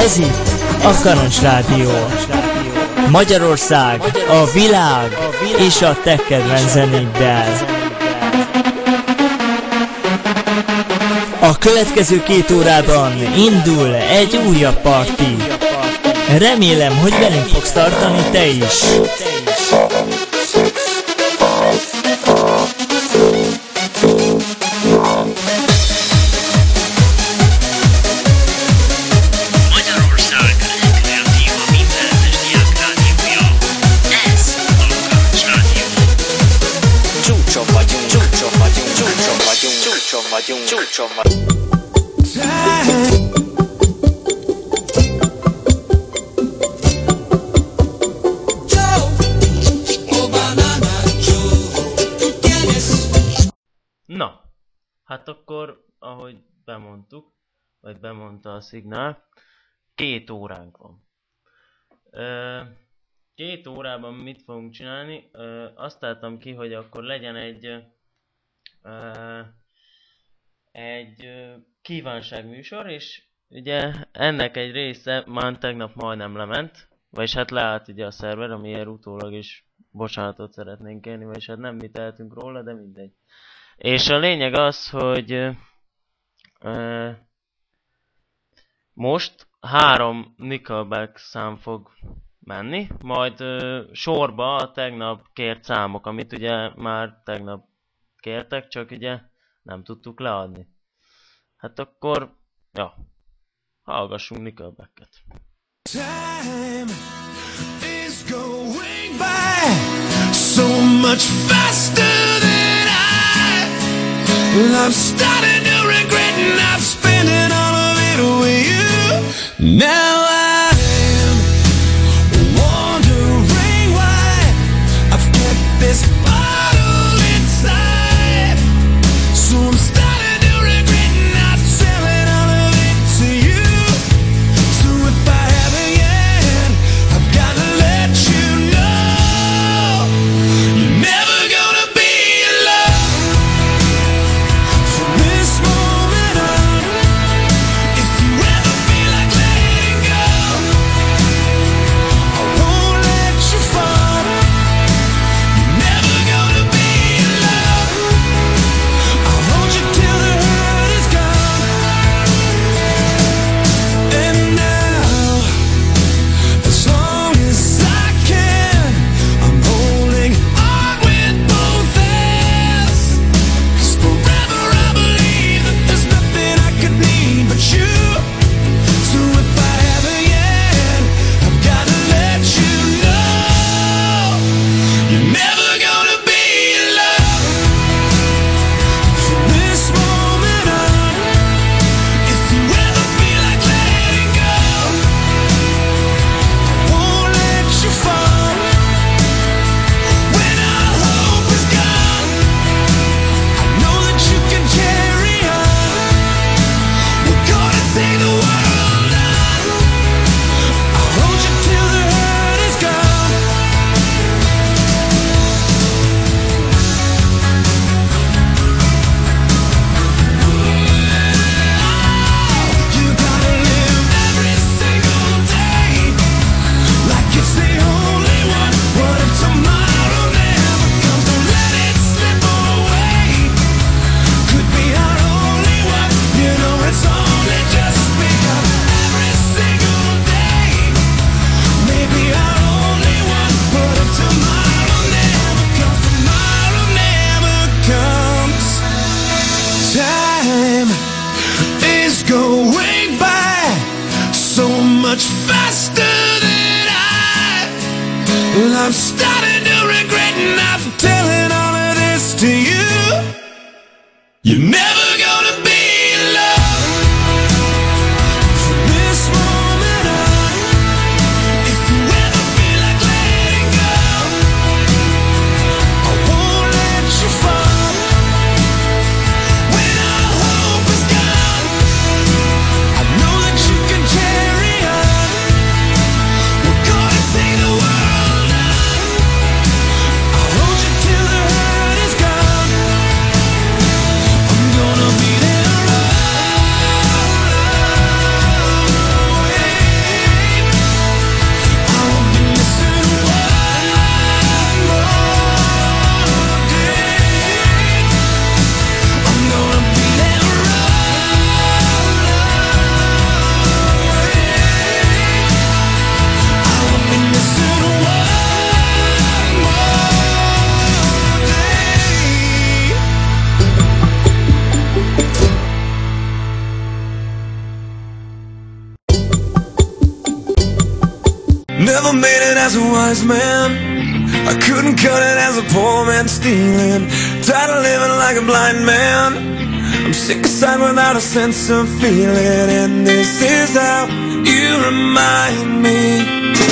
Ez itt a Kancs Rádió. Magyarország, a világ és a te kedvenc zenékdel. A következő 2 órában indul egy újabb parti. Remélem, hogy velünk fogsz tartani te is. Na, hát akkor, ahogy bemondtuk, vagy bemondta a szignál, 2 óránk van. 2 órában mit fogunk csinálni? Azt találtam ki, hogy akkor legyen egy kívánságműsor, és ugye ennek egy része már tegnap majdnem lement, vagyis hát leállt ugye a szerver, amiért utólag is bocsánatot szeretnénk kérni, vagyis hát nem mi tehetünk róla, de mindegy. És a lényeg az, hogy most 3 Nickelback szám fog menni, majd sorba a tegnap kért számok, amit ugye már tegnap kértek, csak ugye nem tudtuk leadni. Hát akkor, ja, hallgassunk Nickelbacket. Time is going by so much faster than I'm starting to regret not spending all of it with you. Now I'm wondering why I've kept this bottle inside. So I'm starting to regret not selling all of it to you. So if I haven't yet, I've got to let you know you're never gonna be alone. I'm starting to regret not telling all of this to you. You're never gonna be alone from this moment on. If you ever feel like letting go, I won't let you fall. When all hope is gone, I know that you can carry on. We're gonna take the world on. I'll hold you till the hurt is gone. I'm gonna Never made it as a wise man. I couldn't cut it as a poor man stealing. Tired of living like a blind man. I'm sick aside without a sense of feeling. And this is how you remind me.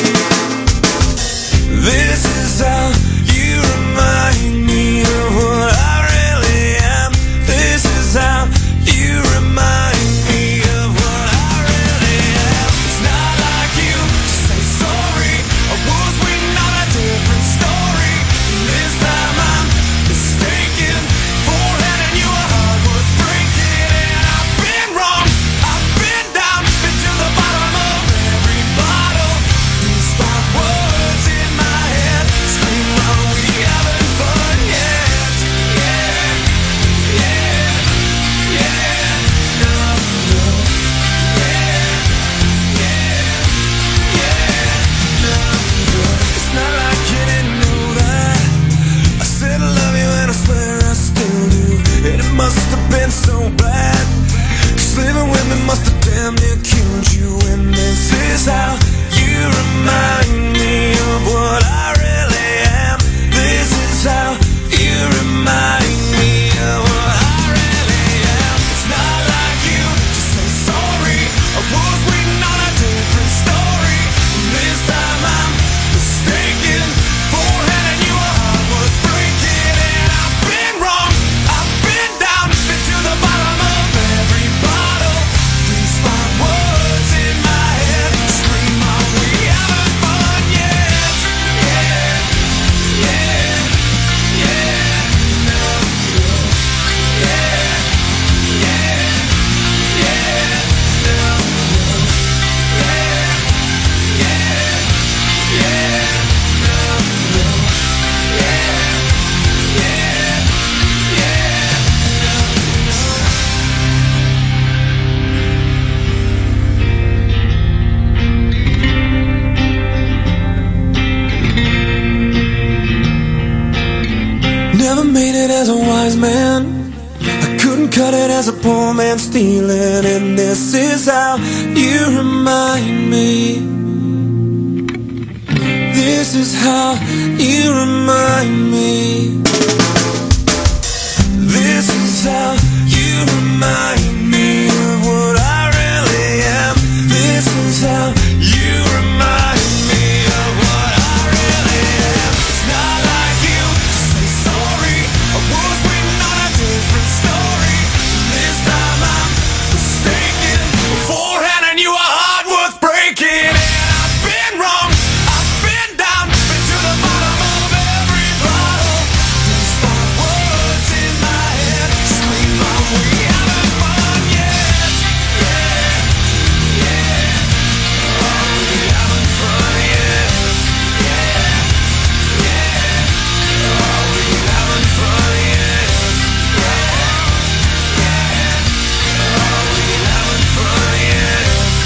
This is how you remind me of what I really am. This is how you remind me of what I really am. It's not like you to say sorry. I was waiting on a different story. And this time I'm mistaken for handing you a heart worth breaking. And I've been wrong, I've been down, been to the bottom of every bottle. These five words in my head scream, are we having fun yet? Yeah, yeah, yeah, no, no, yeah, yeah, yeah, no, no. It's not like you didn't know that I said I love you and I swear I still do. And it must have been so bad, 'cause living with me must have damn near killed you. And this is how you remind me of what I really am. This is how you remind me of what I really am. It's not like you to say sorry. I was waiting on a different story. And this time I'm mistaken for handing you a heart worth breaking. And I've been wrong, I've been down, been to the bottom of every bottle. These five words in my head scream, are we having fun yet? Yeah, yeah, yeah, no, no, yeah, yeah, yeah, no, no, yeah, yeah, yeah, no, no, yeah, yeah, yeah, Never made it as a wise man. I couldn't cut it as a poor man stealing. And this is how you remind me. This is how you remind me. This is how you remind me of what I really am. This is how you remind me of what I really am. It's not like you to say sorry. I was waiting on a different story. This time I'm mistaken for handing you a heart worth breaking. And I've been wrong, I've been down, been to the bottom of every bottle. These five words in my head scream, are we having fun yet? Yeah, yeah, are we having fun yet? Yeah, yeah, are we having fun yet? Yeah, yeah, are we having fun yet?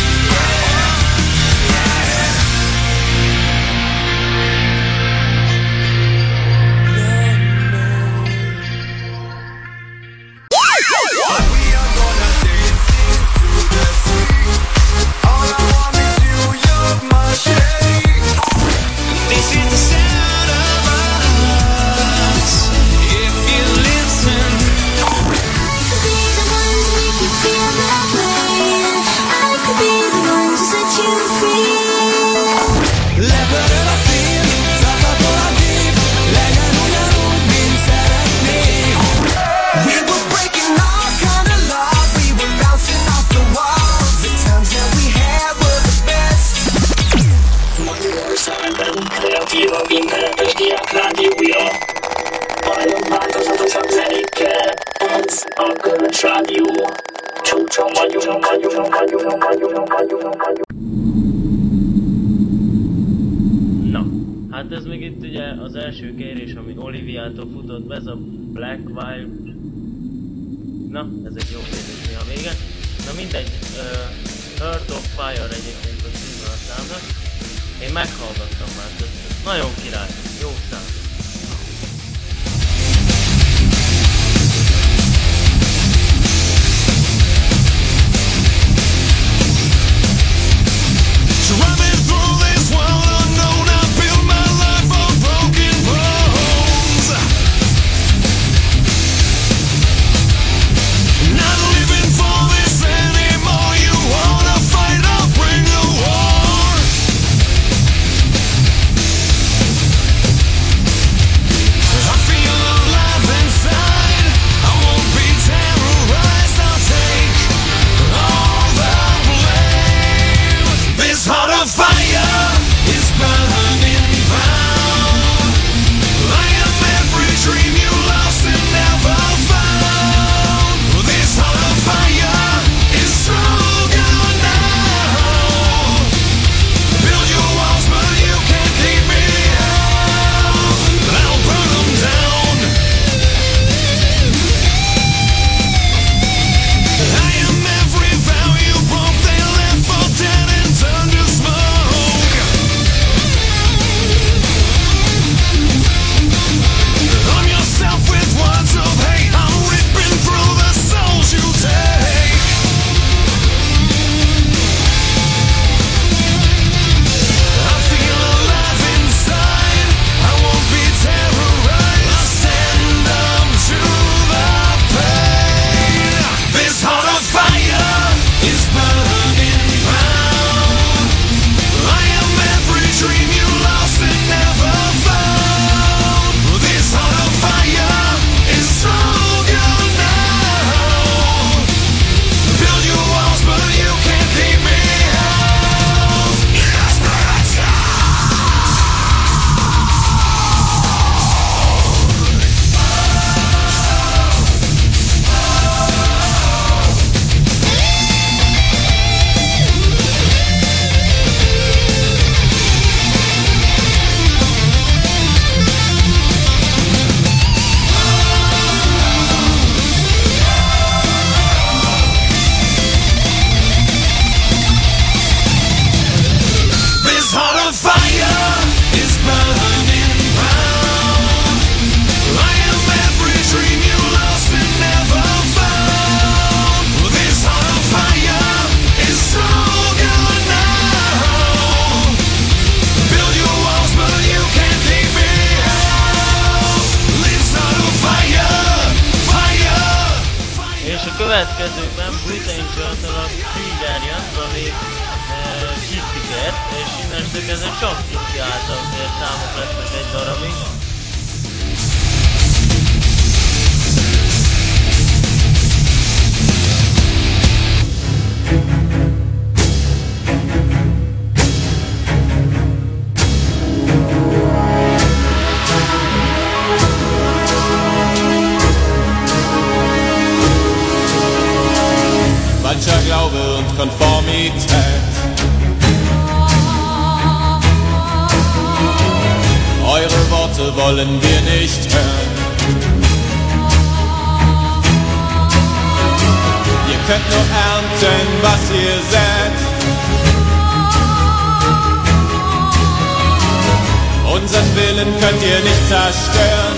We are gonna dance into the sea. All I want is you, you're my shade. This is the sound of us. If you listen, Be the ones make you feel that way. I could be the ones to set you free. lepedőn a szín, zakatol a gép, legyen ugyanúgy, mint szeretnék. We were breaking all kind of laws, we were bouncing off the walls. The times that we had were the best. Magyarországon kreatívabb internetes diák rádiója. Hallom változatosabb zenékkel, ez a Gönc Rádió. Csúcson vagyunk. Na, hát ez még itt ugye az első kérés, ami Oliviától futott be, ez a Black Wild. Na, ez egy jó kérés mi a vége. Na mindegy, Heart of Fire egyébként a címe a számnak. Én meghallgattam már, ez nagyon király, jó szám. Driving through this world unknown. És a következőkben Britain Journal a Figarians, ami Kittiket, és innentől kezdve csak Kitty által kért számok lesznek egy darabig. Mancher Glaube und Konformität. Eure Worte wollen wir nicht hören. Ihr könnt nur ernten, was ihr sät. Unseren Willen könnt ihr nicht zerstören.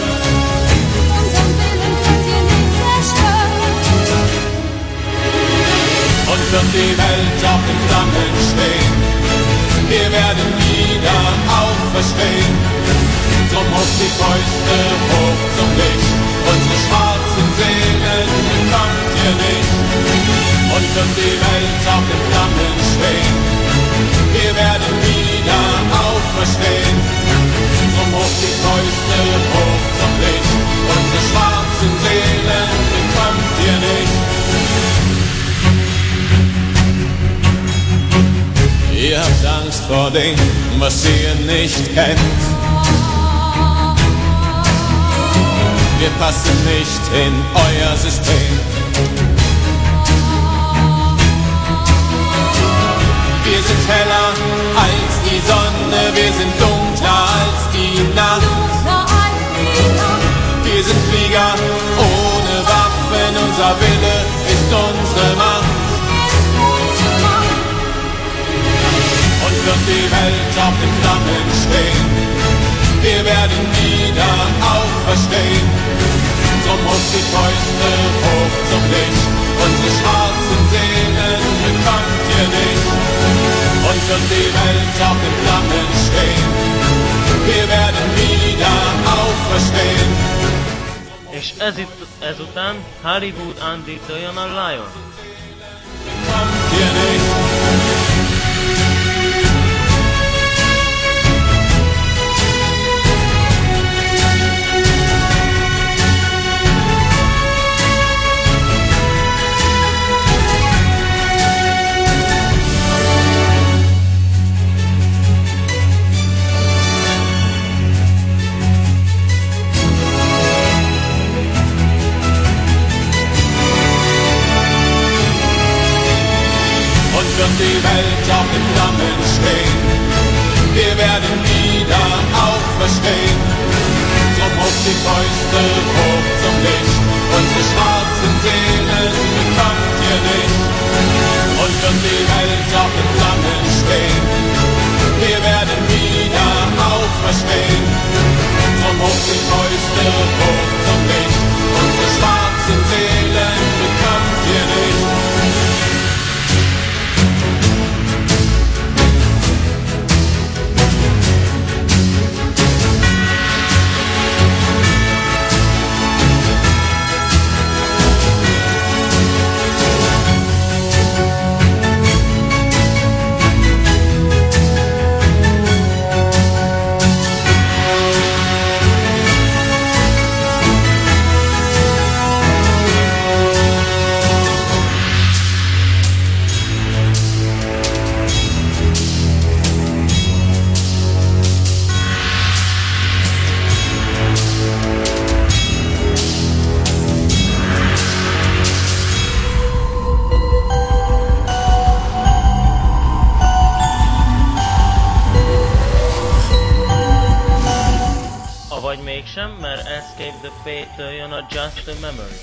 Und wird die Welt auf den Flammen stehen. Wir werden wieder auferstehen. Drum hoch die Fäuste hoch zum Licht. Unsere schwarzen Seelen bekommt ihr nicht. Und wird die Welt auf den Flammen stehen. Wir werden wieder auferstehen. Drum hoch die Fäuste hoch zum Licht. Unsere schwarzen Seelen bekommt ihr nicht. Ihr habt Angst vor dem, was ihr nicht kennt. Wir passen nicht in euer System. Wir sind heller als die Sonne, wir sind dunkler als die Nacht. Wir sind Krieger ohne Waffen, unser Wille ist unsere Macht. Und wird die Welt auf den Flammen stehen, wir werden wieder auferstehen. Drum hoch die Fäuste hoch zum Licht, unsere schwarzen Seelen bekommt ihr nicht. Und wird die Welt auf den Flammen stehen, wir werden wieder auferstehen. És ezután Hollywood andítójon a Lion. Bekommt ihr nicht. Wird die Welt auf den Flammen stehen, wir werden wieder auferstehen. Drum hoch die Fäuste hoch zum Licht, unsere schwarzen Seelen bekommt ihr nicht. Und wird die Welt auf den Flammen stehen, wir werden wieder auferstehen. Drum hoch die Fäuste hoch zum Licht, unsere schwarzen Seelen bekommt ihr nicht. Vagy mégsem, mert Escape the Fate-től jön a Just a Memory.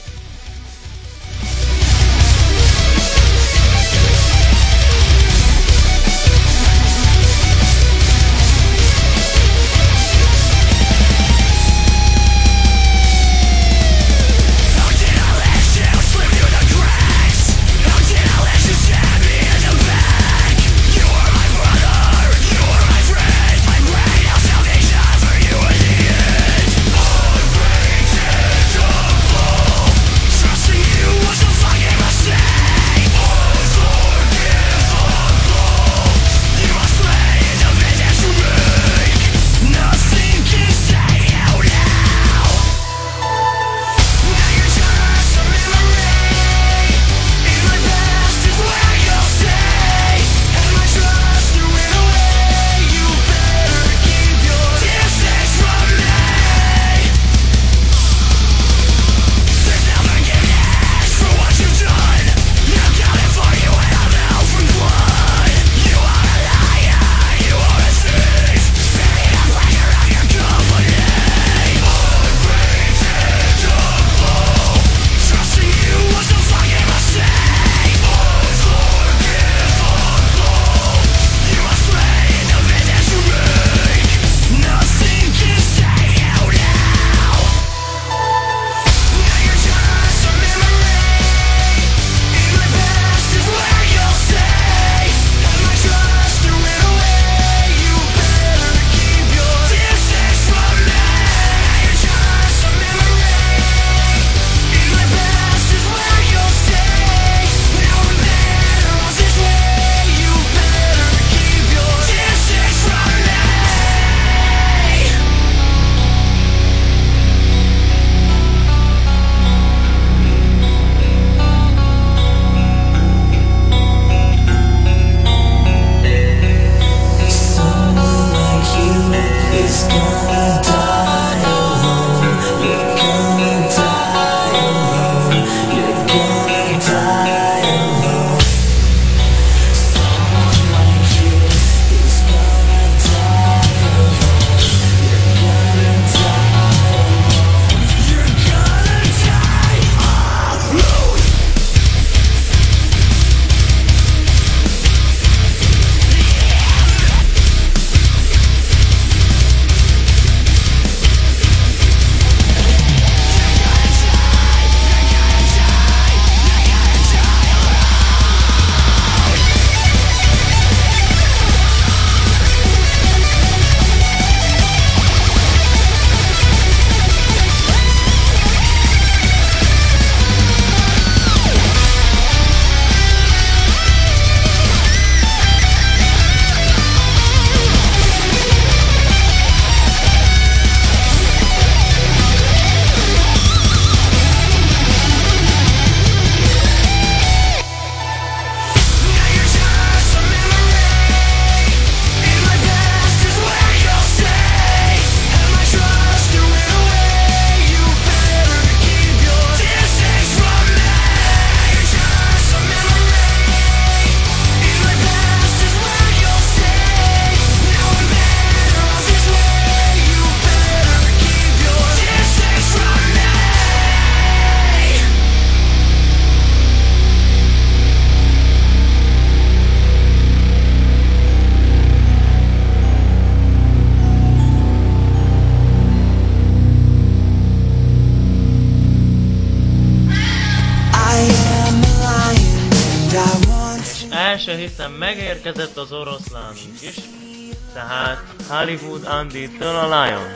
am a lion and I want És el se hiszem, megérkezett az oroszlánunk is. Tehát Hollywood Andy-től a Lion.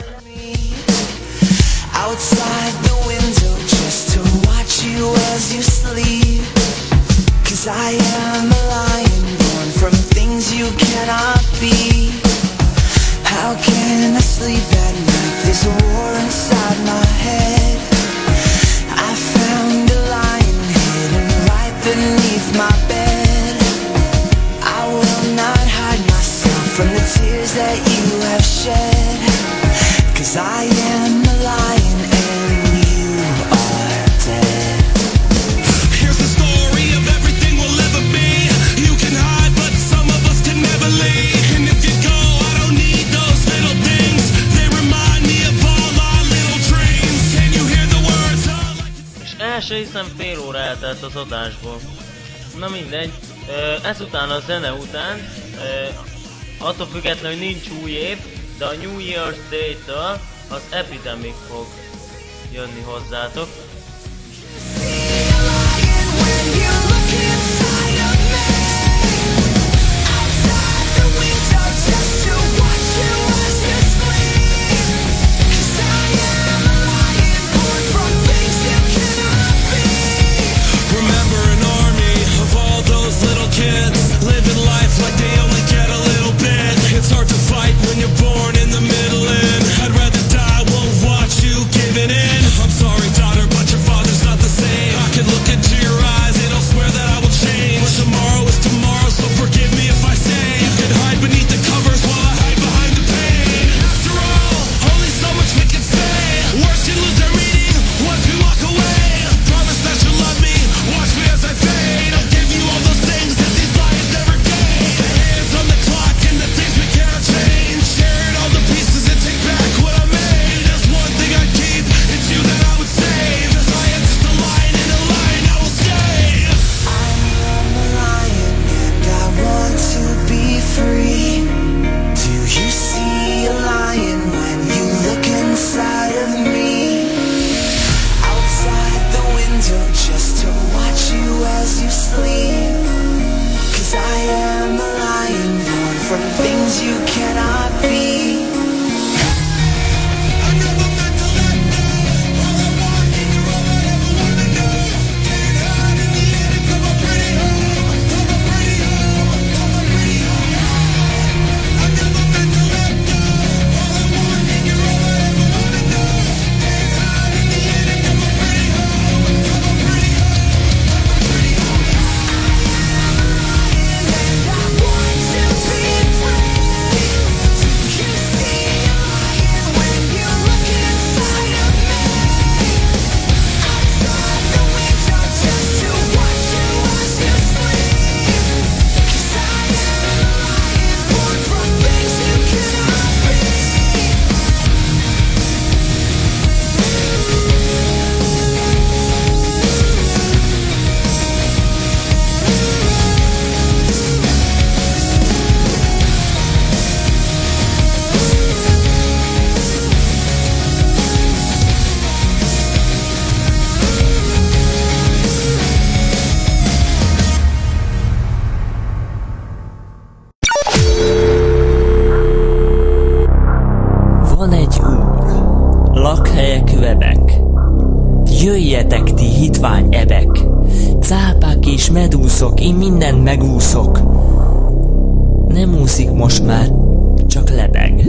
outside the window just to watch you as you sleep. 'Cause I am a lion born from things you cannot be. How can I sleep at night? There's a war inside my head. I found a lion hidden right beneath my bed. I will not hide myself from the tears that you have shed. 'Cause I am a lion and you are dead. Here's the story of everything we'll ever be. You can hide, but some of us can never leave. And if you go, I don't need those little things. They remind me of all our little dreams. Can you hear the words? És el se hiszem, fél óra eltelt az adásból. Na mindegy, ezután a zene után, attól függetlenül, hogy nincs új év, de a New Year's Day-től az Epidemic fog jönni hozzátok. Remember an army of all those little kids living life like they only get a little bit. It's hard to fight when you're born in the middle and I'd rather die, won't watch you giving in. I'm sorry daughter, but your father's not the same. I can look into your eyes and I'll swear that I will change. But tomorrow is tomorrow, so forgive me if I say you can hide beneath the covers while I hide behind the pain. After all, only so much we can say. Words can lose their meaning once we walk away. Promise that you'll love me, watch me as I fade. I'll give you all those things that these lions never gave. The hands on the clock and the things we cannot change. Sharing all the pieces and take back what I made. There's one thing I'd keep, it's you that I would save. 'Cause I am just a lion and a lion I will stay. I am a lion and I want to be free. Do you see a lion when you look inside of me? Outside the window just to watch you as you sleep. 'Cause I am a lion born from things you cannot be. I never meant to let go. All I want and you're all I ever wanna know. Can't hide in the attic of a pretty home. Of a pretty home. Of a pretty home. I never meant to let go. All I want and you're all I ever wanna know. Can't hide in the attic of a pretty home. Of a pretty home. Of a pretty home. And I want to be free. Do you see a lion when you look inside of me? Outside the window just to watch you as you sleep. 'Cause I am a lion born from things you cannot be. Van egy úr, lakhelyek webek. Jöjjetek ti hitvány ebek, cápák és medúszok, én mindent megúszok. Nem úszik most már, csak lebeg.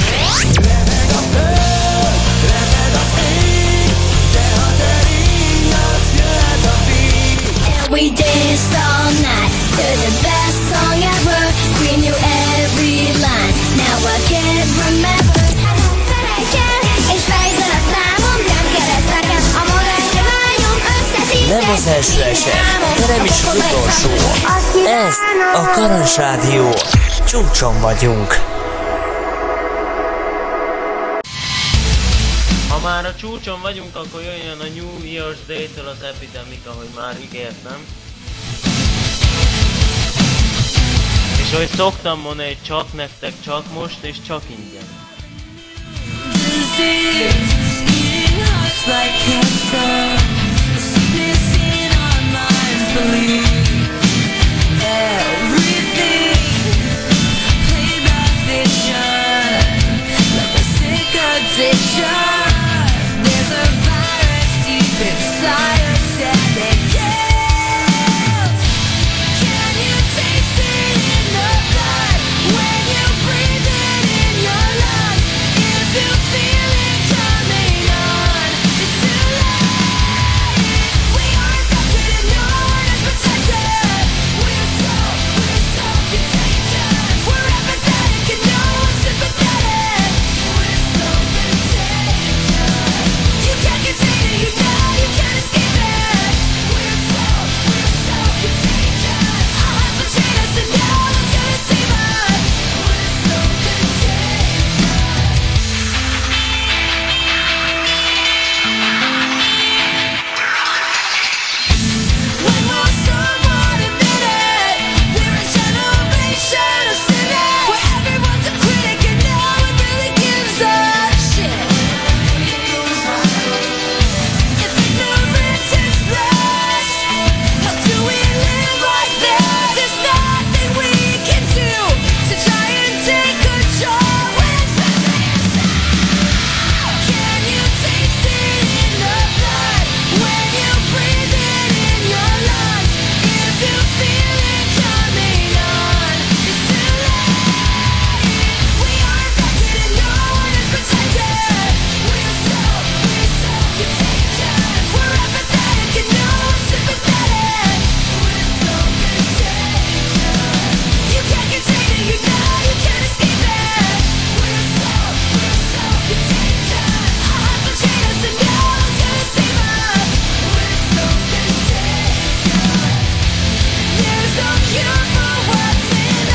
And we danced all night to the best song ever. We knew every line. Now I can't remember. És fejből a számom nem kereszt nekem. A moránja lányom összetírt. Nem az első eset, de nem is az utolsó. Ez a Karancs Rádió. Csúcson vagyunk. Ha már a csúcson vagyunk, akkor jöjjön a New Year's Day-től az Epidemic, ahogy már ígértem. És ahogy szoktam mondani, hogy csak nektek, csak most és csak ingyen. Like cancer, the sickness in our cure for what's in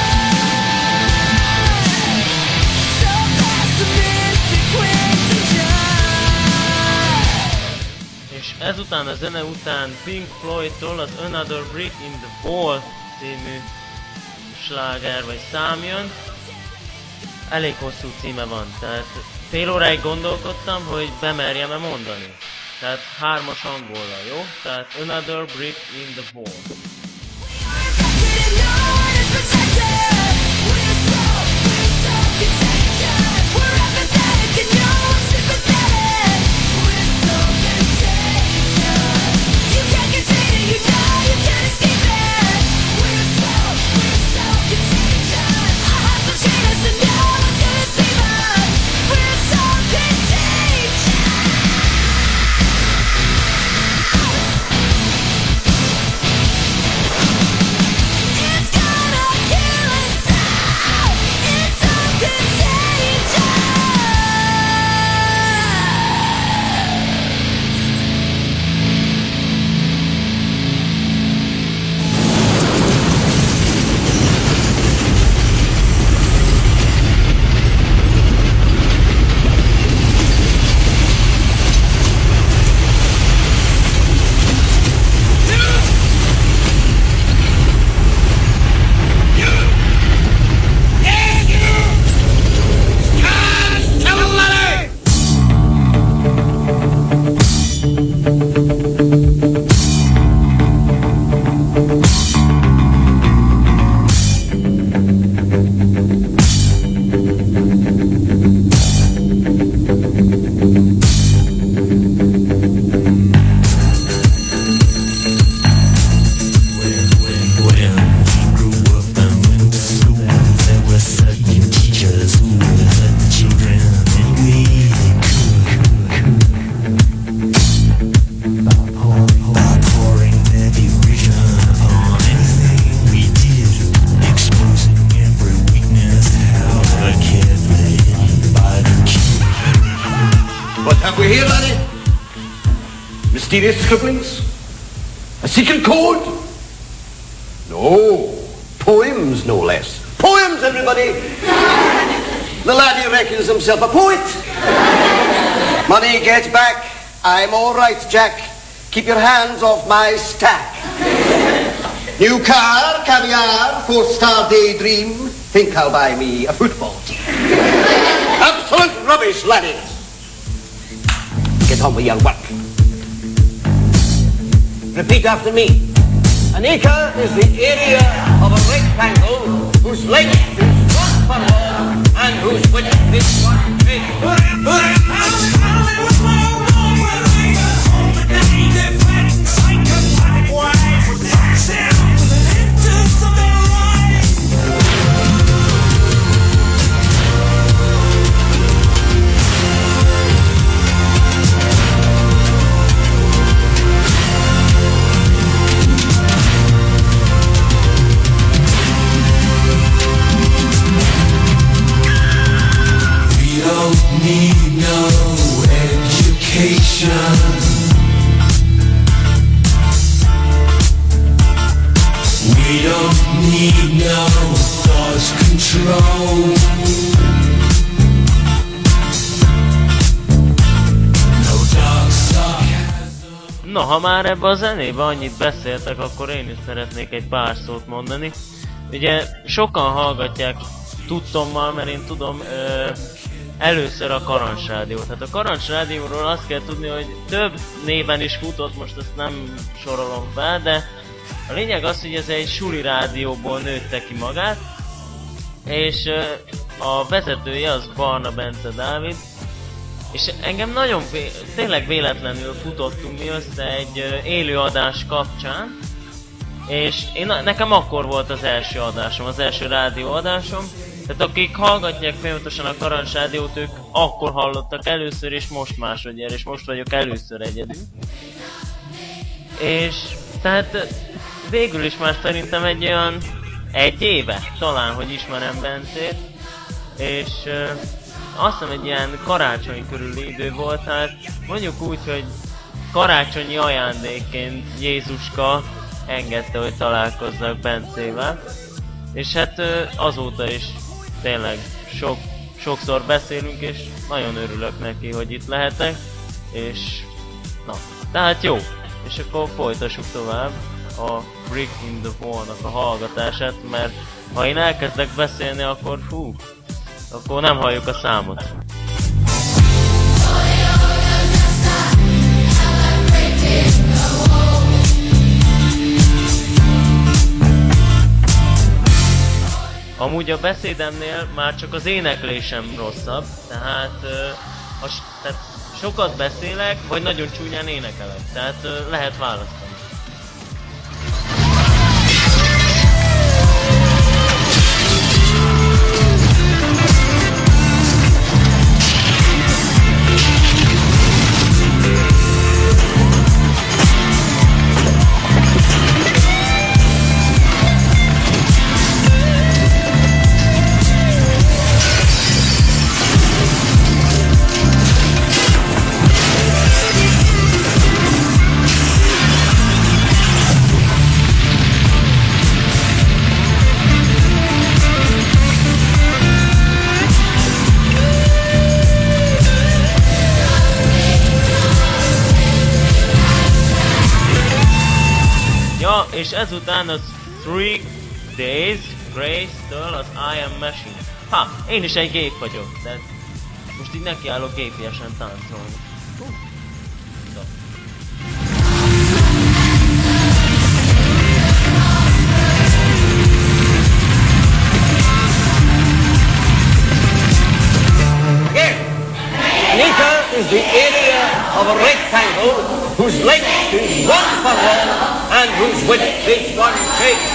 us. So pessimistic, quick to judge. És ezután a zene után Pink Floydtól az Another Brick in the Wall című sláger vagy szám jön. Elég hosszú címe van, tehát fél óráig gondolkodtam, hogy bemerjem-e mondani. Tehát 3-as hangollal, jó? Tehát Another Brick in the Wall. We hear, laddie? Mysterious scribblings? A secret code? No. Poems, no less. Poems, everybody! The laddie reckons himself a poet. Money gets back. I'm all right, Jack. Keep your hands off my stack. New car, caviar, 4-star daydream. Think I'll buy me a football team. Absolute rubbish, laddies. Get on with your work. Repeat after me. An acre is the area of a rectangle whose length is 1 furlong and whose width is 1 cubit. Need no education. We don't need no thought control. No dark sarcasm. No, ha már ebbe a zenébe annyit beszéltek, akkor én is szeretnék egy pár szót mondani. Ugye sokan hallgatják tudtommal, mert én tudom, először a Karancs Rádiót. Hát a Karancs Rádióról azt kell tudni, hogy több néven is futott, most ezt nem sorolom fel, de a lényeg az, hogy ez egy suli rádióból nőtte ki magát, és a vezetője az Barna Bence Dávid, és engem nagyon tényleg véletlenül futottunk mi össze egy élőadás kapcsán, és nekem akkor volt az első adásom, az első rádióadásom. Tehát akik hallgatják folyamatosan a Karancs Rádiót, ők akkor hallottak először, és most másodjára, és most vagyok először egyedül. És tehát végül is már szerintem egy olyan 1 éve talán, hogy ismerem Bencét, és azt hiszem egy ilyen karácsony körüli idő volt, hát mondjuk úgy, hogy karácsonyi ajándékként Jézuska engedte, hogy találkozzak Bencével. És hát azóta is tényleg sokszor beszélünk, és nagyon örülök neki, hogy itt lehetek. És na, tehát jó. És akkor folytassuk tovább a Brick in the Wall-nak a hallgatását, mert ha én elkezdek beszélni, akkor akkor nem halljuk a számot. Amúgy a beszédemnél már csak az éneklésem rosszabb, tehát, tehát sokat beszélek, vagy nagyon csúnyán énekelek, tehát lehet választani. És ezután az 3 Days Grace-től az I Am Machine. Én is egy gép vagyok, de most így nekiállok gépiesen táncolni. Again, an acre is the area of a rectangle whose length is 1 furlong and whose width is 1 cubit.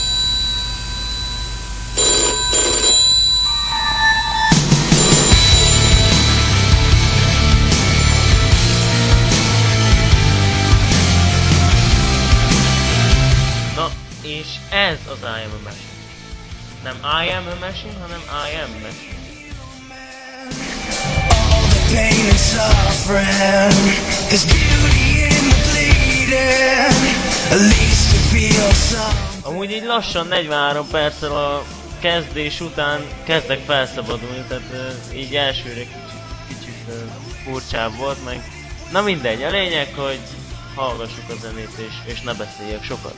Na, és ez az I Am a Machine. Nem I Am a Machine, hanem I Am Machine. Pain and suffering, there's beauty in the bleeding. At least you feel something. Amúgy így lassan 43 perccel a kezdés után kezdek felszabadulni, tehát így elsőre kicsit furcsább volt, meg na mindegy, a lényeg, hogy hallgassuk a zenét és ne beszéljek sokat.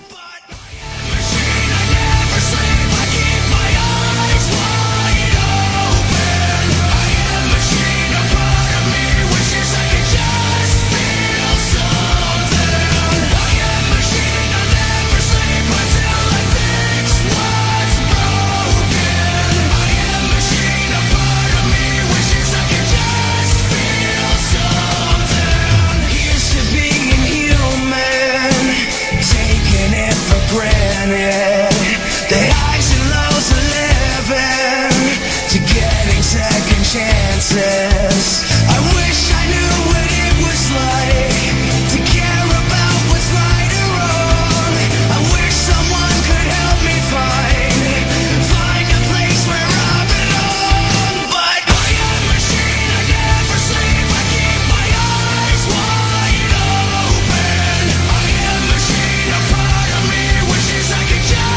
The highs and lows of living to getting second chances. I wish I knew what it was like to care about what's right or wrong. I wish someone could help me find a place where I belong. But I am a machine, I never sleep, I keep my eyes wide open. I am a machine, a part of me wishes I could just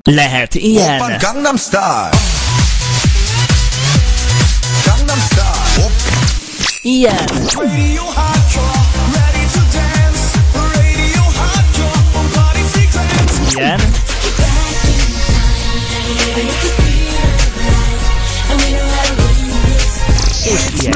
Lehet ilyen. Open Gangnam Style. Gangnam Style. Ilyen. Radio hardcore, ready to dance. Radio hardcore, on party frequency. Ilyen. És ilyen.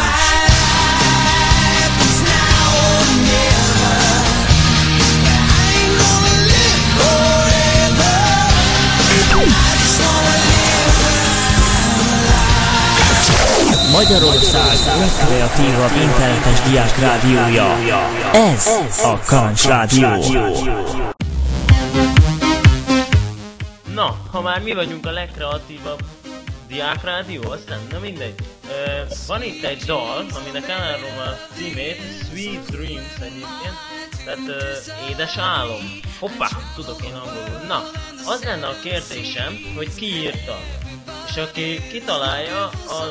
Magyarország legkreatívabb internetes diák rádiója. Ez a Kalancs Rádió. Na, ha már mi vagyunk a legkreatívabb diákrádió, aztán na mindegy. Van itt egy dal, aminek elárulom a címét, Sweet Dreams egyébként, tehát édes álom. Hoppá, tudok én angolul. Na, az lenne a kérdésem, hogy ki írta. És aki kitalálja,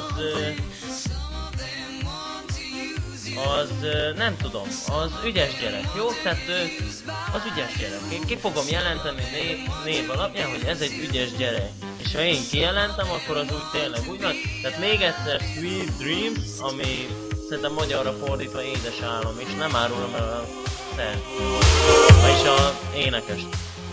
az nem tudom, az ügyes gyerek, jó? Tehát az ügyes gyerek. Én ki fogom jelenteni név alapján, hogy ez egy ügyes gyerek. És ha én kijelentem, akkor az úgy tényleg úgy van. Tehát még egyszer Sweet Dreams, ami szerintem magyarra fordítva édes álom, és nem árulom el a szert. Vagyis a énekest.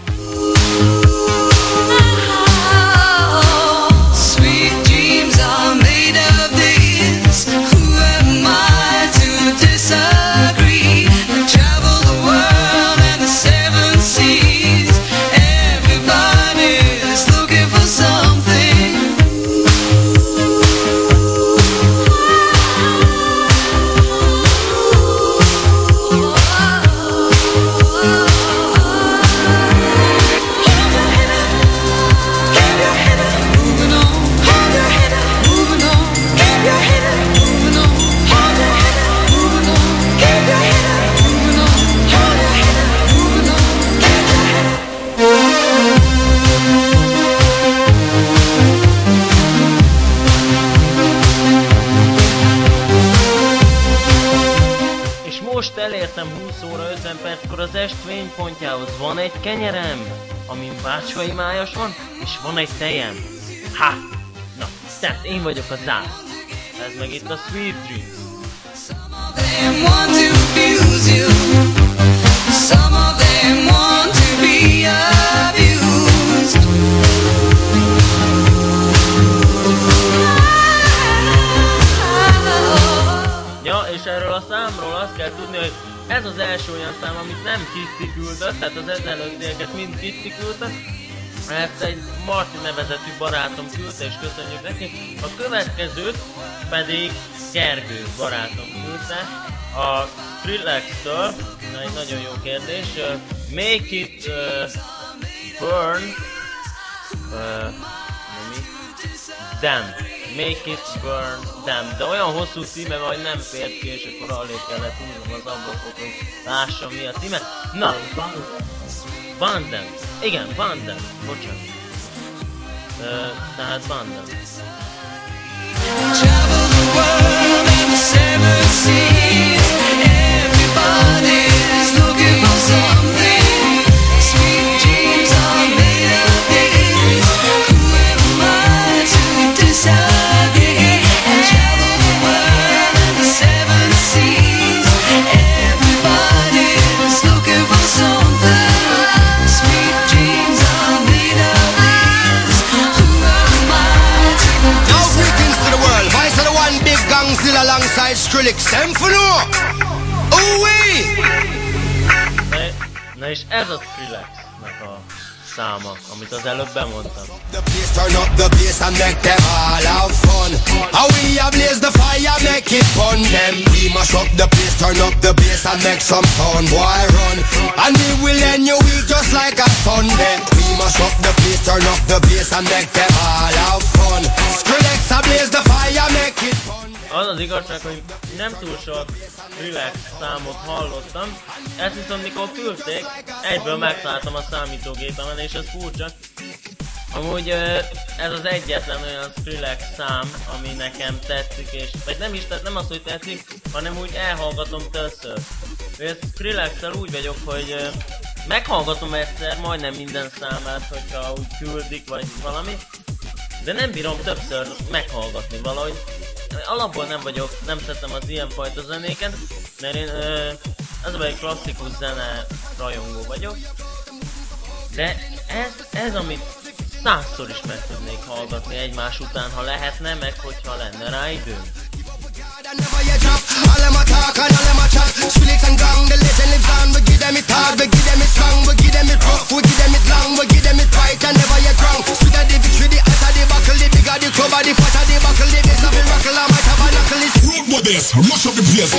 Sweet dreams are made of this. Who am I to disagree? Travel the world and the seven seas. Everybody's looking for something. Most elértem 20 óra 50 perckor az est fénypontjához. Van egy kenyerem, amin bácskai májas van, és van egy tejem. Ha! Na, tehát én vagyok a zász. Ez meg itt a Sweet Dreams. Them want to abuse you. Some of them want to be abused. Ja, és erről a számról azt kell tudni, hogy ez az első olyan szám, amit nem Kitty küldött, tehát az ezelőttieket mind Kitty küldött. Ezt egy Marti nevezetű barátom küldte, és köszönjük neki. A következőt pedig Gergő barátom küldte. A Skrillex-től, egy nagyon jó kérdés. Make it burn. Them. Make it burn them. De olyan hosszú címe, hogy nem fért ki, és akkor alé kellett húznom az ablakot, hogy lássam mi a címe. Na! Bandem. Igen, Bandem. Bocsánat. Tehát Bandem. Travel the world and the seven seas. Everybody's looking for something. Sweet dreams are made of this. Who am I to disagree? And travel the world and the seven seas. Everybody's looking for something. Sweet dreams are made of this. Who am I to Now greetings to the world. Vice of the one big gang still alongside Skrillex. Them for no. Ooh-wee. Na és ez a Skrillex-nek a száma, amit az előbb bemondtam. The bass, turn up the bass and make them all have fun. How we ablaze the fire, make it fun. Them we mash up the place, turn up the bass and make some sound. Boy run, and we will end your week just like a Sunday. We mash up the place, turn up the bass and make them all have fun. Skrillex ablaze the fire, make it fun. Az az igazság, hogy nem túl sok Skrillex számot hallottam, ezt viszont mikor küldték, egyből megtaláltam a számítógépemen, és ez furcsa. Amúgy ez az egyetlen olyan Skrillex szám, ami nekem tetszik, és vagy nem is, nem az, hogy tetszik, hanem úgy elhallgatom többször. Skrillex-szel úgy vagyok, hogy meghallgatom egyszer majdnem minden számát, hogyha úgy küldik vagy valami, de nem bírom többször meghallgatni valahogy. Alapból nem szeretem az ilyenfajta zenéket, mert én az egy klasszikus zene rajongó vagyok. De ez amit 100-szor is meg tudnék hallgatni egymás után, ha lehetne, meg hogyha lenne rá időm. Never you drop, all them a talk and all them a chat. Skrillex and Gang, the legend lives on. We give them it hard, we give them it strong, we give them it rough, we give them it long, we give them it right and never you drunk. Sweeter the victory, the hotter the buckle, the bigger the cover, the fatter the buckle, the best of the rockle, I might have a knuckle. It's Road with this, rush up the place.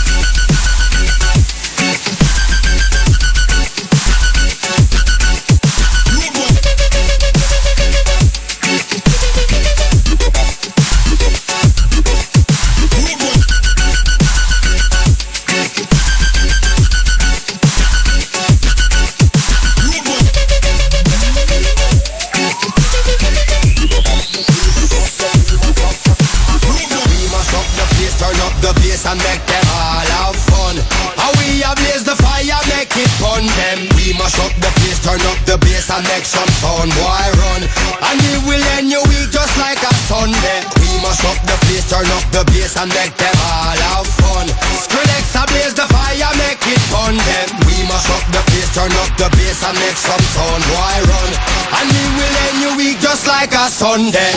And make them all have fun. And we a blaze the fire, make it fun. Them we mash up the place, turn up the bass and make some sound. Boy run, and it will end your week just like a Sunday. We mash up the place, turn up the bass and make them all have fun. Skrillex a blaze the fire, make it fun. Them we mash up the place, turn up the bass and make some sound. Boy run, and it will end your week just like a Sunday.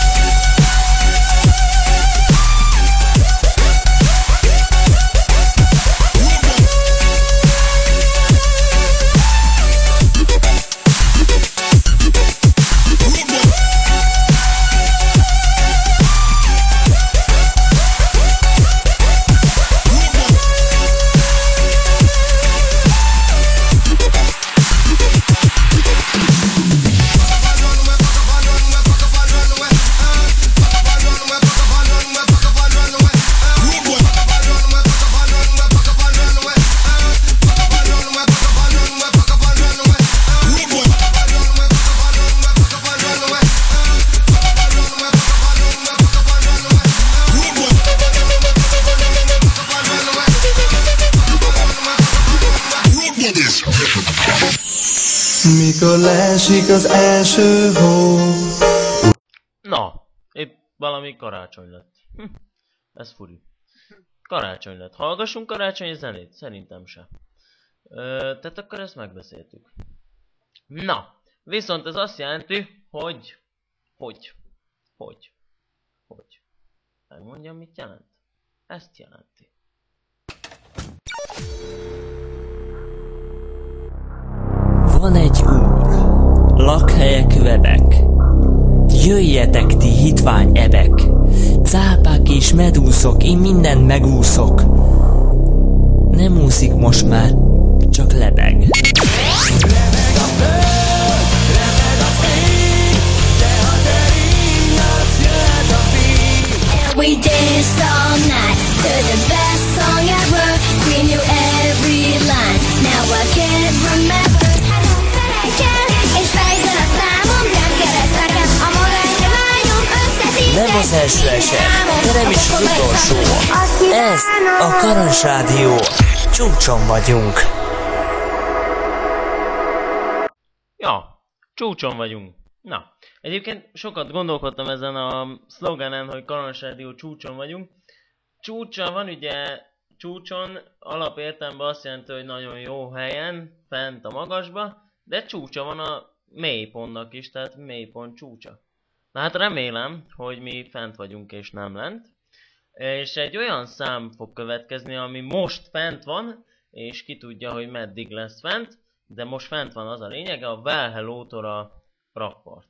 Mikor leesik az első hó. Na, épp valami karácsony lett. Ez furi. Karácsony lett. Hallgassunk karácsonyi zenét? Szerintem se. Tehát akkor ezt megbeszéltük. Na, viszont ez azt jelenti, hogy... Megmondjam, mit jelent? Ezt jelenti. Van egy úr, lakhelyek webek. Jöjjetek ti hitvány ebek, cápák és medúszok, én mindent megúszok. Nem úszik most már, csak lebeg. Remeg a föld, remeg az ég, de ha terín, az jöhet a víz. And we danced all night to the best song ever. We knew every line, now I can't remember. És fejtől a számom, nem kereszt nekem a magánnyományom összetíz. Nem az első eset, de nem is az utolsó. Ez a Karancs Rádió. Csúcson vagyunk. Ja, csúcson vagyunk. Na, egyébként sokat gondolkodtam ezen a szloganen, hogy Karancs Rádió csúcson vagyunk. Csúcson van ugye, csúcson alapértelemben azt jelenti, hogy nagyon jó helyen, fent a magasba, de csúcsa van a mélypontnak is, tehát mélypont csúcsa. Na hát remélem, hogy mi fent vagyunk és nem lent. És egy olyan szám fog következni, ami most fent van, és ki tudja, hogy meddig lesz fent, de most fent van, az a lényege, a Well Hello-tól a rakpart.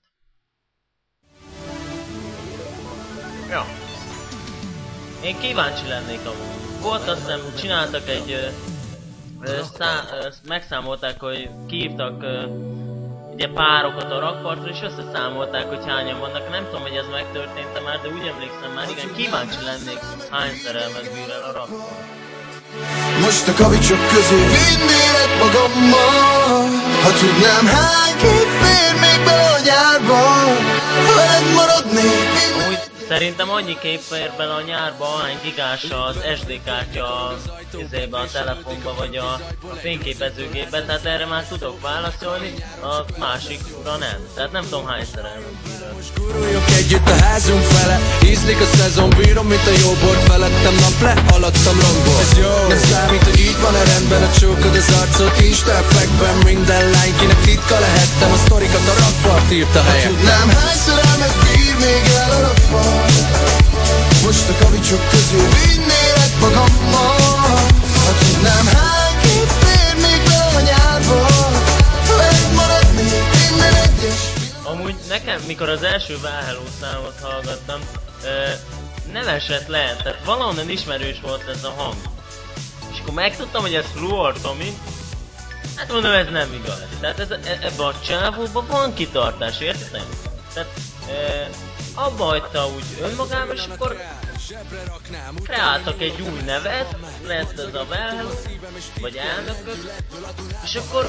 Ja. Én kíváncsi lennék amúgy. Volt azt hiszem, csináltak egy... megszámolták, hogy kihívtak ugye párokat a rakpartra, és összeszámolták, hogy hányan vannak. Nem tudom, hogy ez megtörtént már, de úgy emlékszem már, igen, kíváncsi lennék, hány szerelmet bír el a rakpart. Most a kavicsok közé vinnének magammal. Ha tudnám, hány kép fér még bele a gyárba, veled maradnék. Úgy Szerintem annyi kép fér bele a nyárba, ahány gigás az SD kártya izébe, a telefonba vagy a fényképezőgépbe, tehát erre már tudok válaszolni, a másikra nem. Tehát nem tudom hányszer elmondom. Guruljunk együtt a házunk fele, ízlik a szezon, bírom, mint a jó bort felettem nap le, alattam rongból. Nem számít, hogy így van-e rendben, a csókod az arcot, Insta-effektben minden lány, kinek titka lehettem, a sztorikat a rappart írt a helyen. Tudnám, hány szerelmet bír még el a rakban. Most a kavicsok közül vinnélek magammal. Ha tudnám, hány kép fér még be a nyárba. Megmaradni minden egyes. Amúgy nekem, mikor az első Well Hello számot hallgattam, nem esett le, tehát valahonnan ismerős volt ez a hang. És akkor megtudtam, hogy ez Fluor Tomi, hát mondom, ez nem igaz. Tehát ebben a csávóban van kitartás, érted? Tehát abba hagyta úgy önmagában, és akkor kreáltak egy új nevet, lett ez a Well Hello, vagy elnökök, és akkor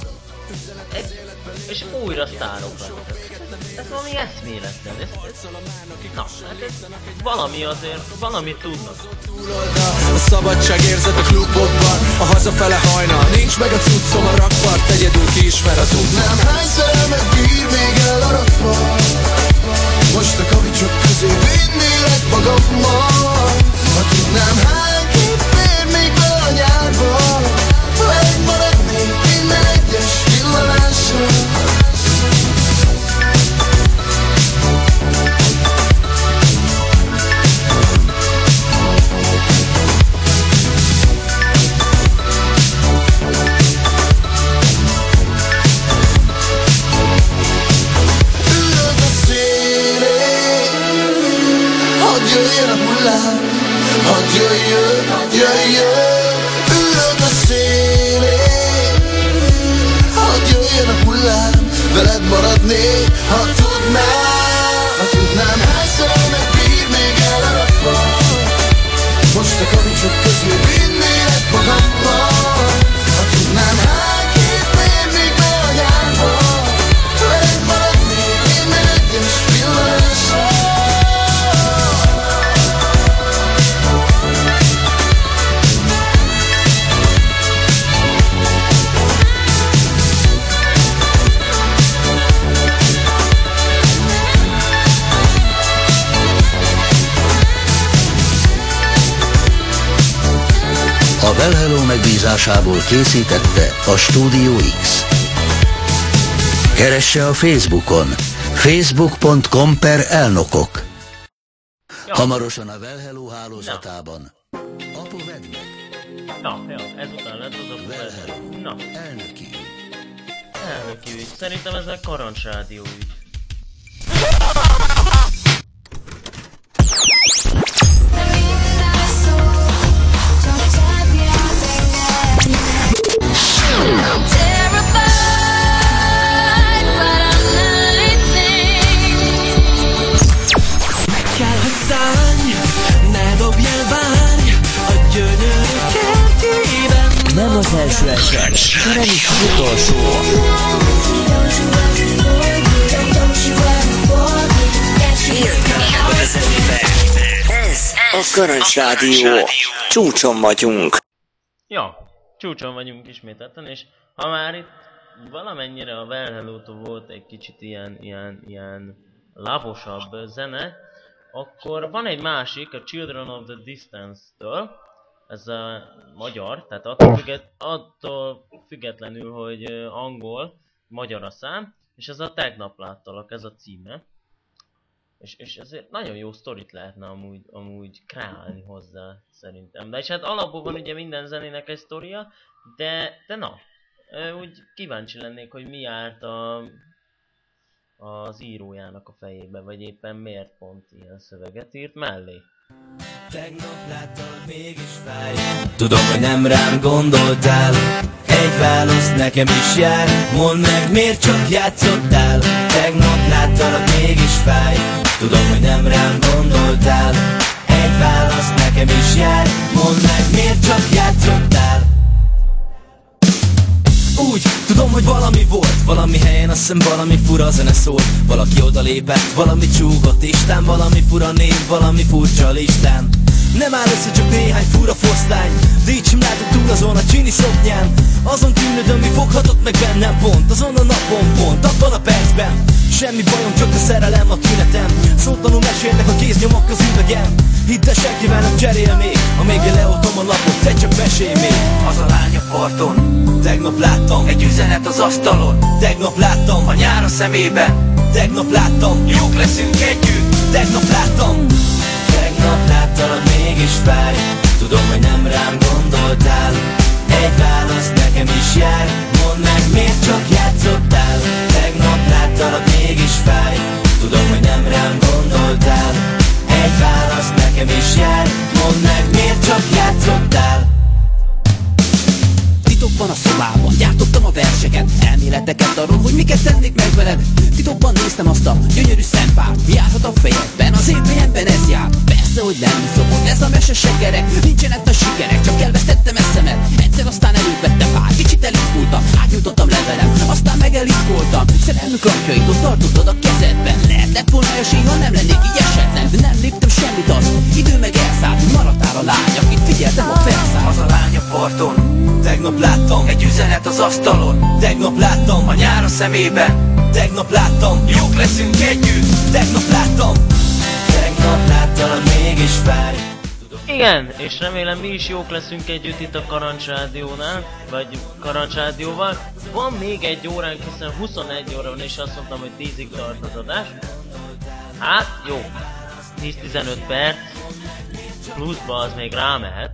és újra sztárok lettek. Ez valami eszméletlen, na, hát ez valami azért, valamit tudnak. A szabadságérzet a klubokban, a hazafele hajnal, nincs meg a cuccom a rakpart, egyedül ki ismer az út. Nem hány szerelmet bír még el a rakban. Most a kavicsok közé vinnélek magammal. Ha tudnám, hány kép fér még be a nyárba. Megmaradni minden egyes villanásra. Ülök a szélén, hadd jöjjön a hullám, hadd jöjjön, jöjjön. Ülök a szélén, hadd jöjjön a hullám, veled maradni, ha tudnám, hány szerelmet bír még el a rakban. Most a kavicsok közül vinnélek magammal. Ha tudnám, hány kép fér még be a nyárba. Veled maradni minden egyes villanásra. A Well Hello megbízásából készítette a Studio X. Keresse a Facebookon facebook.com/elnokok. Hamarosan a Well Hello hálózatában. Apu vedd meg. Ja, ezután lett az a Well Hello. Na, Elnöki ügy. elnöki ügy. Szerintem ez a karancsrádió ügy. Kell, hogy szállj, ne dobjál, várj, a gyönyörű kertjében. Nem az első eset, hanem is az utolsó. Ez a Karancsrádió. Csúcson vagyunk. Ja, csúcson vagyunk ismételten, és ha már itt valamennyire a Well Hello-tól volt egy kicsit ilyen laposabb zene, akkor van egy másik, a Children of the Distance-től, ez a magyar, tehát attól függetlenül, hogy angol, magyar a szám, és ez a Tegnap láttalak, ez a címe. És ezért nagyon jó sztorit lehetne amúgy kreálni hozzá, szerintem. De és hát alapból van ugye minden zenének egy sztoria, de na, úgy kíváncsi lennék, hogy mi járt az írójának a fejébe, vagy éppen miért pont ilyen szöveget írt mellé. Tegnap láttalak, mégis fáj. Tudom, hogy nem rám gondoltál. Egy válasz nekem is jár. Mondd meg, miért csak játszottál. Tegnap láttalak, mégis fáj. Tudom, hogy nem rám gondoltál. Egy válasz nekem is jár. Mondd meg, miért csak játszottál. Úgy, tudom, hogy valami volt. Valami helyen azt hiszem valami fura zene szól. Valaki odalépett, valami csúgott Isten. Valami fura név, valami furcsa listán. Nem áll össze csak néhány fura foszlány. De így sem látok túl azon a csini szoknyán. Azon tűnöd, ami foghatott meg bennem pont. Azon a napon pont, abban a percben. Semmi bajom, csak a szerelem a tünetem. Szótlanul mesélnek a kéznyomok az üvegem. Hidd el, senkivel nem cserél még. Amíg én leoltom a lapot, te csak mesélj még. Az a lány a parton, tegnap láttam. Egy üzenet az asztalon, tegnap láttam. A nyár a szemében, tegnap láttam. Jók leszünk együtt, tegnap láttam. Tegnap láttalak, mégis fáj. Tudom, hogy nem rám gondoltál. Egy válasz nekem is jár. Mondd meg, miért csak játszottál. Tegnap láttalak, mégis fáj. Tudom, hogy nem rám gondoltál. Egy válasz nekem is jár. Mondd meg, miért csak játszottál. Titokban a szobában gyártottam a verseket, elméleteket arról, hogy miket tennék meg veled. Titokban néztem azt a gyönyörű szempárt. Mi járhat a fejedben, az én fejemben ez jár. Persze, hogy nem szokott ez a mese sekerek. Nincsenek nagy sikerek, csak elvesztettem eszemet. Egyszer aztán előtt vettem pár, kicsit eliszkultam. Átnyújtottam levelem, aztán meg eliszkoltam. Szerelmük lapjait ott tartottad a kezedben. Lehetett volna esély, ha nem lennék így esetlen. De nem léptem semmit, az idő meg elszállt. Maradtál a lány, akit figyeltem, a felszállt. Az a lány a parton, tegnap láttam. Egy üzenet az asztalon, tegnap láttam. A nyár a szemében, tegnap láttam. Jók leszünk együtt, tegnap láttam. Tegnap láttalak, mégis fáj. Igen, és remélem mi is jók leszünk együtt itt a Karancs Rádiónál, vagy Karancs Rádióval. Van még egy óránk, hiszen 21 óra van, és azt mondtam, hogy 10-ig tart az adás. Hát, jó. 10-15 perc, pluszba az még rámehet.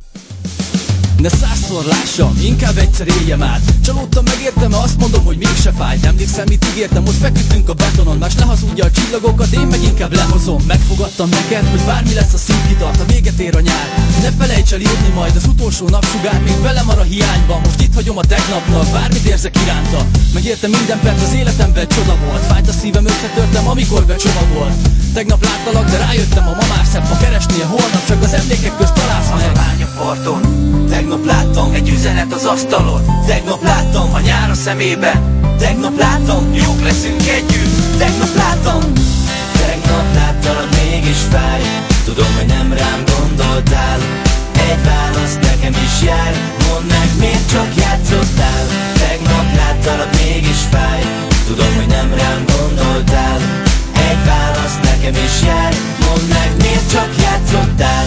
Ne százszor lássam, inkább egyszer éljem át. Csalódtam, megértem, azt mondom, hogy mégse fáj. Emlékszem, mit ígértem, ott feküdtünk a betonon. Más lehazudja a csillagokat, én meg inkább lehozom. Megfogadtam neked, hogy bármi lesz, a szív kitart, a véget ér a nyár. Ne felejts el írni majd az utolsó napsugár, még belemar a hiányban. Most itt hagyom a tegnapnak, bármit érzek iránta. Megértem, minden perc az életemben csoda volt. Fájt a szívem, összetörtem, amikor becsomagolt. Tegnap láttalak, de rájöttem, a ma már szebb, ha keresnél holnap, csak az emlékek közt találsz meg. Az a lány a parton, tegnap láttam. Egy üzenet az asztalon, tegnap láttam. A nyár a szemében, tegnap láttam. Jók leszünk együtt, tegnap láttam. Tegnap láttalak, mégis fáj. Tudom, hogy nem rám gondoltál. Egy válasz nekem is jár. Mondd meg, miért csak játszottál. Tegnap láttalak, mégis fáj. Tudom, hogy nem rám gondoltál. Egy válasz nekem is jár. Mondd meg, miért csak játszottál.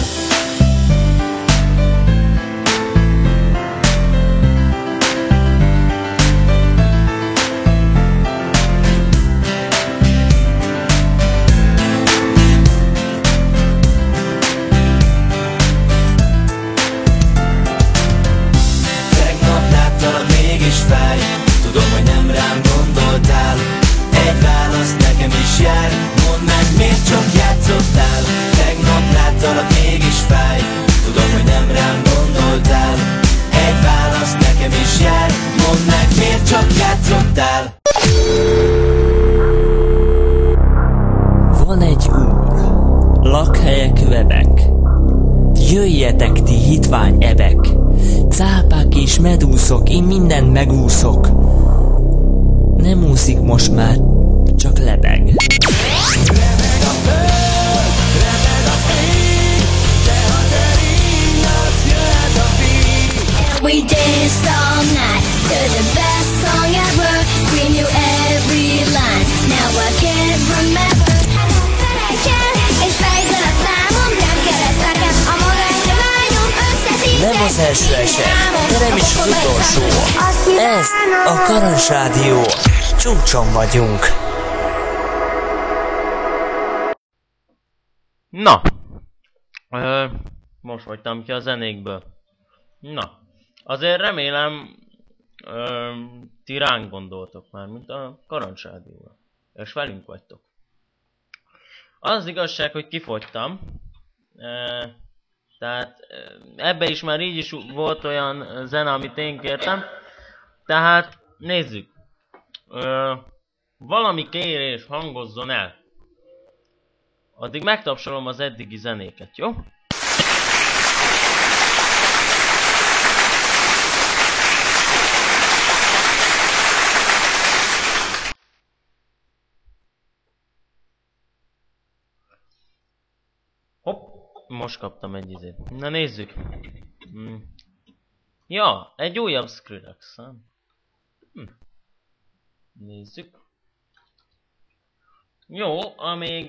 Fáj. Tudom, hogy nem rám gondoltál. Egy válasz nekem is jár. Mondd meg, miért csak játszottál. Tegnap láttalak, mégis fáj. Tudom, hogy nem rám gondoltál. Egy válasz nekem is jár. Mondd meg, miért csak játszottál. Van egy úr, lakhelyek webek. Jöjjetek ti hitvány ebek. Cápák és medúszok, én mindent megúszok. Nem úszik most már, csak lebeg. Remeg a föld, remeg az ég, de ha te ringasz, jöhet a víg. And we danced all night to the best song ever. We knew every line, now I can't remember. És fejtsd el a számom, nem keresd nekem a magány lányom, összeszívtek. Nem az első eset, de nem is az utolsó. Ez a Karancs Rádió. Csúcson vagyunk. Na, most hagytam ki a zenékből. Na, azért remélem ti ránk gondoltok már, mint a Karancs Rádióra. És velünk vagytok. Az igazság, hogy kifogytam. Tehát ebbe is már így is volt olyan zene, amit én kértem. Tehát nézzük. Valami kérés hangozzon el. Addig megtapsolom az eddigi zenéket, jó? most kaptam egy izét. Na nézzük. Ja, egy újabb Skrillex. Nézzük. Jó, amíg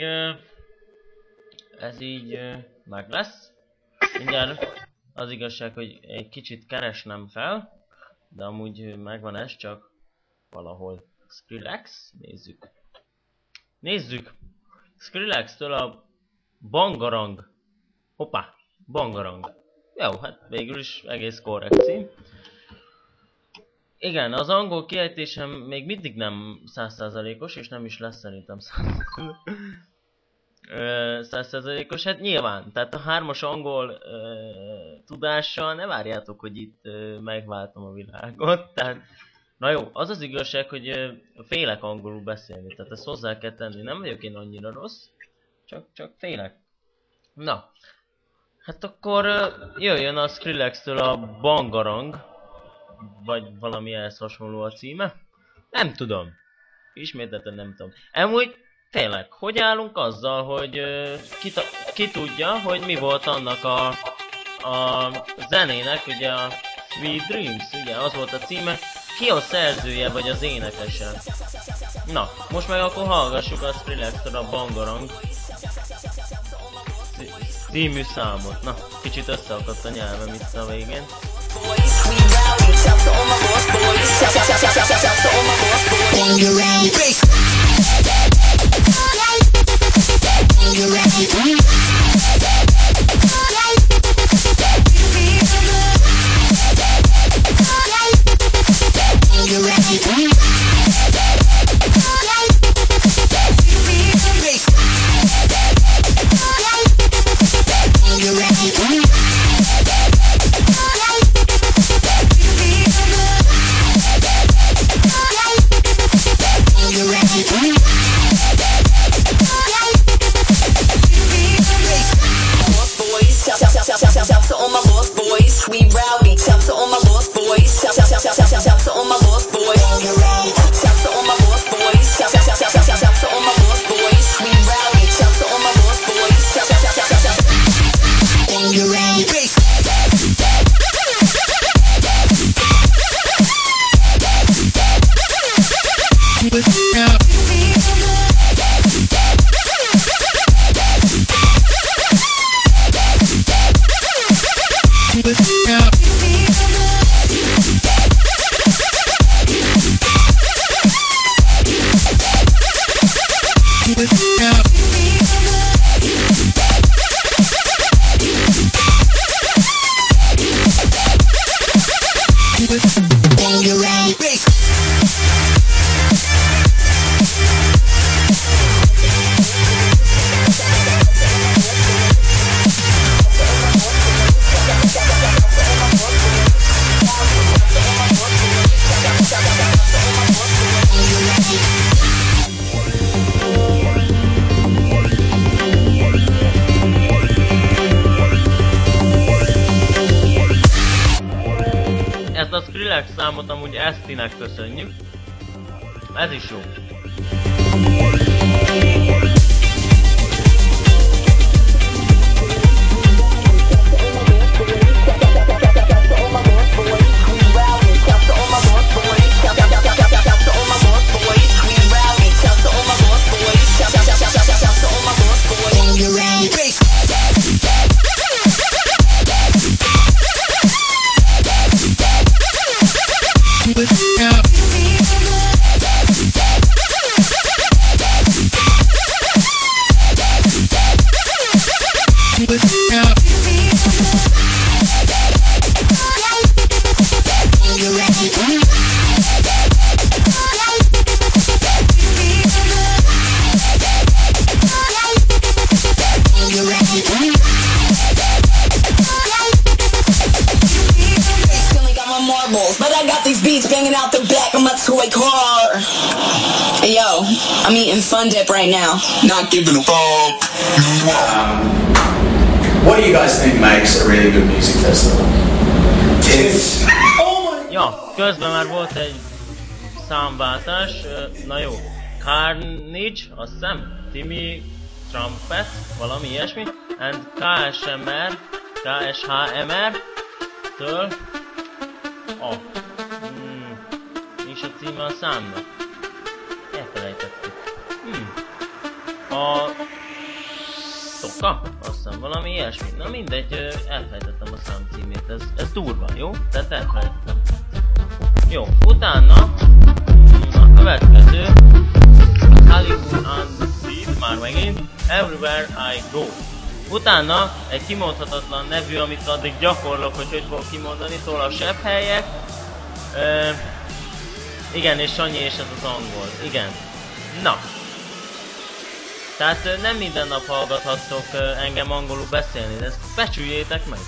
ez így meg lesz. Mindjárt az igazság, hogy egy kicsit keresnem fel. De amúgy megvan ez, csak valahol Skrillex. Nézzük. Nézzük. Skrillex-től a Bangarang. Hoppá, Bangarang. Jó, hát végül is egész korrekt cím. Igen, az angol kiejtésem még mindig nem 100%-os, és nem is lesz szerintem 100%-os. Hát nyilván, tehát a 3-as angol tudással ne várjátok, hogy itt megváltom a világot. Tehát, na jó, az az igazság, hogy félek angolul beszélni, tehát ezt hozzá kell tenni. Nem vagyok én annyira rossz, csak félek. Na, hát akkor jöjjön a Skrillex-től a Bangarang, vagy valami ehhez hasonló a címe. Nem tudom. Ismételten nem tudom. Amúgy tényleg, hogy állunk azzal, hogy ki tudja, hogy mi volt annak a zenének, ugye a Sweet Dreams, ugye az volt a címe. Ki a szerzője vagy az énekese? Na, most meg akkor hallgassuk a Skrillex-től a Bangarang című számot. Na, kicsit összeakadt a nyelvem itt a végén. Ezt a Skrillex számot amúgy Esztinek köszönjük. Ez is jó. But I got these beats banging out the back of my toy car. Hey yo, I'm eating Fun Dip right now. Not giving a fuck. What do you guys think makes a really good music festival? Ja, közben már volt egy számváltás. Na jó, Carnage, azt hiszem, Timmy Trumpet, valami ilyesmi, and KSHMR től mi is a címe a számnak? Elfelejtettük. A Toka? Azt hiszem valami ilyesmi. Na mindegy, elfelejtettem a szám címét, ez durva, jó? Tehát elfelejtettem. Jó, utána a következő Hollywood Undead, már megint Everywhere I Go. Utána egy kimondhatatlan nevű, amit addig gyakorlok, hogy fogok kimondani, szól a sebb helyek. Igen, és Sanyi, és ez az angol. Igen. Na. Tehát nem minden nap hallgathattok engem angolul beszélni, de ezt becsüljétek meg.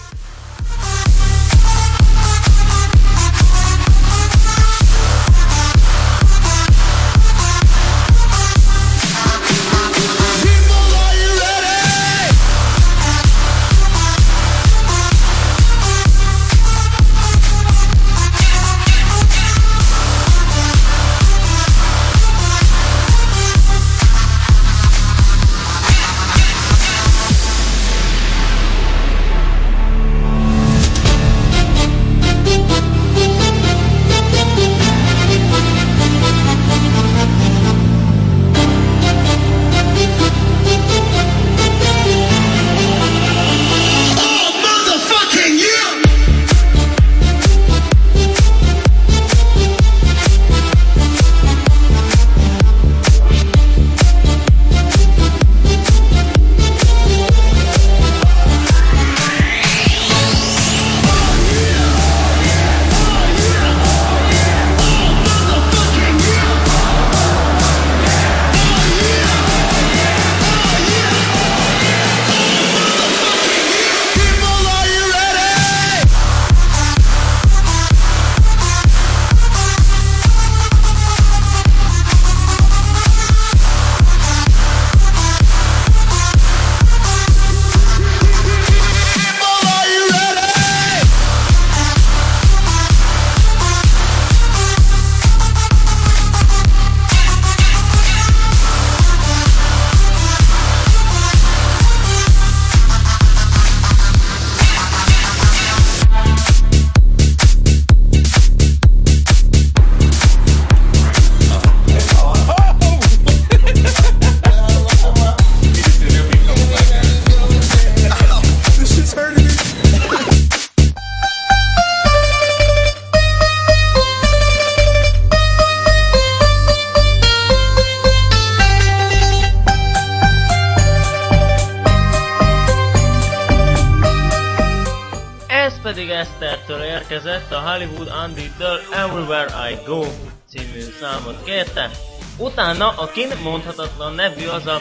pedig Esztertől érkezett, a Hollywood Undead-től Everywhere I Go című számot kérte. Utána a kimondhatatlan nevű az a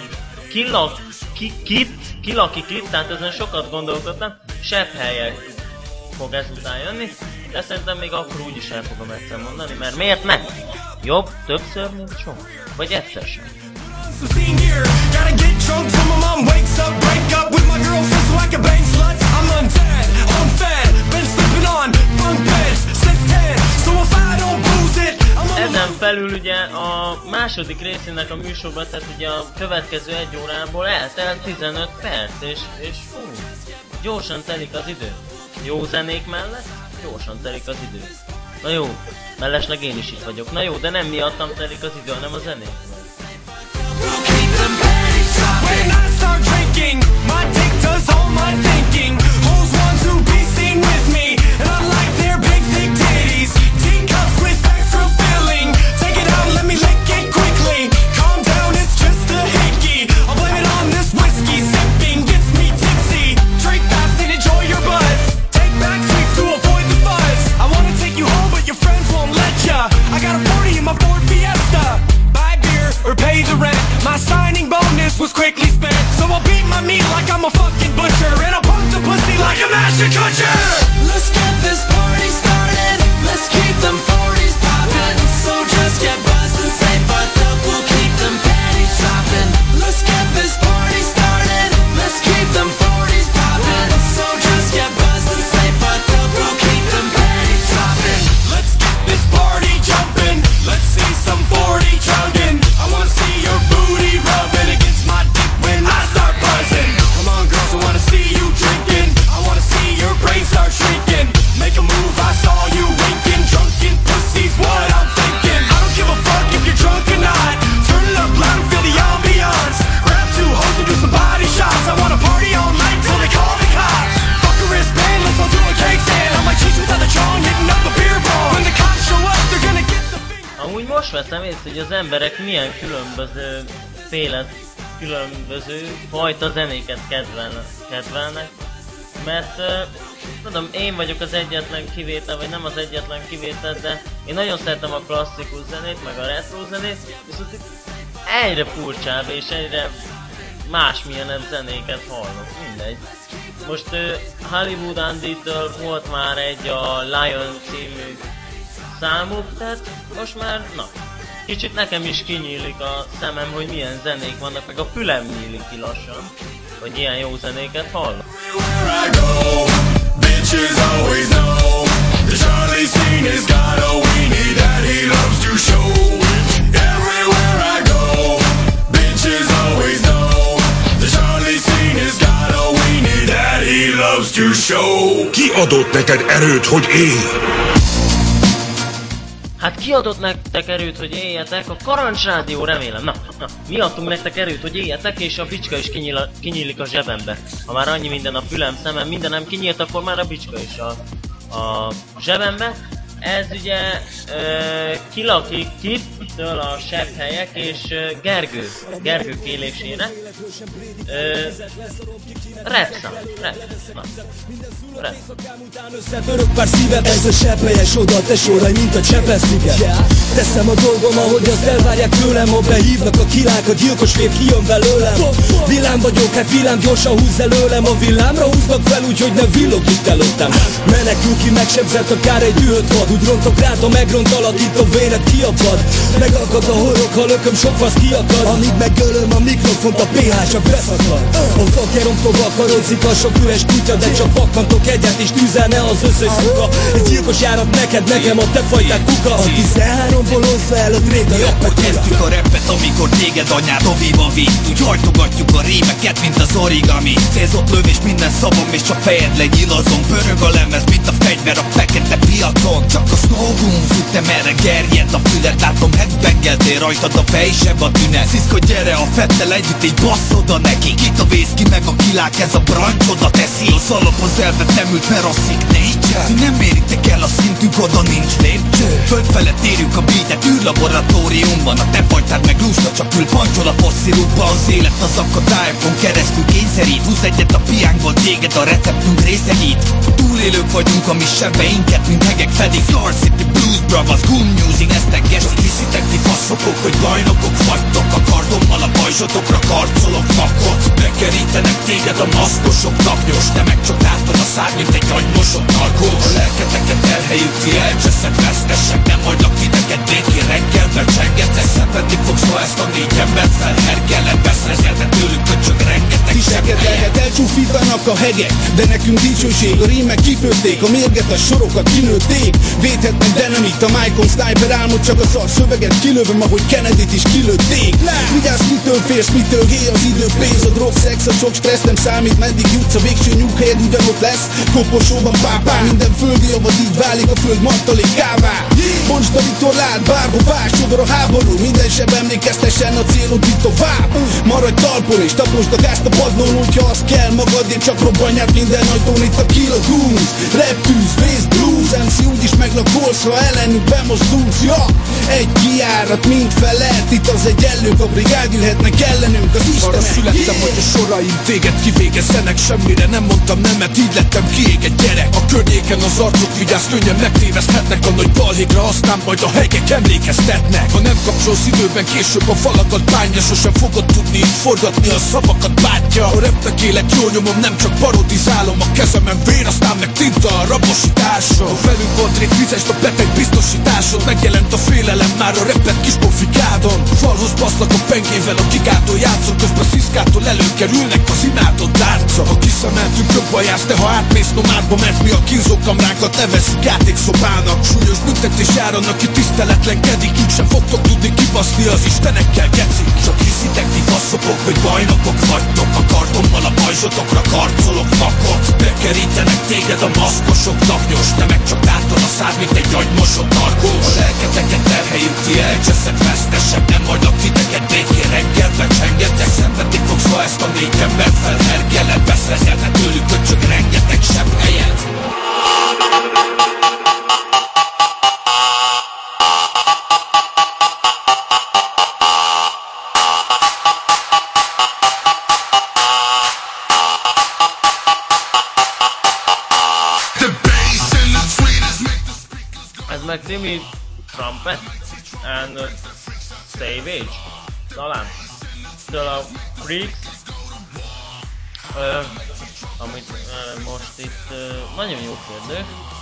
Kilaki Kit, tehát ezen sokat gondolkodtam, sebb helyek fog ezután jönni, de szerintem még akkor úgyis el fogom egyszer mondani, mert miért ne? Jobb többször, mint sok. Vagy egyszer sem. Gotta get drunk till my mom wakes up, break up with my girlfriend so I can bang sluts. I'm undead, unfed, been sleeping on bunk beds since 10, so if I don't booze it, ezen felül ugye a második részének a műsorban, tehát ugye a következő egy órából eltelt 15 perc, és fú, gyorsan telik az idő. Jó zenék mellett, gyorsan telik az idő. Na jó, mellesleg én is itt vagyok. Na jó, de nem miattam telik az idő, hanem a zenék. when I start drinking, my dick does all my thinking. Hoes want to be seen with me, and I like their big thick titties. Teacups with extra filling, take it out, let me lick it quickly. Calm down, it's just a hickey. I'll blame it on this whiskey, sipping gets me tipsy. Drink fast and enjoy your buzz. Take back streets to avoid the fuzz. I wanna take you home, but your friends won't let ya. I got a 40 in my Ford Fiesta. Buy beer or pay the rent. My signing bonus was quickly spent, so I'll beat my meat like I'm a fucking butcher, and I'll pump the pussy like a master catcher. Let's get this party started. Let's keep them 40s poppin'. So just get buzzed and say fucked up. We'll keep them panties dropping. Let's get this party started. Let's keep them 40s poppin'. So just get buzzed and say fucked up. We'll keep them panties dropping. Let's get this party jumpin'. Let's see some 40 chugging. I wanna see your booty rubbing against my dick when I Amúgy most veszem észre, hogy az emberek milyen különböző fajta zenéket kedvelnek, mert tudom, én vagyok az egyetlen kivétel, vagy nem az egyetlen kivétel, de én nagyon szeretem a klasszikus zenét, meg a retro zenét, viszont egyre furcsább és egyre másmilyenebb zenéket hallok, mindegy. Most Hollywood Andy-től volt már egy a Lion című számuk, tehát most már, na, kicsit nekem is kinyílik a szemem, hogy milyen zenék vannak, meg a fülem nyílik ki lassan, hogy ilyen jó zenéket hallok. Bitches always know the Charlie scene has got a weenie that he loves to show. Everywhere I go, bitches always know the Charlie scene has got a weenie that he loves to show. Ki adott neked erőt, hogy élj? Hát ki adott nektek erőt, hogy éljetek? A Karancs Rádió, remélem. Na, mi adtunk nektek erőt, hogy éljetek, és a bicska is kinyílik a zsebembe. Ha már annyi minden a fülem, szemem, mindenem kinyílt, akkor már a bicska is a zsebembe. Ez ugye kilakik Kittől a sepphelyek és Gergő kélésére. Rap. Összetörök pár szívet, ez a sepphelyes oda, te soraj, mint a Csepel-sziget. Teszem a dolgom, ahogy azt elvárják tőlem, ha behívnak a kilák, a gyilkos vér kijön belőlem. Villám vagyok, hát villám gyorsan húzz előlem, a villámra húznak fel, úgyhogy ne villog itt előttem. Menekül ki, megsebzett akár egy dühött vad, úgy rontok rád, ha megrontalak, itt a vénet kiakad. Megakad a horog, ha lököm, sok fasz kiakad. Amíg megölöm a mikrofont, a pH csak beszakad. A fakeromtól vakarodzik a sok üres kutya, de csak vakkantok egyet és tűzelne az összes szuka. Egy gyilkos járat neked, nekem a te fajták kuka. A 13-ból hozza el a trét a rappet. Kezdtük a rappet, amikor téged anyád oviba vitt. Úgy hajtogatjuk a rímeket, mint az origami. Célzott lövés minden szavam, és csak fejed lenyilazom. Pörög a lemez, mint a fegyver a fekete piacon. Csak a snowboom fűtem, erre gerjed a fület. Látom, headbangeltél rajtad a fejsebb a tünet. Sziszka, gyere a Fettel együtt, így basszoda neki. Itt a vészki meg a kilák, ez a brancs oda teszi. Az alap az elvetem ült, mert a signature. Ti nem méritek el a szintünk, oda nincs lépcső. Föld felett érünk a beatet, űrlaboratóriumban. A te fajtád meg lusta, csak ül pancsol a fosszirukba. Az élet az akadályokon keresztül kényszerít. Húz egyet a piánkból, téged a receptünk részegít. Túlélők vagyunk, ami sebeinket, mint hegek fedik. Star City Blues Brothers, Goon Music, eztek ezt hiszitek ti faszokok, hogy bajnokok vagytok. A kardommal a pajzsotokra karcolok makot. Bekerítenek téged a maszkosok napnyos. Te meg csak átad a szár, mint egy agymosott narkós. A lelketeket elhelyük, ti elcseszek, vesztesek. Nem hagylak titeket békén, reggelbe csengetek. Szenvedni fogsz, ha ezt a 4 embert felhergeled. Beszerzelted tőlük, hogy csak rengeteg Tisegedelget elcsúfítanak a hegek, de nekünk dicsőség. A rímek kifőzték, a mérget, a sorokat kinőtték. Védhetnek, de nem itt a Michael Sniper álmod, csak a szar szöveget kilövöm, ahogy Kennedy-t is kilőtték. Vigyázz, mitől félsz, mitől héj az idő, pénz, a drog, szex, a sok stressz nem számít, meddig jutsz, a végső nyughelyed ugyanott lesz. Koporsóban pápá, minden földi javad, így válik a föld martalékává. Bontsd a vitorlát, bárhová, sodor a háború, minden seb emlékeztessen a célod itt tovább. Maradj talpon és taposd a gázt a padlón, hogyha az kell magadért, csak robbanját minden ajtón, itt a Kill a Goons. Rap, tűz, bass, blues, MC úgyis meglakolsz, ha ellenünk bemozdulsz, ja. Egy kiárat mind felett, itt az egyenlők, a brigád ülhetnek ellenünk, az Isten. Arra születtem, hogy a soraim téged kivégezzenek, semmire nem mondtam nemet, így lettem kiégett gyerek. A környéken az arcok vigyázz, könnyen megtéveszthetnek, a nagy balhégra aztán majd a hegek emlékeztetnek. Ha nem kapcsolsz időben, később a falakat bánja, sosem fogod tudni így forgatni a szavakat, bátya. A repnek élek, jól nyomom, nem csak parodizálom, a kezemen vér, aztán meg tinta a rabosításom. Ha velünk volt rég, fizesd a beteg biztosításod, megjelent a félelem már a repet kis pofikádon. Falhoz baszlak a pengével, a gigától játszok, közben sziszkától előkerülnek az imádott dárca. Ha kiszemeltünk, jobban jársz, de ha átmész nomádba, mert mi a kínzókamrákat nevezzük játékszobának. Súlyos büntetés jár annak, ki tiszteletlenkedik, úgysem fogtok tudni kibaszni az istenekkel, gecik. Csak hiszitek ti faszokok, hogy bajnokok vagytok, a kardommal a pajzsotokra karcolok makot. Bekerítenek téged a maszkosok napnyos, te meg csak átad a szád, mint egy agymosott narkós. A lelketeket elhelyük, ti elcseszek, vesztesek, nem hagylak titeket békén, reggelbe csengetek. Szenvedni fogsz, ha ezt a 4 embert felhergeled. Beszerzelted tőlük, hogy csak rengeteg sebb helyet. meg Timmy Trumpet and Savage, talán. Től a Freaks, amit most itt nagyon jó kérdés.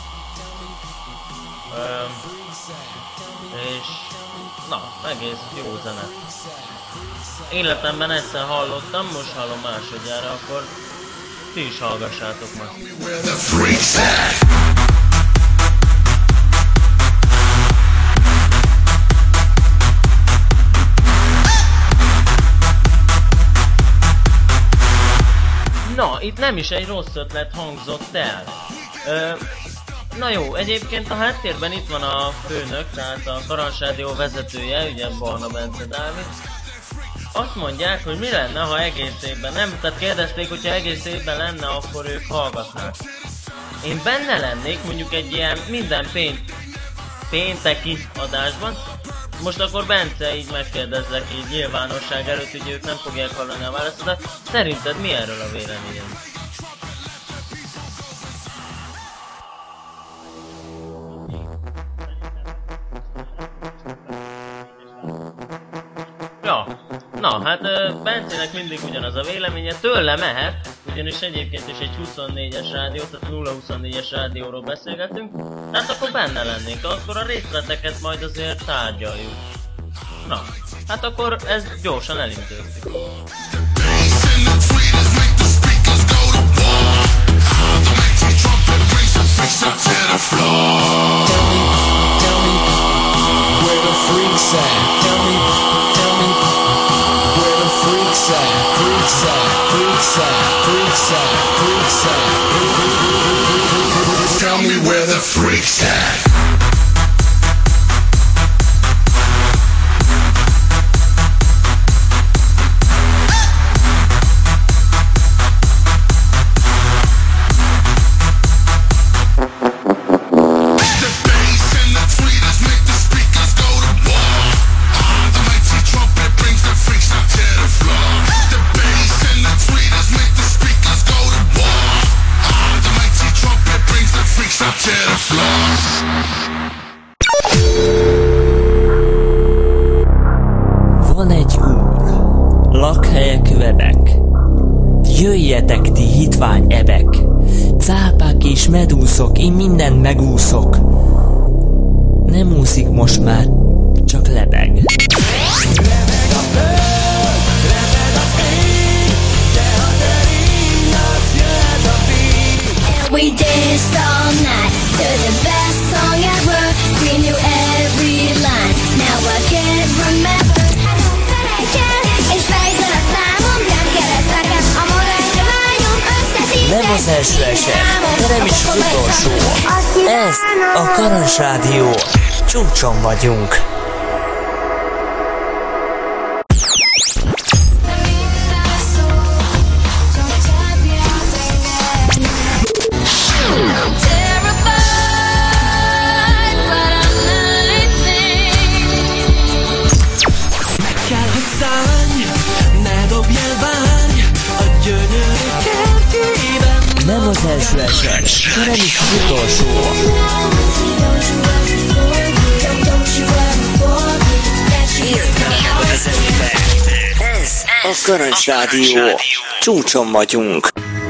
És na, egész jó zene. Életemben egyszer hallottam, most hallom másodjára, akkor ti is hallgassátok meg. Na, itt nem is egy rossz ötlet hangzott el. Na jó, egyébként a háttérben itt van a főnök, tehát a Karancs Rádió vezetője, ugye Barna Bence Dávid. Azt mondják, hogy mi lenne, ha egész évben nem, tehát kérdezték, hogyha egész évben lenne, akkor ők hallgatnák. Én benne lennék mondjuk egy ilyen minden pénteki adásban. Most akkor Bence így megkérdezlek így nyilvánosság előtt, hogy ők nem fogják hallani a válaszodat. Szerinted mi erről a véleményed? Ja, na hát Bencének mindig ugyanaz a véleménye, tőle mehet, ugyanis egyébként is egy 24-es rádió, tehát 0-24-es rádióról beszélgetünk, tehát akkor benne lennénk, akkor a részleteket majd azért tárgyaljuk. Na, hát akkor ez gyorsan elintézzük. Tell me where the freaks at. Van egy úr, lakhelyek webek, jöjjetek ti hitvány ebek, cápák és medúszok, én mindent megúszok, nem úszik most már, csak lebeg. Remeg a föld, remeg az ég, de ha te innasz, jöhet a víz. And we danced all night to the best song ever. We knew every line, now I can't remember. Felejtjen, és fejtsd el a számom, nem kellett nekem a morálra vágyom, összetízek. Nem az első eset, de nem is az utolsó. Ez a Karancs Rádió. Csúcson vagyunk. Nem az első eset, de nem is az utolsó. Ez a Karancs Rádió. Csúcson vagyunk.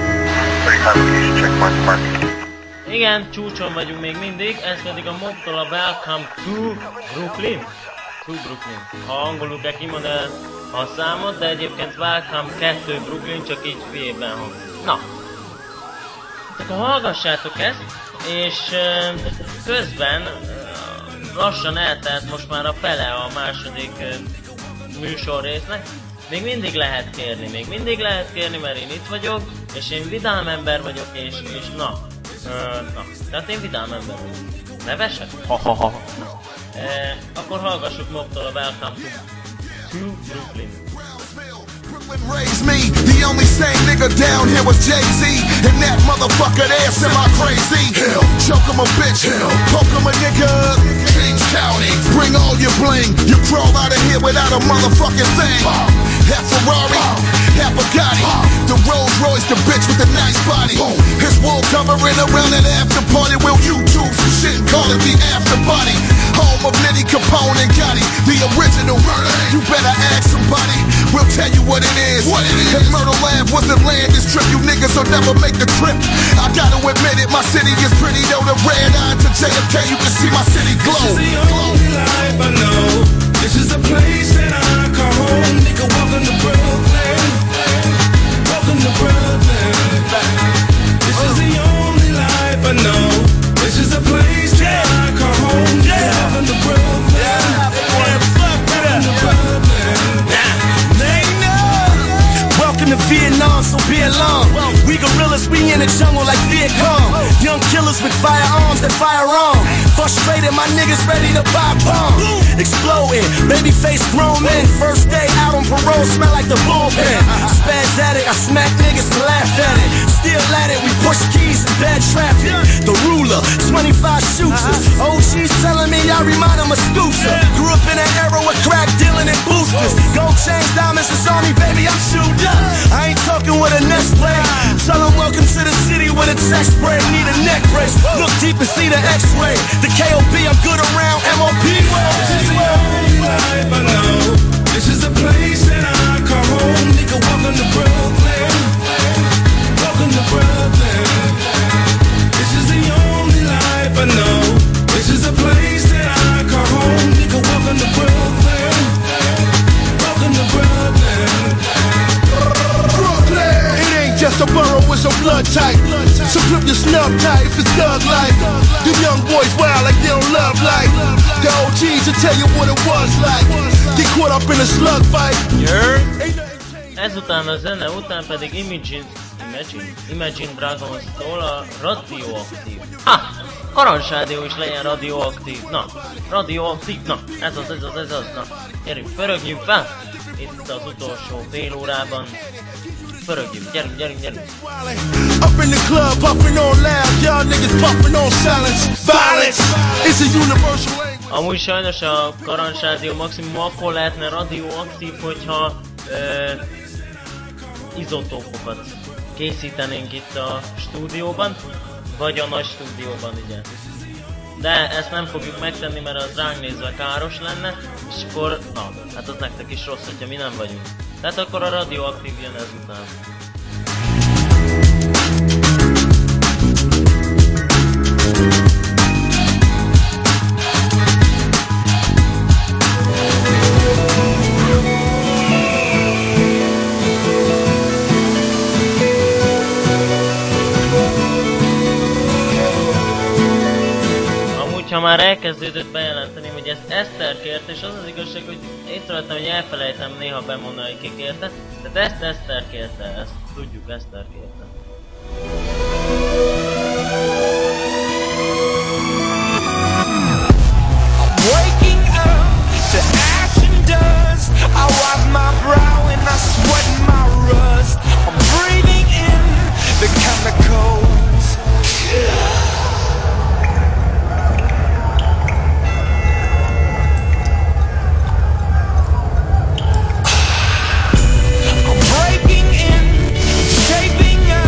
Igen, csúcson vagyunk még mindig, ez pedig a Mobtól a Welcome to Brooklyn. To Brooklyn. Ha angolul kell kimondani a számot, de egyébként Welcome 2 Brooklyn, csak így hülyében hangzik. Na, akkor hallgassátok ezt, és közben lassan eltelt most már a fele a második műsorrésznek. Még mindig lehet kérni, mert én itt vagyok, és én vidám ember vagyok, és na. Tehát én vidám ember vagyok. Nevesek? Ha. Akkor hallgassuk Mobtól a Welcome to Brooklyn. Raised me, the only sane nigga down here was Jay-Z, and that motherfucker there semi-crazy. Hell, choke him a bitch, hell, poke him a nigga. Kings County, bring all your bling, your crawl out of here without a motherfucking thing. Half Ferrari, half Bugatti. The Rolls Royce, the bitch with the nice body. His wool covering around that after party. We'll YouTube some shit and call it the after body. Home of Nitty Capone and Gotti, the original. You better ask somebody, we'll tell you what it is. If Myrtle Ave was the land, this trip, you niggas will never make the trip. I gotta admit it, my city is pretty though. The red eye to JFK, you can see my city glow. This is the only life I know. This is the place that I call home. Nigga, welcome to Brooklyn. Welcome to Brooklyn. This is the only life I know. This is the place that I call home. Nigga, welcome to Brooklyn. Welcome to Brooklyn. They know. Welcome to Vietnam, so be alarmed. We gorillas, we in the jungle like Viet Cong. Young killers with firearms that fire on. Frustrated, my niggas ready to buy bombs. Exploding, baby face grown men. First day out on parole, smell like the bullpen. Spaz addict, I smack niggas and laugh at it. Still at it, we push keys in bad traffic. The ruler, 25 shooters. OG's telling me I remind them of Scooter. Grew up in an era with crack dealing and boosters. Gold chains, diamonds, it's on me, baby, I'm chewed up. I ain't talking with a nest play. Tell them welcome to the city with a chest spray. Need a neck brace, look deep and see the x-ray. The KOB, I'm good around MOP. This is the only life I know. This is the place that I call home. Nigga, welcome to Brooklyn. Welcome to Brooklyn. This is the only life I know. This is the place that I call home. Nigga, welcome to Brooklyn. Welcome to Brooklyn. Brooklyn. It ain't just a borough, it's a blood type. So grip your snub tight if it's thug life. Them young boys wild like they don't love life. The OGs will tell you what it was like. Get caught up in a slug fight. Ezután a zene után pedig Imagine Dragons-tól a Radioaktív. Karancs Rádió is legyen radioaktív. Na, radioaktív, na, ez az, na. Gyerünk, pörögjünk fel! Itt az utolsó fél órában. Pörögjünk, gyerünk. Up in the club, puffing on loud. Y'all niggas puffing on silence. Violence is a universal language. Amúgy sajnos a Karancs Rádió maximum akkor lehetne radioaktív, hogyha izotópokat készítenénk itt a stúdióban, vagy a nagy stúdióban, ugye. De ezt nem fogjuk megtenni, mert az ránk nézve káros lenne, és akkor, na, hát az nektek is rossz, hogyha mi nem vagyunk. Tehát akkor a radioaktív jön ezután. Ha már elkezdődött, bejelenteném, hogy ezt Eszter kérte, és az az igazság, hogy észrevettem, hogy elfelejtem néha bemondani, ki kérte. Tehát ezt Eszter kérte, ezt tudjuk, Eszter kérte. Waking up to ash and dust. I wipe my brow and I sweat my rust. I'm breathing in the chemicals. Shaping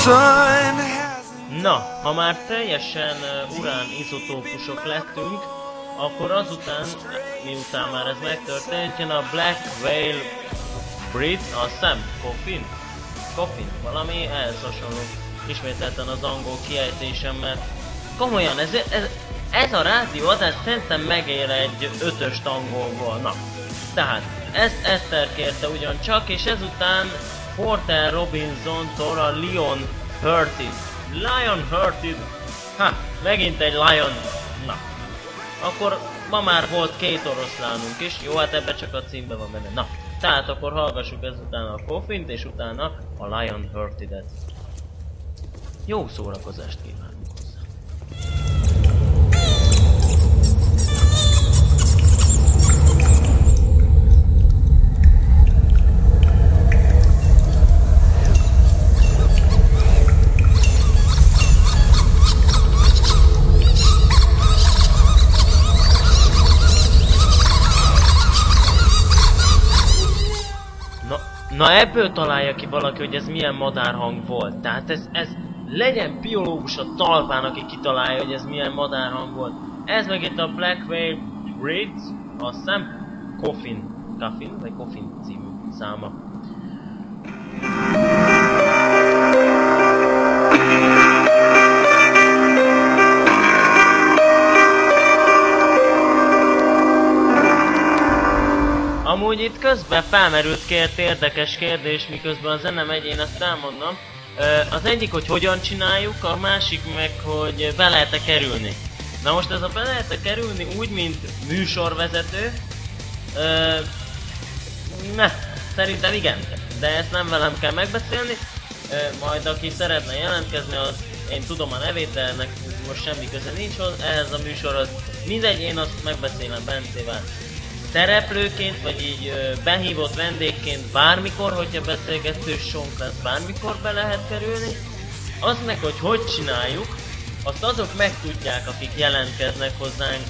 sun. Na, ha már teljesen urán izotópusok lettünk, akkor azután, miután már ez megtörtént, jön a Black Whale Brit, azt hiszem, Coffin, valami ehhez hasonló. Ismételten az angol kiejtésem, mert komolyan, ez a rádióadás szerintem megér egy 5-öst angolból. Na, tehát, ezt Eszter kérte ugyancsak, és ezután Porter Robinson-tól a Lion Hearted. Megint egy Lion. Na, akkor ma már volt 2 oroszlánunk is, jó, hát ebbe csak a címbe van benne. Na, tehát akkor hallgassuk ezután a Coffint, és utána a Lion Hearted-et. Jó szórakozást kívánok hozzá! Na ebből találja ki valaki, hogy ez milyen madárhang volt. Tehát ez legyen biológus a talpán, aki kitalálja, hogy ez milyen madárhang volt. Ez meg itt a Black Whale Brit, azt hiszem Coffin című száma. Amúgy itt közben felmerült 2 érdekes kérdés, miközben a zene megy, én ezt elmondom. Az egyik, hogy hogyan csináljuk, a másik meg, hogy be lehet-e kerülni. Na most ez a be lehet-e kerülni úgy, mint műsorvezető? Szerintem igen, de ezt nem velem kell megbeszélni. Majd aki szeretne jelentkezni, az én tudom a nevét, de ennek most semmi köze nincs ehhez a műsorhoz. Mindegy, én azt megbeszélem Bencével. Szereplőként, vagy így behívott vendégként bármikor, hogyha beszélgető sonk lesz, bármikor be lehet kerülni. Az meg, hogy csináljuk, azt azok megtudják, akik jelentkeznek hozzánk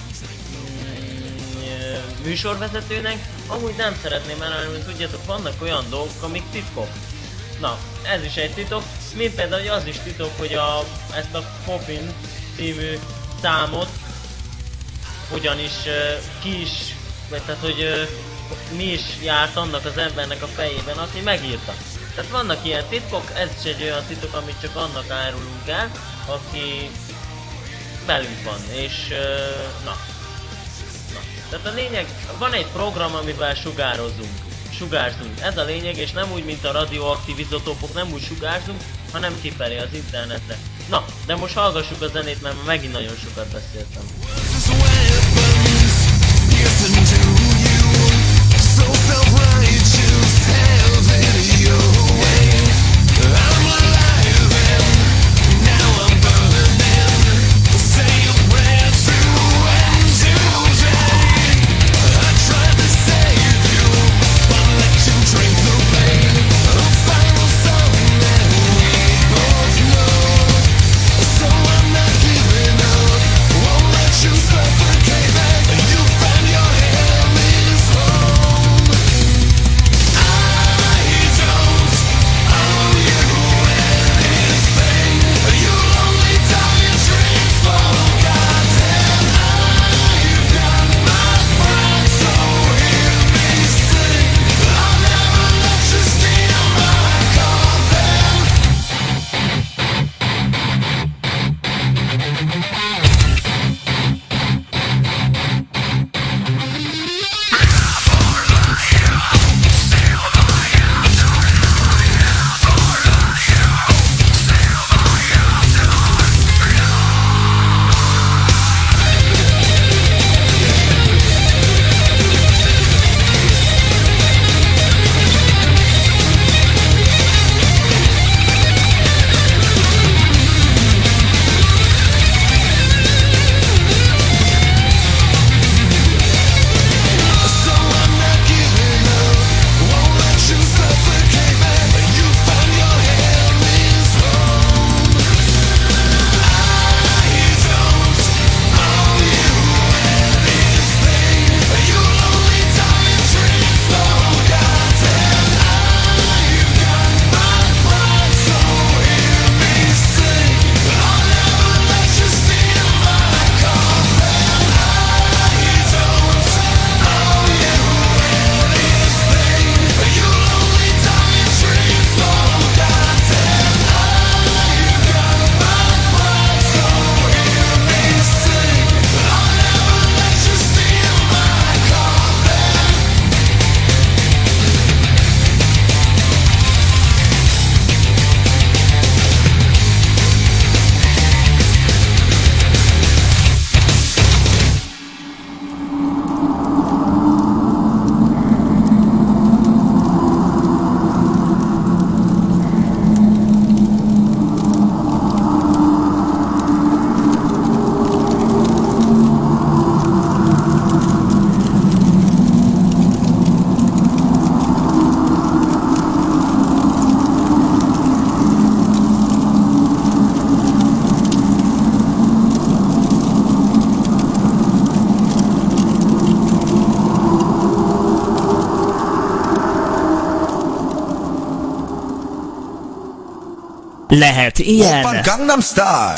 műsorvezetőnek. Amúgy nem szeretném elmondani, hogy tudjátok, vannak olyan dolgok, amik titkok. Na, ez is egy titok, mint például, hogy az is titok, hogy ezt a Coffin című számot hogyan is tehát hogy mi is járt annak az embernek a fejében, aki megírta. Tehát vannak ilyen titkok, ez is egy olyan titok, amit csak annak árulunk el, aki velünk van, és na. Tehát a lényeg, van egy program, amivel sugárzunk, ez a lényeg, és nem úgy, mint a radioaktív izotópok, nem úgy sugárzunk, hanem kifelé az internetre. Na, de most hallgassuk a zenét, mert megint nagyon sokat beszéltem. Listen to you, so self-righteous, have it your way. I'm alive and now I'm burning. Say a prayer to end today. I tried to save you, but let you drink the pain. A final song that we both know. So I'm not giving up, won't let you suffocate back. You find your hell is home. I don't Lehet ilyen. Open Gangnam Style.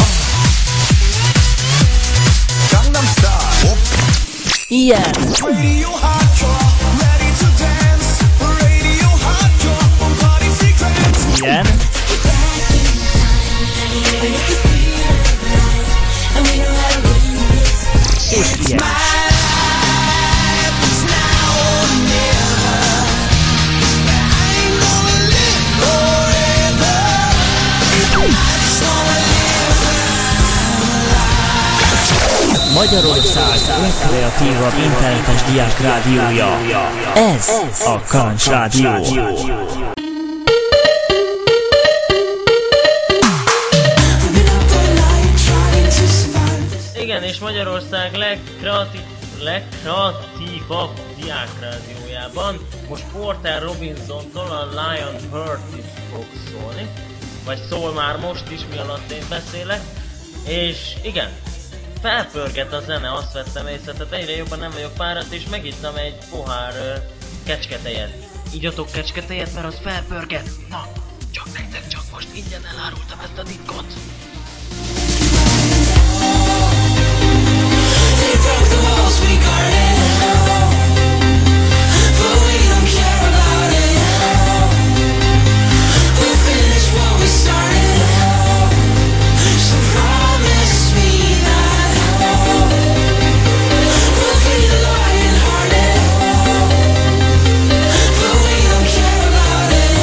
Gangnam Style. Ilyen. Radio hardcore, ready to dance. Radio hardcore, party secrets. Ilyen. És ilyen. Magyarország legkreatívabb internetes diák rádiója. Ez a Karancs Rádió. Igen, és Magyarország legkreatívabb diák rádiójában most Porter Robinsontól a Lionheart-it fog szólni. Vagy szól már most is, mi alatt én beszélek. És igen, felpörget a zene, azt vettem észre, tehát egyre jobban nem vagyok fáradt, és megittem egy pohár kecsketejet. Igyatok kecsketejet, mert az felpörget. Na, csak nektek, csak most ingyen elárultam ezt a titkot. They broke the walls we guarded, but we don't care about it. We'll finish what we started, so promise me that we'll be lion-hearted, but we don't care about it.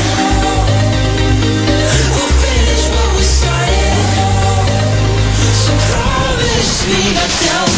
We'll finish what we started, so promise me that they'll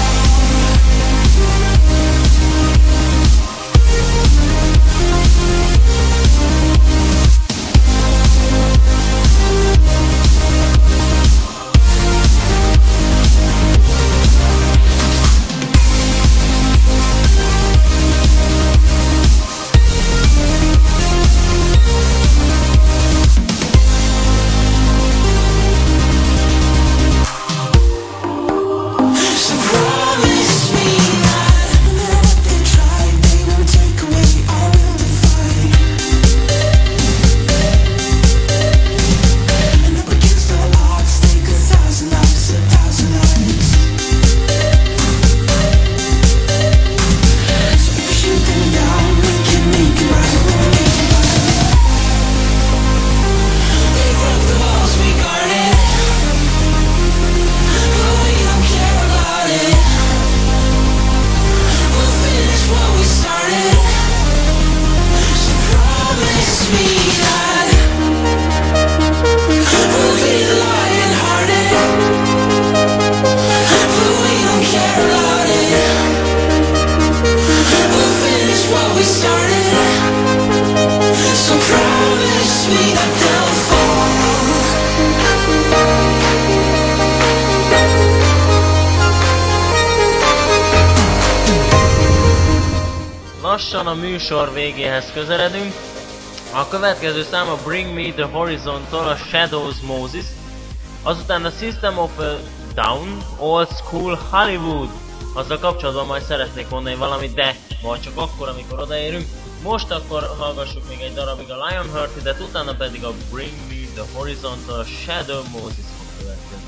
Lassan a műsor végéhez közeledünk. A következő szám a Bring Me The Horizon-tól a Shadows Moses. Azután a System of a Down, Old School Hollywood. Azzal kapcsolatban majd szeretnék mondani valamit, de majd csak akkor, amikor odaérünk. Most akkor hallgassuk még egy darabig a Lionheart-et, utána pedig a Bring Me The Horizon-tól a Shadow Moses fog következni.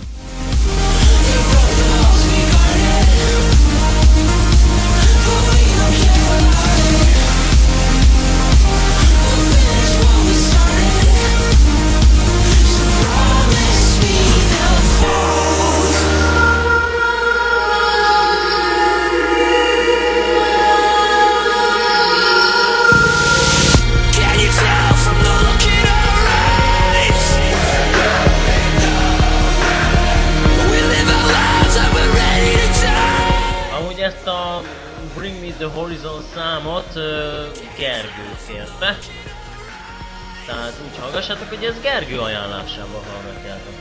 Ezt a Bring Me The Horizon számot Gergő kérte. Tehát úgy hallgassátok, hogy ez Gergő ajánlásában hallgatjátok.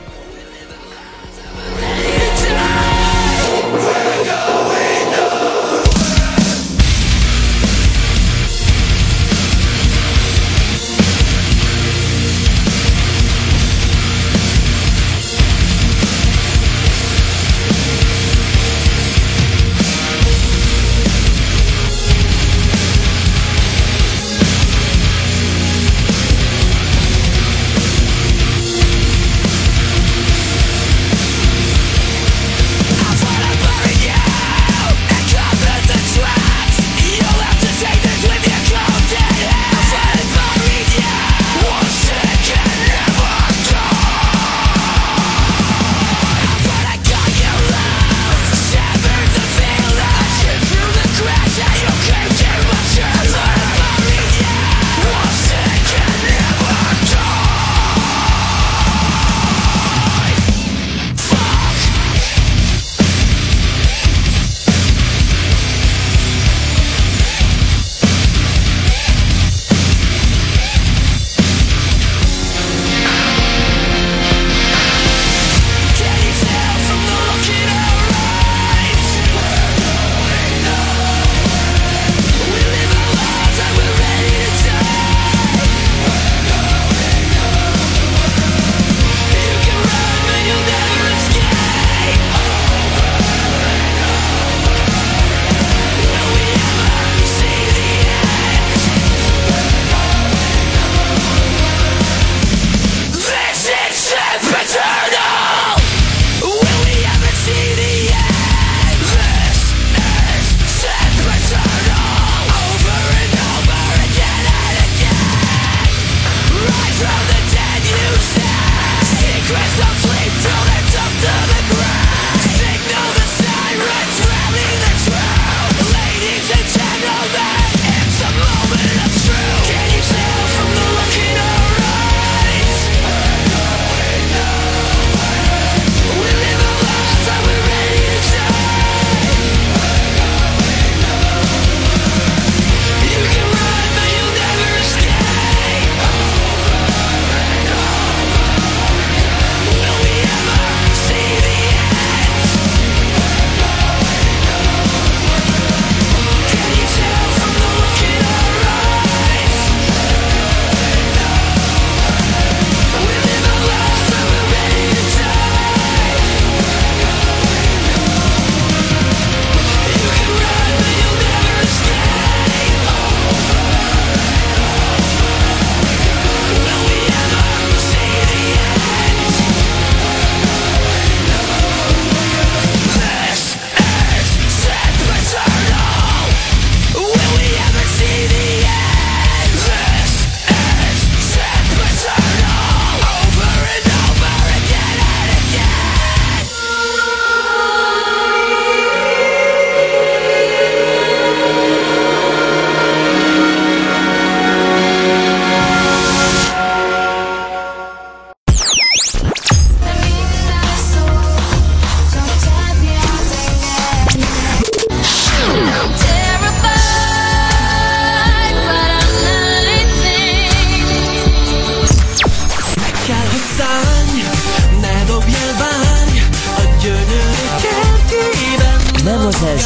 We'll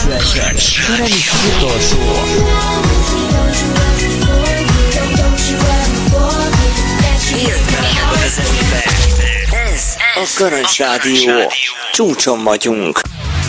esett. Gyere is az utolsó. Ez a Karancs Rádió. Csúcson vagyunk.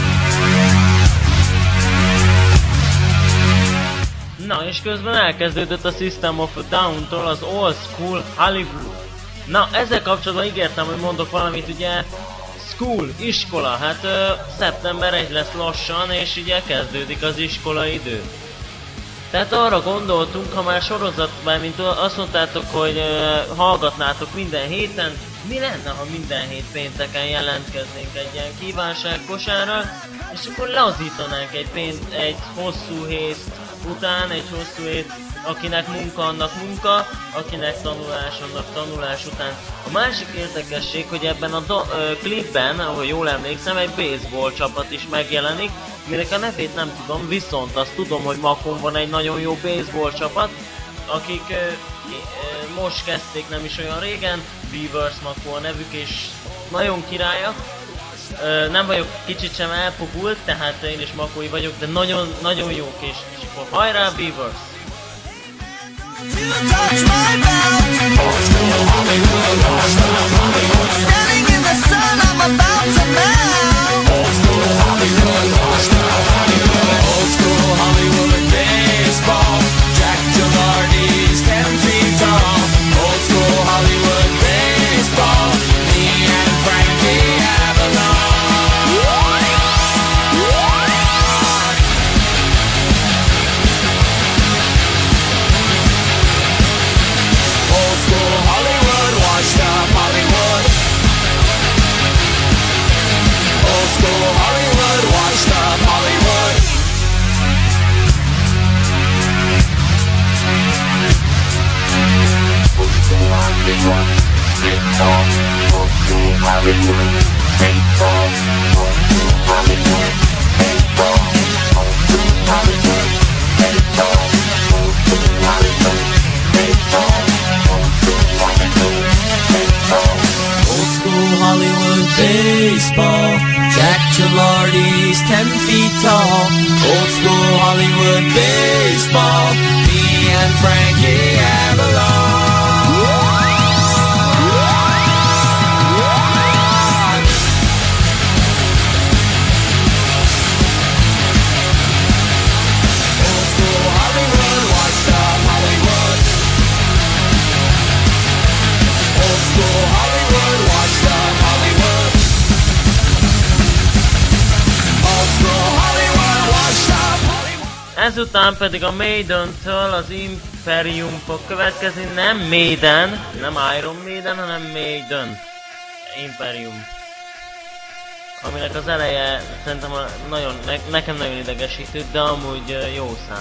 Na, és közben elkezdődött a System of a Down-tól az Old School Hollywood. Na, ezzel kapcsolatban ígértem, hogy mondok valamit, ugye School, iskola, hát szeptember 1 lesz lassan, és ugye kezdődik az iskolaidő. Tehát arra gondoltunk, ha már sorozatban, mint azt mondtátok, hogy hallgatnátok minden héten, mi lenne, ha minden hét pénteken jelentkeznénk egy ilyen kívánságkosárral, és akkor lazítanánk egy hosszú hét után, egy hosszú hét, akinek munka, annak munka, akinek tanulás, annak tanulás után. A másik érdekesség, hogy ebben a klipben, ahol jól emlékszem, egy baseball csapat is megjelenik, aminek a nevét nem tudom, viszont azt tudom, hogy Makón van egy nagyon jó baseball csapat, akik most kezdték nem is olyan régen, Beavers Makó a nevük, és nagyon királyak. Nem vagyok kicsit sem elpopult, tehát én is makói vagyok, de nagyon, nagyon jók, és akkor hajrá Beavers! Standing in the sun, I'm about to melt. Old school Hollywood, old school Hollywood baseball. Jack Gilardi's 10 feet tall. Old school Hollywood baseball. Me and Frankie Avalon. Old school Hollywood, washed up Hollywood. Old school Hollywood, washed up Hollywood. Old school Hollywood, baseball. Old school Hollywood, baseball. Old school Hollywood, baseball. Old school Hollywood, baseball. Old school Hollywood, baseball. Old school Hollywood baseball. Jack Gilardi's 10 feet tall. Old school Hollywood baseball. Me and Frankie Avalon. Old school Hollywood, washed up Hollywood. Old school Hollywood, washed up Hollywood. Old school Hollywood, washed up Hollywood. Ezután pedig a Maiden-től az Imperium fog következni, nem Maiden, nem Iron Maiden, hanem Maiden. Imperium. Aminek az eleje szerintem nekem nagyon idegesítő, de amúgy jó szám.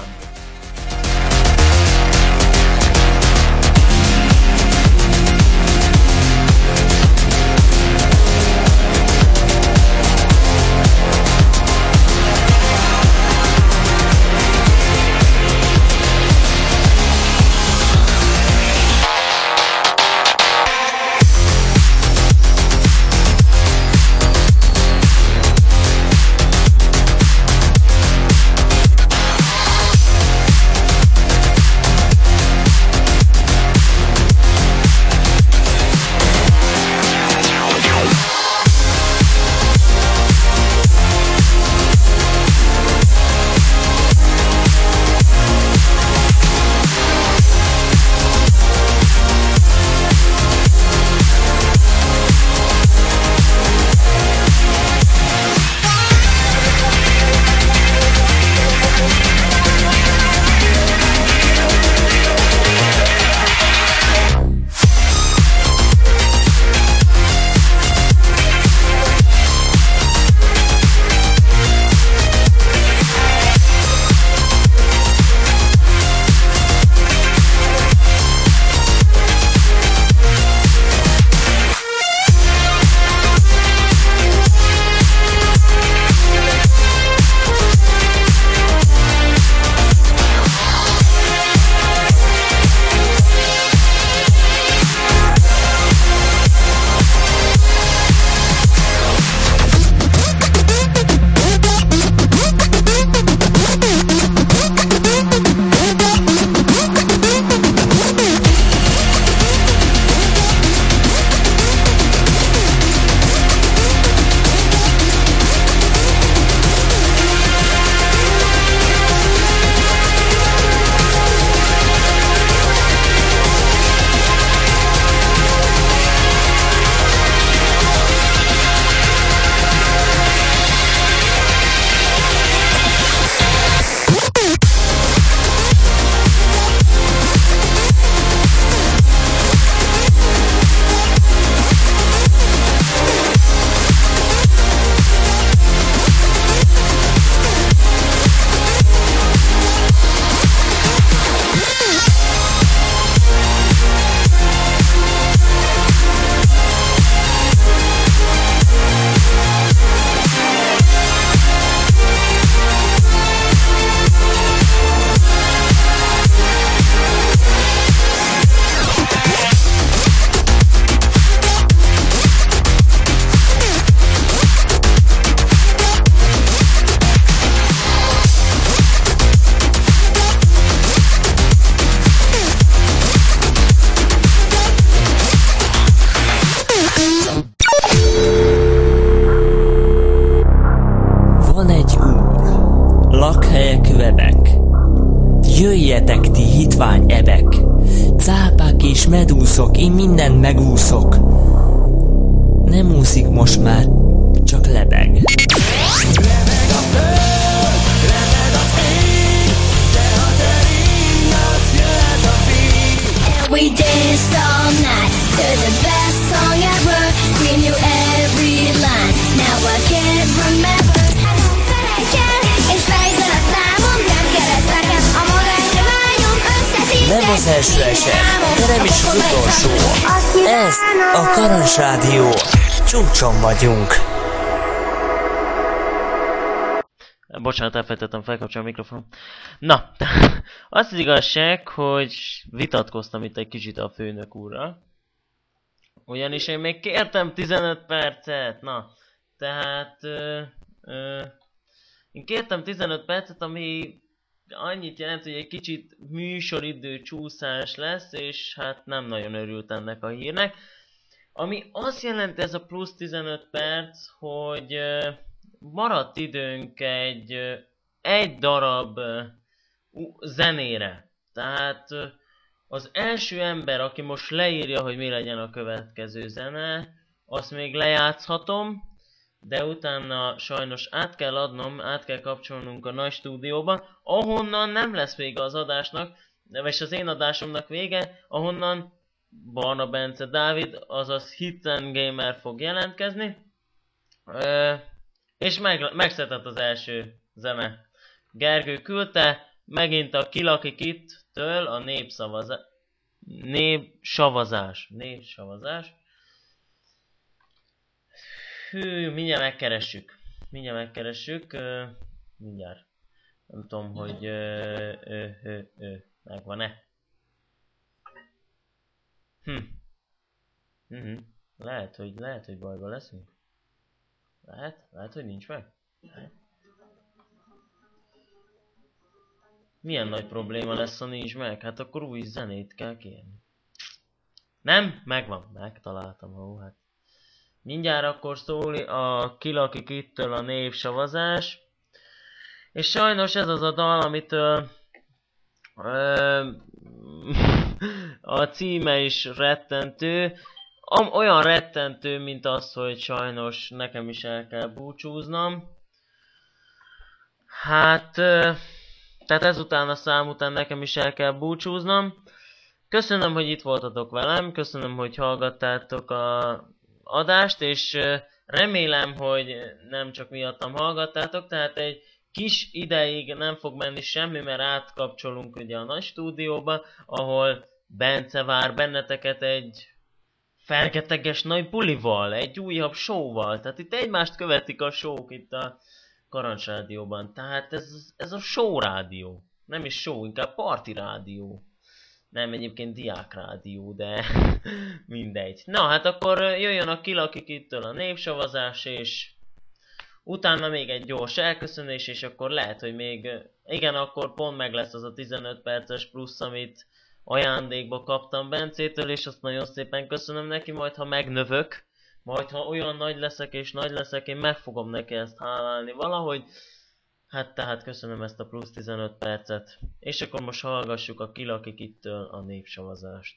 hitvány ebek. Cápák és medúszok, én mindent megúszok. Nem úszik most már, csak lebeg. Remeg a föld, remeg az ég, de ha te ringasz, jöhet a vég. And we danced all night to the best song ever. We knew every line, now I can't remember. Felejtjen, és fejtsd el a számom, nem keresd nekem a morányra lányom, összetíztek. Nem az első eset, de nem is az utolsó. Ez a Karancs Rádió. Csúcson vagyunk. Bocsánat, elfelejtettem felkapcsolni a mikrofon. Na, az igazság, hogy vitatkoztam itt egy kicsit a főnök úrral. Ugyanis én még kértem 15 percet, na. Tehát én kértem 15 percet, ami annyit jelent, hogy egy kicsit műsoridő csúszás lesz, és hát nem nagyon örült ennek a hírnek. Ami azt jelenti ez a plusz 15 perc, hogy maradt időnk egy darab zenére. Tehát az első ember, aki most leírja, hogy mi legyen a következő zene, azt még lejátszhatom, de utána sajnos át kell kapcsolnunk a nagy stúdióba, ahonnan nem lesz vége az adásnak, és az én adásomnak vége, ahonnan Barna Bence Dávid, azaz Hitten Gamer fog jelentkezni, és megszületett az első zene. Gergő küldte, megint a Kilakik Itt-től a népszavazás. Hű, mindjárt megkeressük. Mindjárt. Nem tudom, hogy megvan-e. Lehet, hogy bajba leszünk. Lehet, hogy nincs meg. Lehet. Milyen nagy probléma lesz, ha nincs meg? Hát akkor új zenét kell kérni. Nem? Megvan. Megtaláltam. Hát. Mindjárt akkor szól a Kilakik Itt-től a népszavazás. És sajnos ez az a dal, amitől a címe is rettentő. Olyan rettentő, mint az, hogy sajnos nekem is el kell búcsúznom. Hát, tehát ezután a szám után nekem is el kell búcsúznom. Köszönöm, hogy itt voltatok velem, köszönöm, hogy hallgattátok a adást, és remélem, hogy nem csak miattam hallgattátok, tehát egy kis ideig nem fog menni semmi, mert átkapcsolunk ugye a nagy stúdióba, ahol Bence vár benneteket egy fergeteges nagy bulival, egy újabb showval. Tehát itt egymást követik a showk itt a Karancs Rádióban. Tehát ez a show rádió. Nem is show, inkább party rádió. Nem egyébként diák rádió, de mindegy. Na hát akkor jöjjön a Kilakik Itt-től a népszavazás, és utána még egy gyors elköszönés, és akkor lehet, hogy még... Igen, akkor pont meg lesz az a 15 perces plusz, amit ajándékba kaptam Bencétől, és azt nagyon szépen köszönöm neki, majd ha megnövök, majd ha olyan nagy leszek, én meg fogom neki ezt hálálni valahogy. Hát tehát köszönöm ezt a plusz 15 percet. És akkor most hallgassuk a Kilakik Itt-től a népszavazást.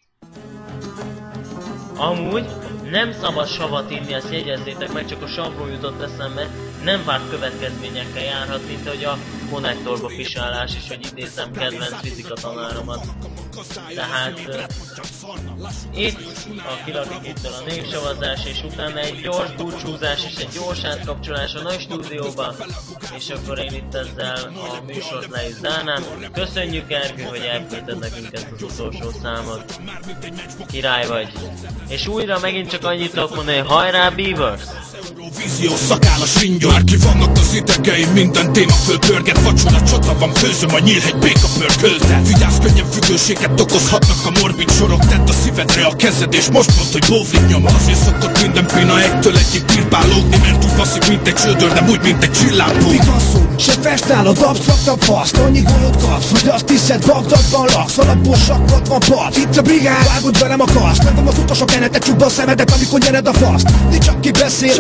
Amúgy nem szabad savat inni, ezt jegyezzétek meg, csak a savról jutott eszembe, nem várt következményekkel járhat, mint hogy a konnektorba pisálás is, hogy idézem kedvenc fizikatanáromat. Tehát itt a Kilakik Itt-től a népszavazás, és utána egy gyors búcsúzás és egy gyors átkapcsolás a nagy stúdióba, és akkor én itt ezzel a műsort le is zárnám. Köszönjük, Gergő, hogy elküldted nekünk ezt az utolsó számot. Király vagy. És újra megint csak annyit tudok mondani, hogy hajrá Beavers! Vízió szakállas ringyó. Már ki vannak az idegeim, minden téma fölpörget. Vacsora csata van főzöm, a nyílhegy béka pörkölte. Vigyázz, könnyen függőséget okozhatnak a morbid sorok. Tedd a szívedre a kezed, és most mondd, hogy bóvlik nyoma. Azért szokott minden pina egytől egyik pirpálódni, mert úgy faszik, mint egy csődör, nem úgy, mint egy csillámpó. Picasso, se festnálod, absztraktabb faszt. Annyi golyót kapsz, hogy azt hiszed, Bagdadban laksz. Alapból sakkat van part, itt a brigád. Vágod velem a kaszt, megom az utasok enetet, csukd a szemedet, amikor nyered a faszt. Nincs aki beszél, csak kritiz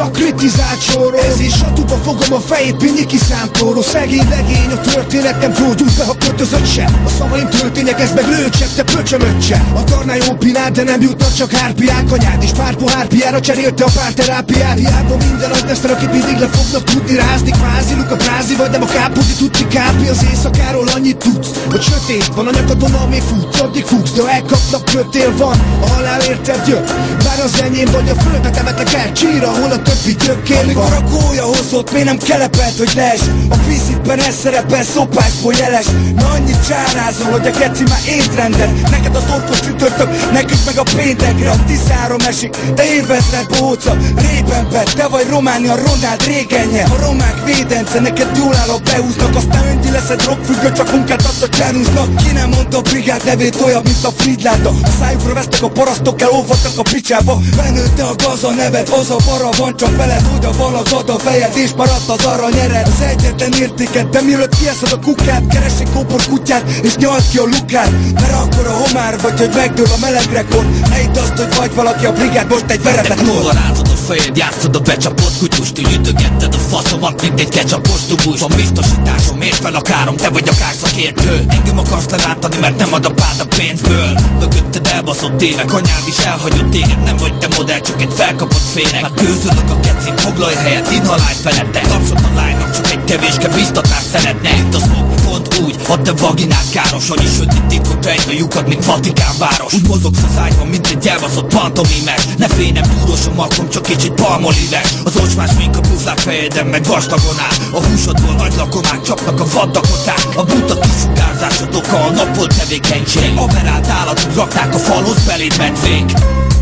improvizált sorról. Ez is satuba fogom a fejét, mindig kiszámtóró. Szegény legény, a történetem prógyúz be, ha kötözött se. A szavaim történnek, ez meg lőcsek, te pöcsömöt se. A torna jó pinát, de nem jutnak csak hárpiák. Anyád is pár pohár piára cserélte a párterápiát. Hiába minden nagy tesztel, akit mindig le fognak tudni rázni. Kvázi Luka Prázi, vagy nem a kápudi tudni kápi. Az éjszakáról annyit tudsz, hogy sötét van a nyakadon, ami futsz. Addig futsz, de elkapnak, kötél van. A halál érted jön, bár az enyém vagy a földbe temetlek el csíra, ahol a többi gyökkér van. Amikor a gólya hozott, még nem kelepelt, hogy les. A vízitben ez szerepel, szopásból jeles. Na annyit csárázol, hogy a geci már étrended. Neked a torkos csütörtök, nekünk meg a péntekre. A 13 esik, de érvezred bóca. Rébember, te vagy Románia, Ronald Régenje. A romák védence, neked jól áll, a beúznak. Aztán önti leszed rockfüggő, csak munkát adsz a cserúznak. Ki nem mondta a brigád nevét olyan, mint a Fridláda. A szájukra vesztek a parasztok, elolvadtak a picsába. Benőtte a gaza neved, az a bara van csak veled. Hogy a valagad a fejed, és maradt az arany ered. Az egyetlen értéket, de mielőtt kieszed a kukát, keres egy kópor kutyát, és nyald ki a lukát. Mert akkor a homár vagy, hogy megdől a melegrekon. Ne hidd azt, hogy vagy valaki, a brigád most egy veretlen Nulla rázod a fejed, játszod a becsapott kutyust. Úgy ütögetted a faszomat, mint egy ketchupos tubus. Van biztosításom, miért fel a károm, te vagy a kárszakértő. Engem akarsz lerántani, mert nem ad a pád a pénzből. Mögötted elbaszott évek, anyád is elhagyott téged. Nem vagy te modell, csak egy felkapott féreg. Hát gőzölök a kecim, foglalj helyet, inhalálj felette. Tapsod a lánynak, csak egy kevéske biztatás szeretne. Itt a smog, pont úgy, ha te vaginát káros, hogy is sötét titkot rejt a lyukad, mint Vatikán város. Úgy mozogsz az ágyban, mint egy elbaszott pantomimes. Ne félj, nem túros a markom, csak kicsit palmolives. Az ocsmás mink a buzlák fejeden, meg vastagon áll. A húsodból nagy lakomák csapnak a vaddakoták. A buta kisugárzásod oka a nap volt tevékenység. Aberált állatok rakták a falhoz beléd medvék.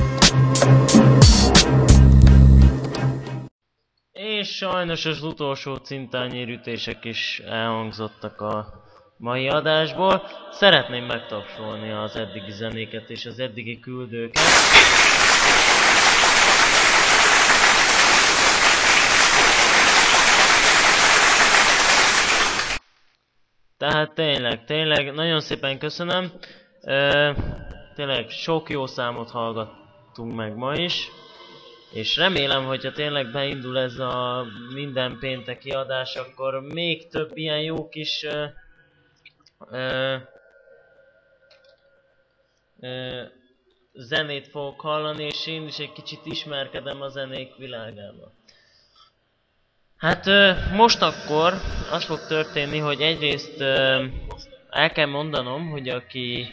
És sajnos az utolsó cintányérütések is elhangzottak a mai adásból. Szeretném megtapsolni az eddigi zenéket és az eddigi küldőket. Tehát tényleg, nagyon szépen köszönöm. Tényleg sok jó számot hallgattunk meg ma is. És remélem, hogyha tényleg beindul ez a minden pénteki adás, akkor még több ilyen jó kis zenét fogok hallani, és én is egy kicsit ismerkedem a zenék világában. Hát most akkor az fog történni, hogy egyrészt el kell mondanom, hogy aki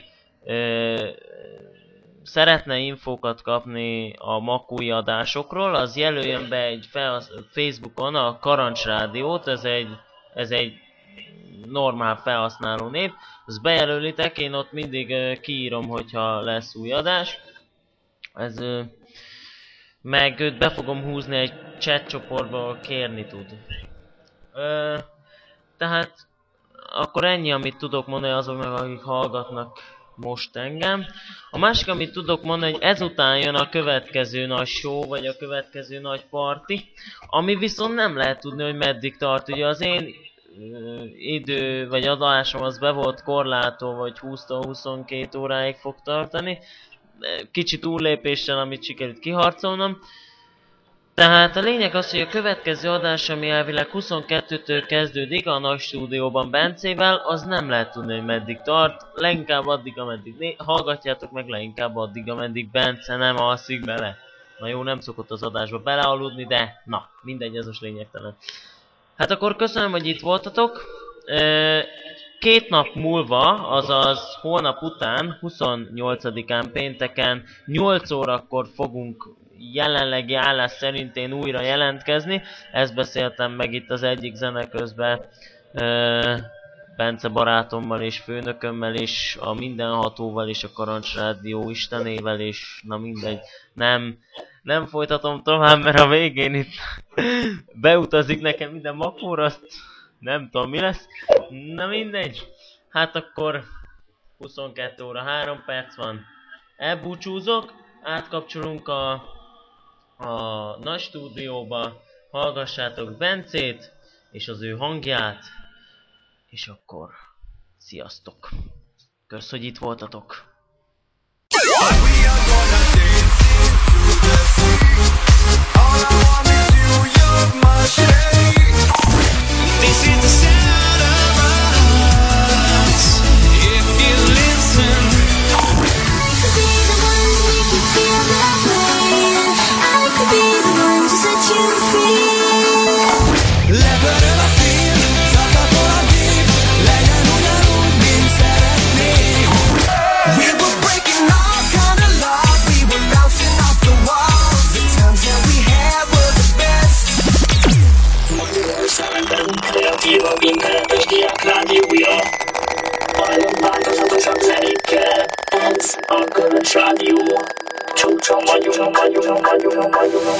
szeretne infókat kapni a makói adásokról, az jelöljön be egy Facebookon a Karancs Rádiót, ez egy normál felhasználó név, azt bejelölitek, én ott mindig kiírom, hogyha lesz új adás. Meg őt be fogom húzni egy chat csoportba, ahol kérni tud. Tehát akkor ennyi, amit tudok mondani azoknak, akik hallgatnak most engem. A másik, amit tudok mondani, hogy ezután jön a következő nagy show, vagy a következő nagy party, ami viszont nem lehet tudni, hogy meddig tart. Ugye az én idő, vagy adásom az be volt korlátolva, vagy 20-22 óráig fog tartani. Kicsit túllépéssel, amit sikerült kiharcolnom. Tehát a lényeg az, hogy a következő adás, ami elvileg 22-től kezdődik a nagy stúdióban Bencével, az nem lehet tudni, hogy meddig tart. Leginkább addig, ameddig hallgatjátok meg, leginkább addig, ameddig Bence nem alszik bele. Na jó, nem szokott az adásba belealudni, de na, mindegy, ez most lényegtelen. Hát akkor köszönöm, hogy itt voltatok. 2 nap múlva, azaz holnap után, 28-án pénteken 8 órakor fogunk jelenlegi állás szerint én újra jelentkezni. Ezt beszéltem meg itt az egyik zene közben Bence barátommal és főnökömmel és a mindenhatóval és a Karancs Rádió istenével és na mindegy. Nem folytatom tovább, mert a végén itt beutazik nekem minden makóra, azt nem tudom mi lesz. Na mindegy. Hát akkor 22 óra 3 perc van. Elbúcsúzok, átkapcsolunk a nagy stúdióba, hallgassátok Bencét és az ő hangját, és akkor sziasztok! Kösz, hogy itt voltatok! All I want is you, Csúcson vagyunk.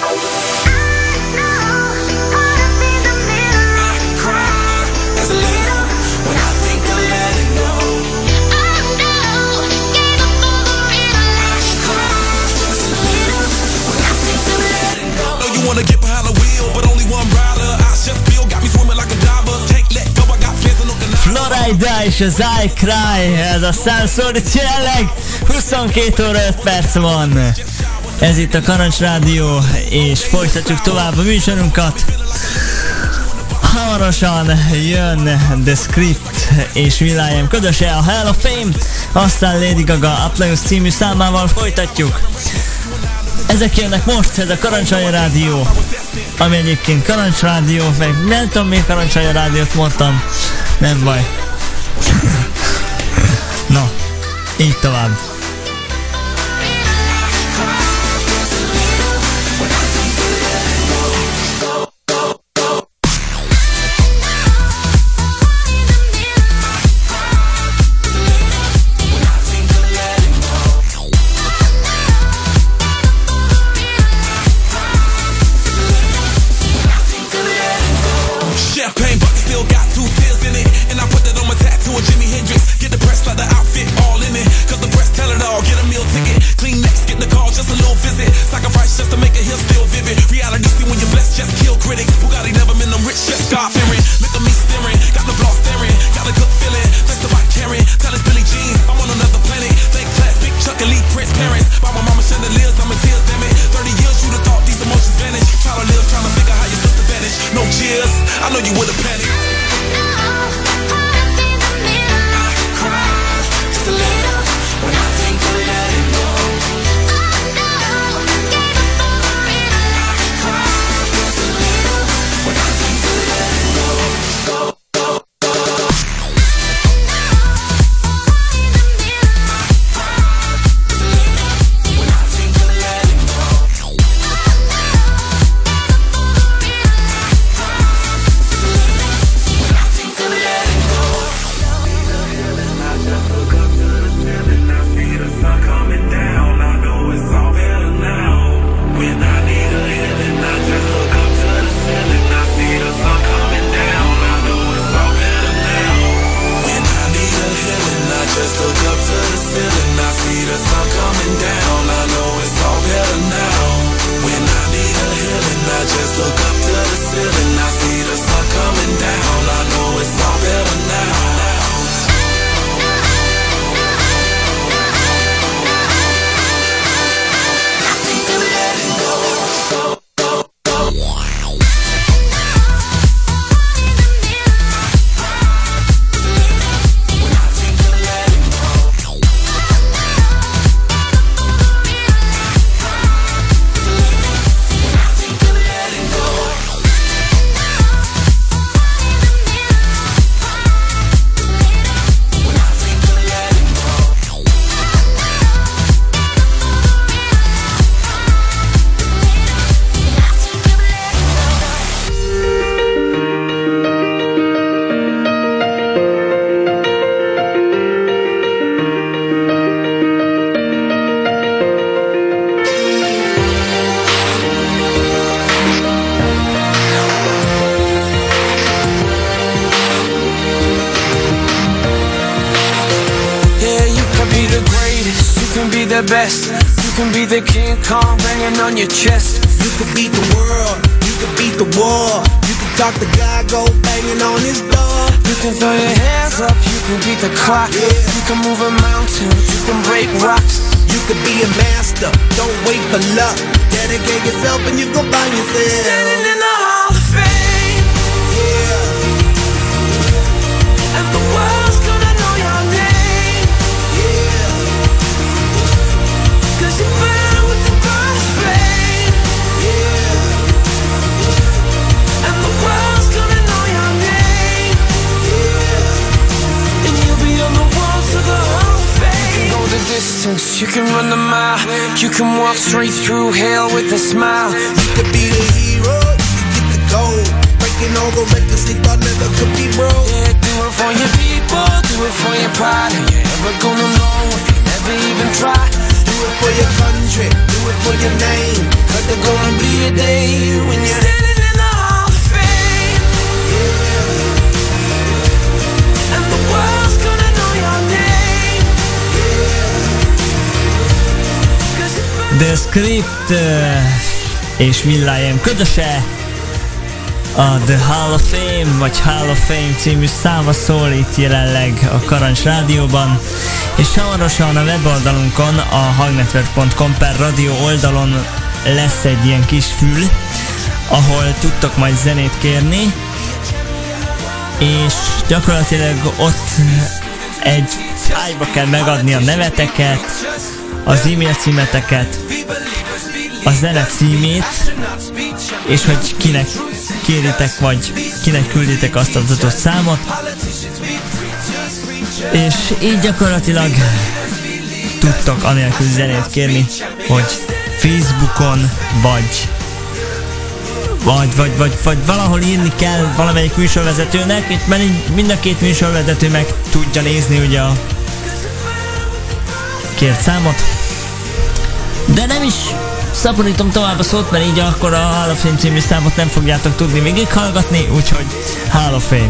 Wanna get behind the wheel, but only one rider. I just feel got me swimming like a diver. Can't let go, I got plans in Okinawa. Florida és az I Cry, ez a számszor, itt jelenleg 22 óra 5 perc van. Ez itt a Karancs Rádió, és folytatjuk tovább a műsorunkat. Hamarosan jön The Script és Will.i.am közöse a Hall of Fame, aztán Lady Gaga Atlas című számával folytatjuk. Ezek jönnek most, ez a Karancsalja Rádió, ami egyébként Karancs Rádió, meg nem tudom miért Karancsalja Rádiót mondtam, nem baj. Na, így tovább. the best. You can be the King Kong banging on your chest. You could beat the world, you could beat the war. You can talk to God, go banging on his door. You can throw your hands up, you can beat the clock. You can move a mountain, you can break rocks. You could be a master, don't wait for luck. Dedicate yourself and you go find yourself standing in the Hall of Fame. Yeah. And the world's gonna know your name. Yeah. 'Cause you burn with the first flame. Yeah. And the world's gonna know your name. Yeah. And you'll be on the walls of the Hall of Fame. You can go the distance, you can run the mile. You can walk straight through hell with a smile. You could be the hero, you get the gold. Breaking all the records they thought never could be broke. Yeah, do it for your people, do it for your pride. Are you ever gonna know if you never even try? it for your country, do it for your name. Cause there's gonna be a day when you're standing in the Hall of Fame. And the world's gonna know your name. The Script és Will.i.am közöse a The Hall of Fame, vagy Hall of Fame című száma szól itt jelenleg a Karancs Rádióban, és hamarosan a weboldalunkon, a hagnetwork.com/radio oldalon lesz egy ilyen kis fül, ahol tudtok majd zenét kérni, és gyakorlatilag ott egy fájlba kell megadni a neveteket, az e-mail címeteket, a zene címét, és hogy kinek kéritek, vagy kinek külditek azt az adott számot. És így gyakorlatilag tudtok anélkül zenét kérni, hogy Facebookon, vagy valahol írni kell valamelyik műsorvezetőnek, itt mert mind a két műsorvezető meg tudja nézni ugye a kért számot. De nem is szaporítom tovább a szót, mert így akkor a Hall of Fame című számot nem fogjátok tudni végighallgatni, úgyhogy Hall of Fame.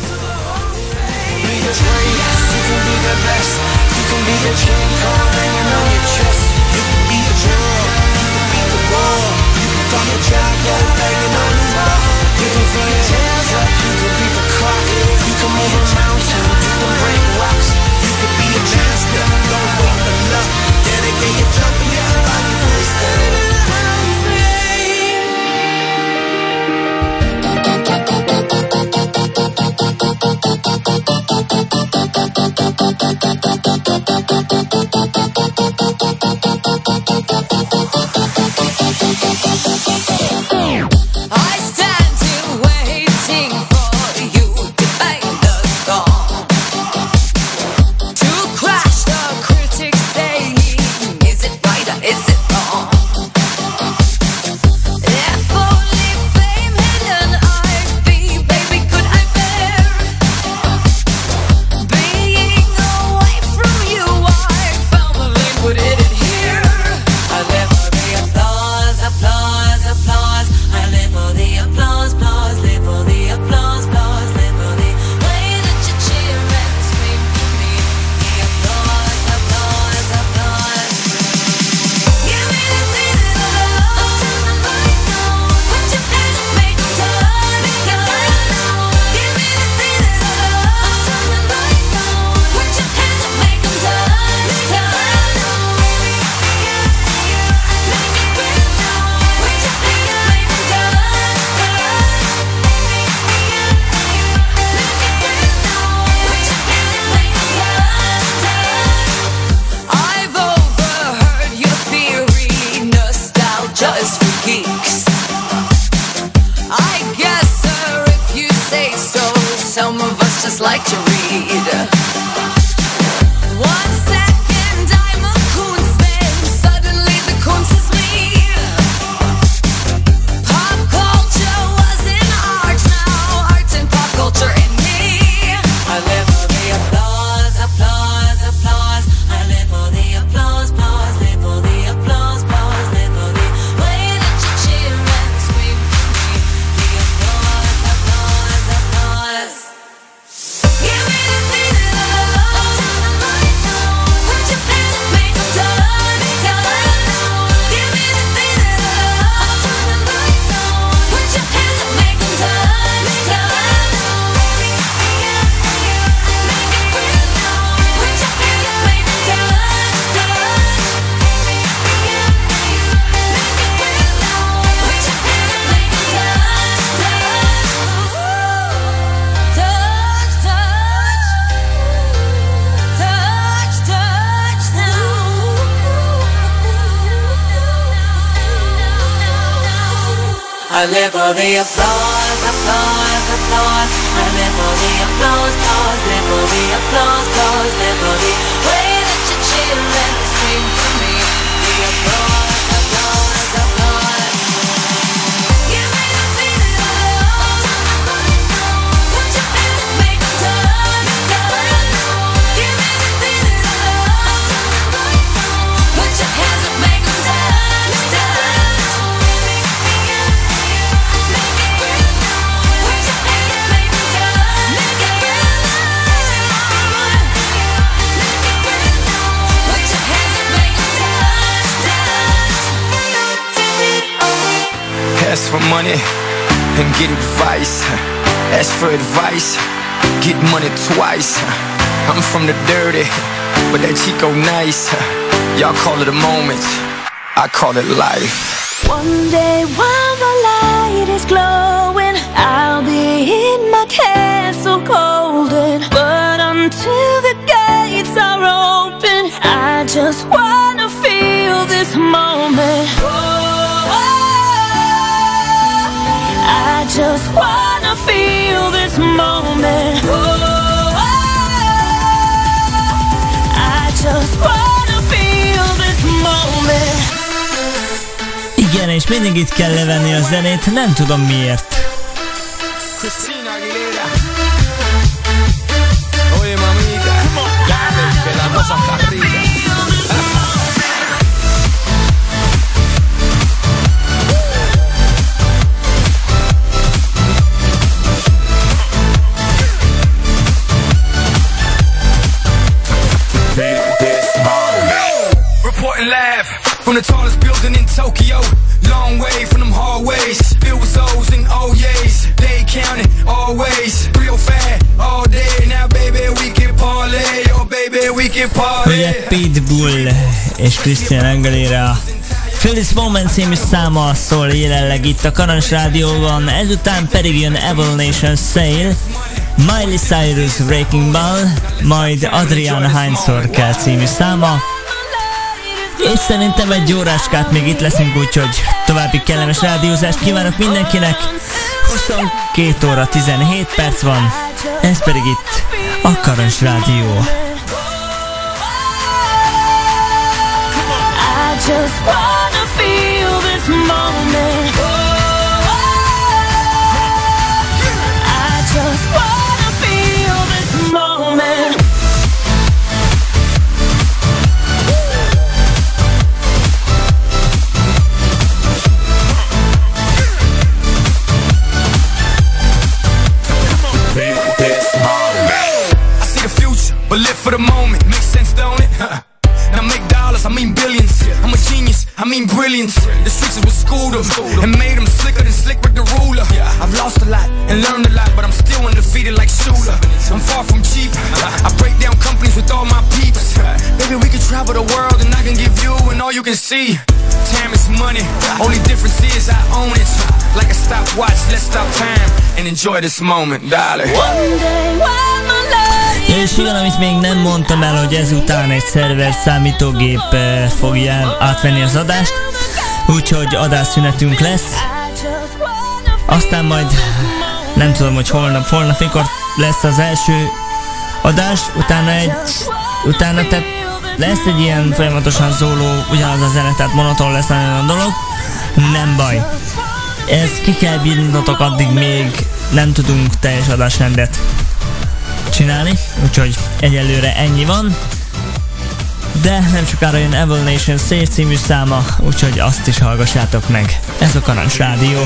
I live for the applause, applause, applause. I live for the applause, applause. Live for the applause, applause. Live for the way that you cheer and scream for me. The applause, applause, applause. Give me the feeling of love. Put your hands up, make them turn, turn. Give me the feeling of love. Put your hands Ask for money and get advice. Ask for advice, get money twice. I'm from the dirty, but that Chico nice. Y'all call it a moment, I call it life. One day while the light is glowing, I'll be in my castle golden. But until the gates are open, I just wanna feel this moment. I just wanna feel this moment. I just wanna feel this moment. Igen, és mindig itt kell levenni a zenét, nem tudom miért. Christina Aguilera. Oye mamita, dale que la cosa está rica. Reporting live from the tallest building in Tokyo. Long way from them hallways, filled with O's and O's. They counting always, real fat all day. Now baby we can parlay, oh baby we can parlay. Ugye Pitbull és Christina Aguilera Feel This Moment című száma szól jelenleg itt a Karancs Rádióban, ezután pedig jön Evil Nation Sail, Miley Cyrus Breaking Ball, majd Adrian Heinzorkel című száma. És szerintem egy óráskát még itt leszünk, úgyhogy további kellemes rádiózást kívánok mindenkinek. 22 óra 17 perc van, ez pedig itt a Karancs Rádió. I just wanna feel this moment. I just wanna feel this moment. I see the future, but live for the moment. Makes sense, don't it? Now make dollars, I mean billions. I'm a genius, I mean brilliance. The streets is what schooled them and made them slicker than Slick Rick the ruler. I've lost a lot and learned a lot, but I'm still undefeated like Shooter. I'm far from cheap. I break down companies with all my peeps. Baby, we can travel the world and I can give you and all you can see. Time is money, only difference is I own it. Like a stopwatch, let's stop time and enjoy this moment, darling. One day while my life És igen, amit még nem mondtam el, hogy ezután egy szerver számítógép fogja átvenni az adást, úgyhogy adásszünetünk lesz. Aztán majd nem tudom, hogy holnap mikor lesz az első adás, utána tehát lesz egy ilyen folyamatosan szóló ugyanaz a zene, tehát monoton lesz nagyon a dolog. Nem baj. Ezt ki kell bírnotok, addig még nem tudunk teljes adásrendet csinálni, úgyhogy egyelőre ennyi van. De nem sokára jön Evil Nation Sail című száma, úgyhogy azt is hallgassátok meg. Ez a Karancs Rádió.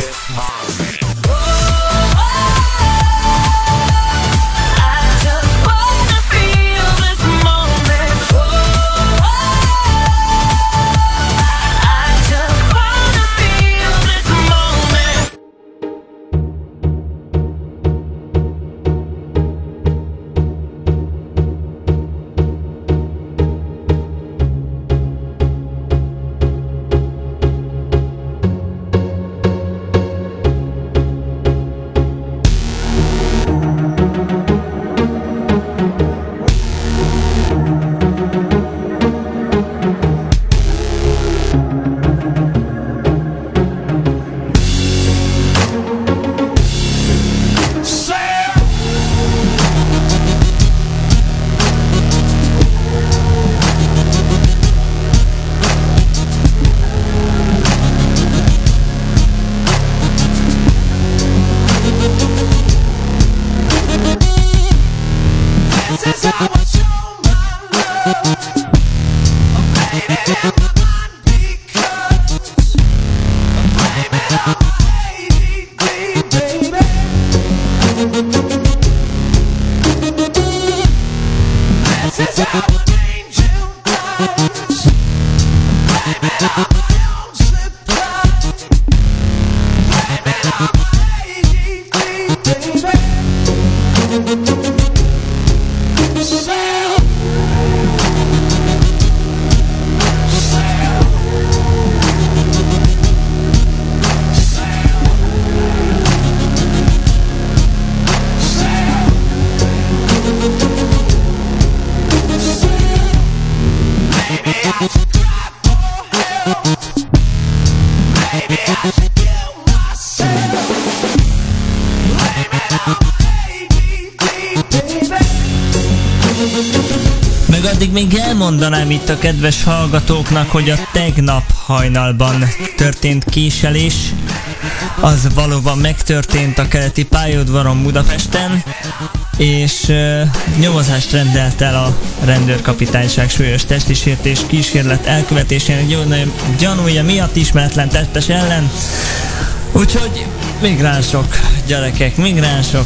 Addig még elmondanám itt a kedves hallgatóknak, hogy a tegnap hajnalban történt késelés, az valóban megtörtént a keleti pályaudvaron Budapesten, és nyomozást rendelt el a rendőrkapitányság súlyos testi sértés kísérlet elkövetésének gyanúja miatt ismeretlen tettes ellen. Úgyhogy migránsok, gyerekek, migránsok.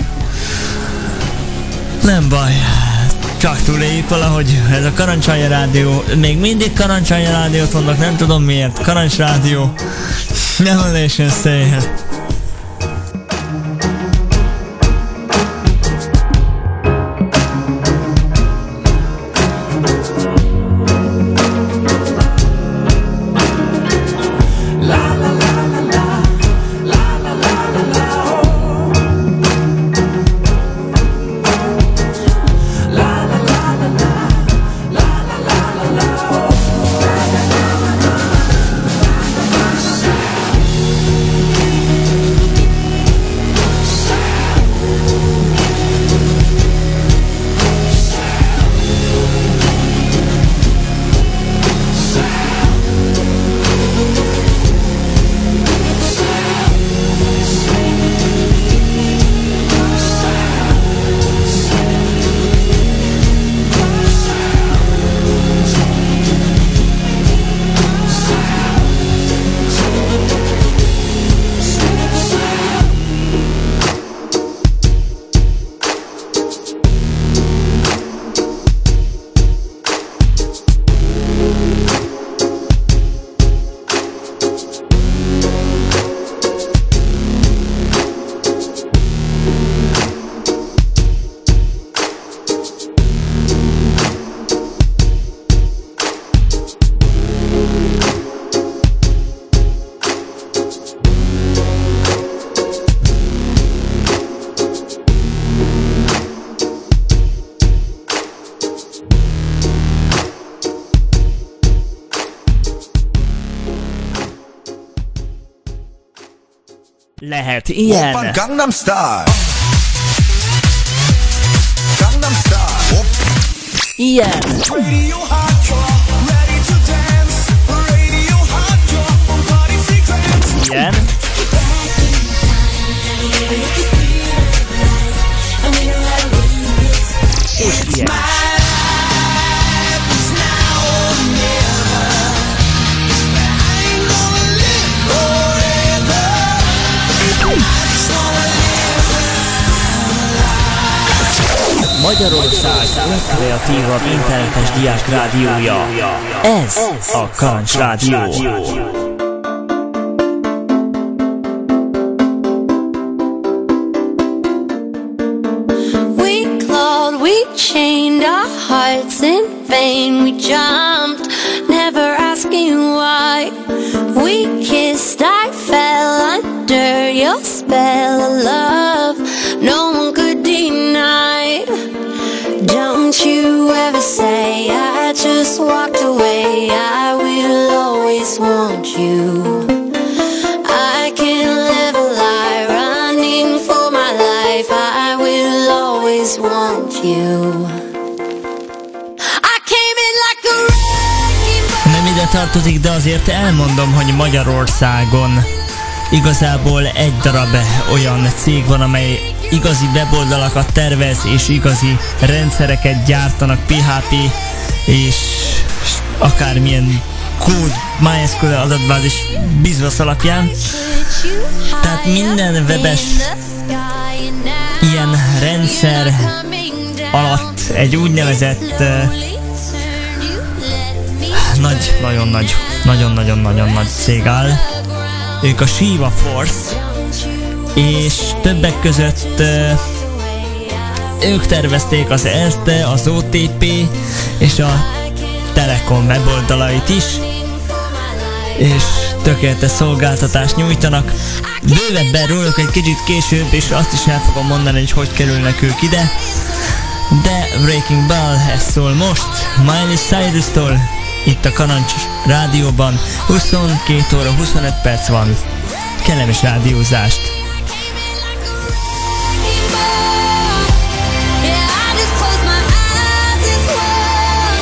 Nem baj, csak túléljük valahogy. Ez a Karancsalja Rádió, még mindig Karancsalja Rádiót mondok, nem tudom miért. Karancs Rádió, Demolition Sale. Lehet ilyen. Oppan Gangnam Style. Gangnam Style. Ilyen. Radio hardcore, ready to dance. Radio hardcore, on party frequency. Ilyen. És ilyen. Magyarország legkreatívabb internetes diák rádiója. Ez a Karancs Rádió. We clawed, we chained our hearts in vain. We jumped, never asking why. We kissed, I fell under your spell of love. No one could deny. Don't you ever say I just walked away. I will always want you. I can't live a lie, running for my life. I will always want you. I came in like a wrecking. Nem ide tartozik, de azért elmondom, hogy Magyarországon igazából egy darab olyan cég van, amely igazi weboldalakat tervez és igazi rendszereket gyártanak PHP és akármilyen kód, MySQL adatbázis business alapján. Tehát minden webes ilyen rendszer alatt egy úgynevezett nagyon nagy cég áll. Ők a Shiva Force, és többek között ők tervezték az ERTE, az OTP és a Telekom weboldalait is, és tökéletes szolgáltatást nyújtanak. Bővebben róluk egy kicsit később, és azt is el fogom mondani, hogy kerülnek ők ide. De Breaking Ball, ez szól most Miley Cyrus-tól, itt a Karancs Rádióban. 22 óra 25 perc van. Kellemes rádiózást! Yeah, I just close my eyes, it's what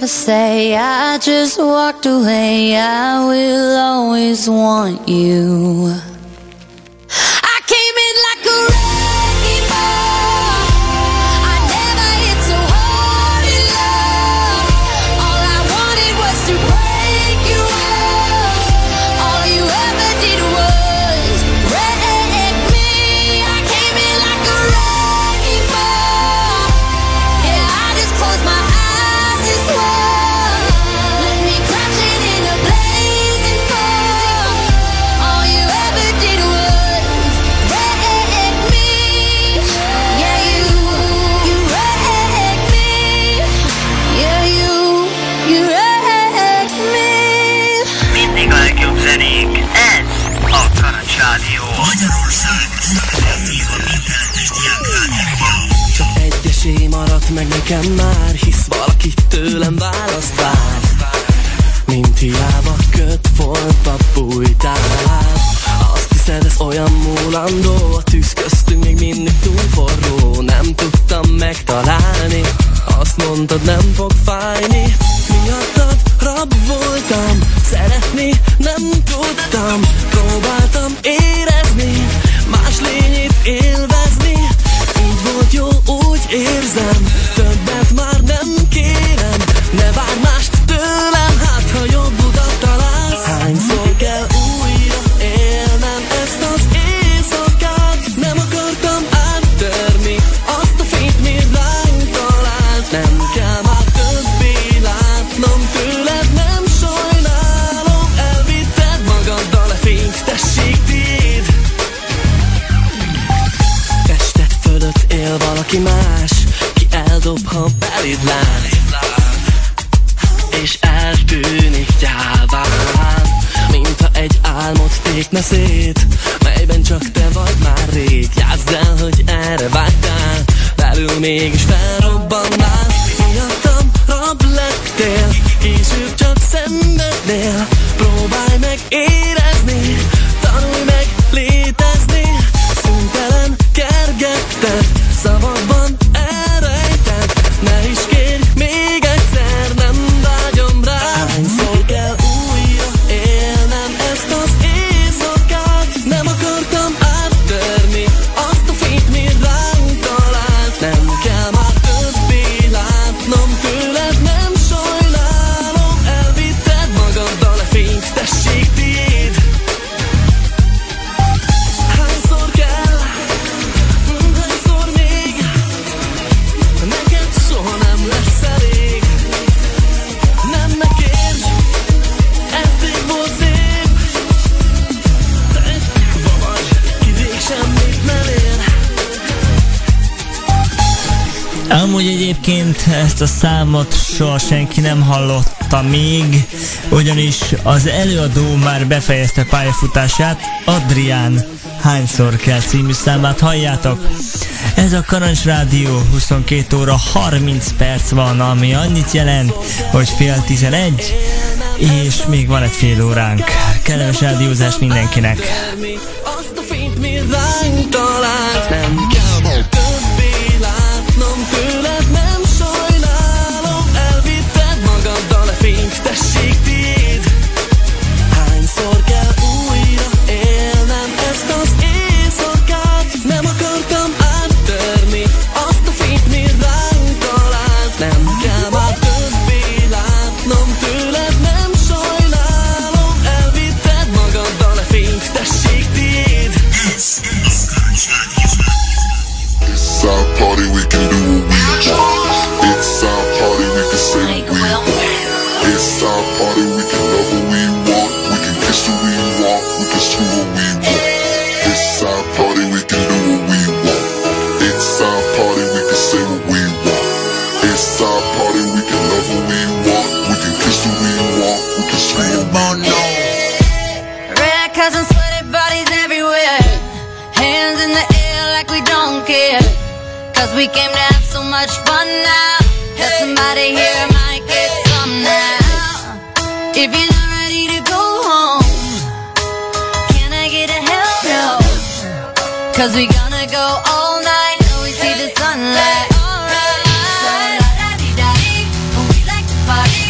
never say I just walked away. I will always want you. I came in like a wrecking ball. I never hit so hard in love. All I wanted was to break you off. All you ever did was wreck me. I came in like a wrecking ball. Yeah, I just closed my eyes and swore. Let me crashing in a blazing fall. All you ever did was wreck me. Yeah, you wrecked me. Yeah, you wrecked me. Mindig a legjobb zenék, ez a Karancs Rádió. Magyarország legnagyobb internetes diákrádiója. Csak egy esély maradt meg nekem már, hisz valaki tőlem választ vár. Mint hiába köt volt a bújtál. Azt hiszed, ez olyan múlandó, a tűz köztünk még mindig túl forró. Nem tudtam megtalálni, azt mondtad, nem fog fájni. Miattad rab voltam, szeretni nem tudtam. Próbáltam érezni, más lényét élvezni. Így volt jó, úgy érzem, többet már nem kérem. Ne várj mást tőlem, hát ha jobb utat találsz. Hányszor kell újra élnem ezt az éjszakát? Nem akartam áttörni azt a fényt, mi ránk talált. Nem kell már többé látnom tőled, nem sajnálom. Elvitted magaddal a fényt, tessék tiéd. Tested fölött él valaki más, ki eldob, ha beléd lát, és eltűnik gyáván, mintha egy álmot tépne szét, melyben csak te vagy már rég. Játszd el, hogy erre vágytál, belül mégis felrobbannál. Miattam rab lettél, később csak szenvednél. Próbálj meg érezni, tanulj meg létezni. Szüntelen kergetted, szavakban elrejted. Ne is kérj még egyszer, nem vágyom rá. Hányszor kell újra élnem ezt az éjszakát? Nem akartam áttörni azt a fényt, mi ránk talált. Nem kell már többé látnom tőled, nem sajnálom. Elvitted magaddal a fényt, tessék tiéd. Hányszor kell, hányszor még, neked soha nem lesz elég. Nem ne kérj, eddig volt szép. Te egy vagy, ki rég semmit nem ér. Amúgy egyébként ezt a számot soha senki nem hallotta még, ugyanis az előadó már befejezte pályafutását. Adrián Hányszor kell című számát halljátok. Ez a Karancs Rádió, 22 óra 30 perc van, ami annyit jelent, hogy 10:30, és még van egy fél óránk. Kellemes rádiózás mindenkinek. Azt a fényt, mi ránk talált. Nem kell már többé látnom tőled, nem sajnálom. Elvitted magaddal a fényt, tessék tiéd. Hányszor kell újra élnem ezt az éjszakát? Nem akartam áttörni azt a fényt, mi ránk talált. Nem kell már többé látnom tőled, nem sajnálom. Elvitted magaddal a fényt, tessék tiéd. It's our party, we can do what we want. It's our party, we can say what we want. It's our party, we can love what we want. We can kiss who we want, we can screw what we want. It's our party, we can do what we want. It's our party, we can say what we want. It's our party, we can love what we want. We can kiss who we want, we can screw what we want. Red cups and sweaty bodies everywhere. Hands in the air like we don't care. Cause we came to have so much fun now. That somebody here might get some now. If you're not ready to go home, can I get a hell no? Cause we gonna go all night till we see the sunlight. Alright, la-da-dee-da-dee, we like to party.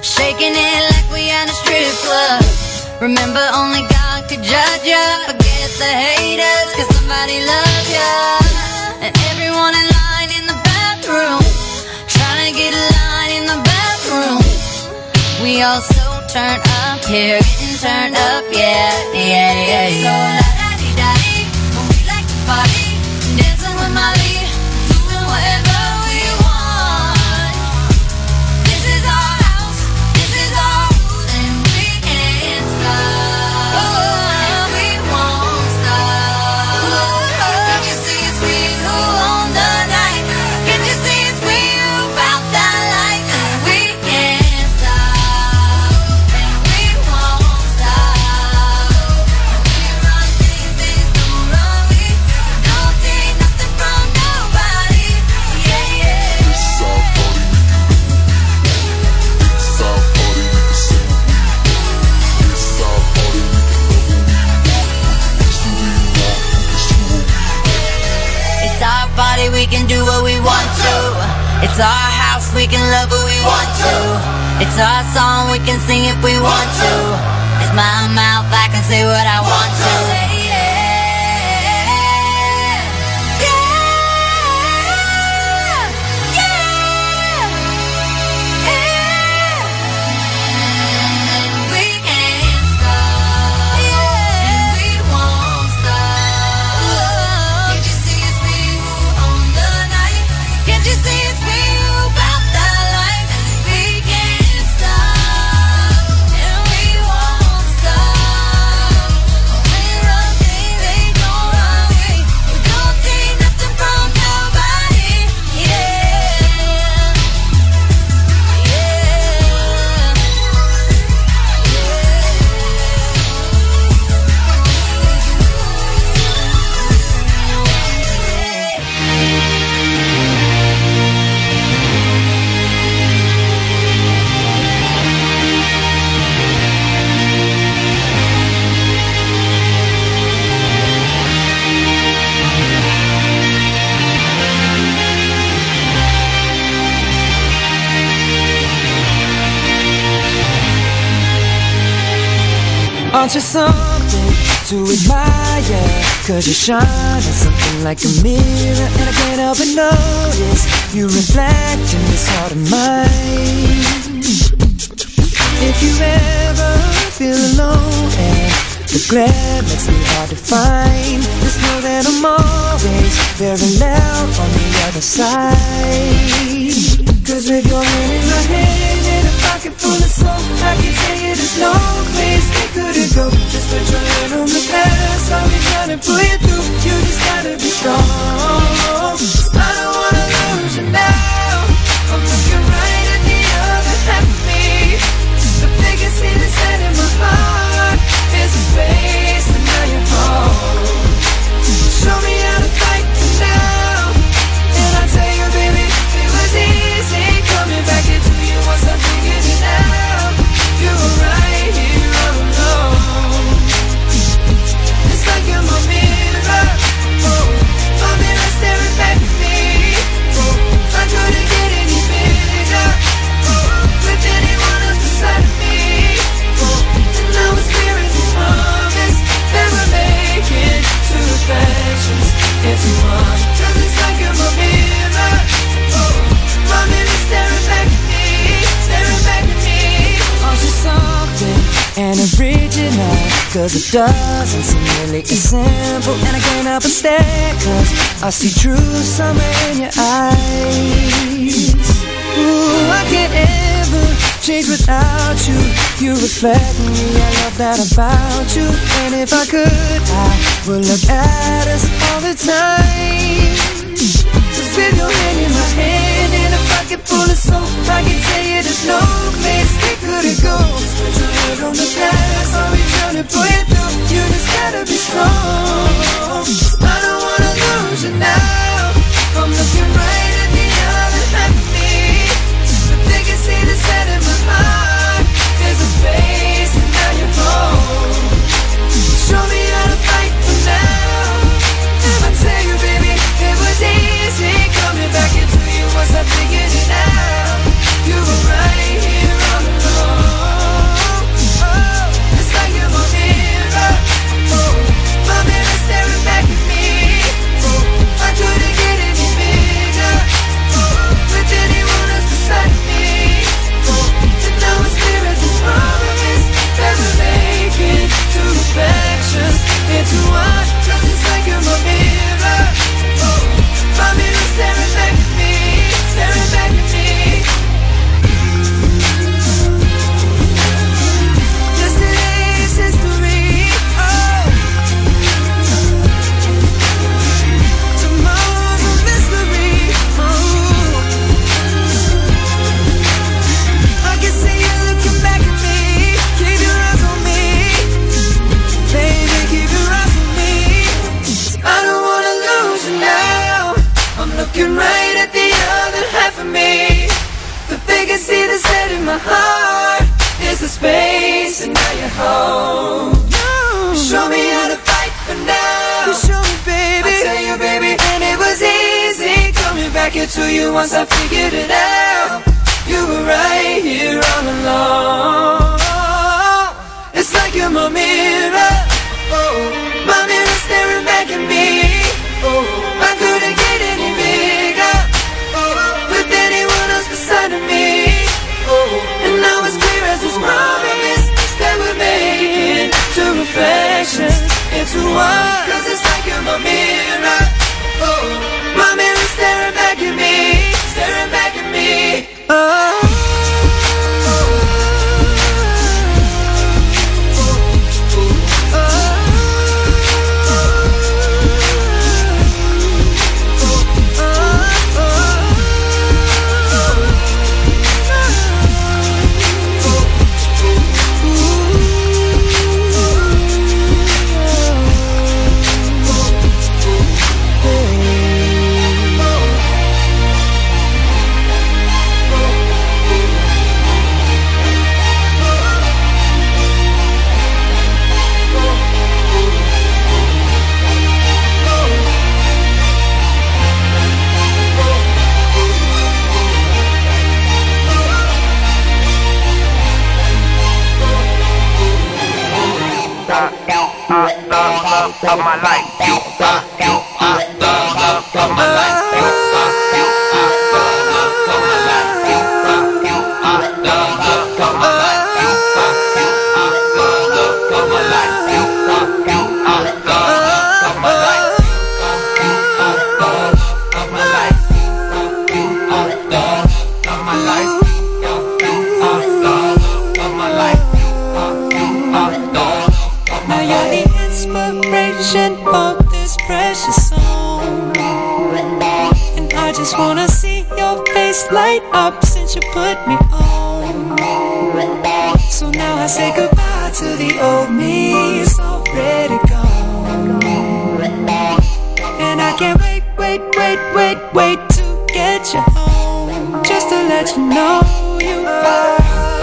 shaking it like we at a strip club. Remember, only God could judge ya. Forget the haters, cause somebody loves ya. And everyone in line in the bathroom, trying to get a line in the bathroom. We all so turned up here, getting turned up, yeah, yeah, yeah, yeah. So la-da-dee-da-dee, when we like to party, dancing with Molly, doing whatever we want. This is our house, this is our rules, and we can't stop, and we won't stop. Can't you see it's we who own the night? Can't you see it's we who bout that life? And we can't stop, and we won't stop. We run things don't run we. Don't take nothing from nobody. Yeah, yeah. It's our party, we can do it. It's our party, we can sing. It's our party, we can love who we want. It's who we want. It's our party, we can do what we want to. It's our house, we can love who we want to. It's our song, we can sing if we want to. It's my mouth, I can say what I want to. Yeah, yeah, yeah, yeah. And we can't stop, and we won't stop. Can't you see it's we who own the night? Can't you see it's we who bout that life? And we can't stop, and we won't stop. We run things they don't run we. We don't take nothing from nobody. Yeah, Aren't you something to admire? Cause you shine at something like a mirror, and I can't help but notice you reflect in this heart of mine. If you ever feel alone and the glare makes me hard to find, just know that I'm always very loud on the other side. Cause with your hand in my hand and a pocket full of soap, I can tell you there's no place we couldn't go. Just put your hand on the past, I'll be trying to pull you through. You just gotta be strong. I don't wanna lose you now. I'm looking right at the other half of me. The vacancy that's set in my heart is a space that now you're home. Show me how to fight for now, and I'll tell you, baby, it was easy coming back into you once I figured it out. You were right here all alone. It's like you're my mirror, oh, my mirror staring back at me. Oh, I couldn't get any bigger, oh, with anyone else beside me. Oh, and now it's clear as this promise that we're making two reflections into one. Cause it's like you're my mirror, oh, my mirror staring back at me, staring back at me. Aren't you something and original? Cause it doesn't seem really as simple, and I can't help but stare, cause I see true summer in your eyes. Ooh, I can't ever change without you. You reflect me, I love that about you. And if I could, I would look at us all the time. Just with your hand in my hand and a pocket full of soap, I can tell you there's no place we couldn't go. Just put your head on the glass, I'll be trying to pull you through. You just gotta be strong. I don't wanna lose you now. I'm looking right at the other half of me. The vacancy that's set in my heart is a space, and now you're home. Show me how to fight for now, and I tell you, baby, it was easy coming back into you once I figured it out. You were right here all alone. There's a space and now you're home. You show me how to fight for now. You show me, baby. I tell you, baby, and it was easy coming back here to you once I figured it out. You were right here all along. It's like you're my mirror. Oh, my mirror staring back at me. Oh, I couldn't get any bigger. Oh, with anyone else beside of me. Oh, and now it's clear as this promise that we're making two reflections into one. 'Cause it's like you're my mirror. Oh, my mirror staring back at me, staring back at me. Oh. Of my life, you are the love of my life. You are the love of my life. You are the love of my life. You are the love of my life. You are the love of my life. You are the love of my life. You are the love of my life. You are the love of my life. You are the love of my life. Now you're the inspiration for this precious song, and I just wanna see your face light up since you put me on. So now I say goodbye to the old me, it's already gone. And I can't wait to get you home, just to let you know you are.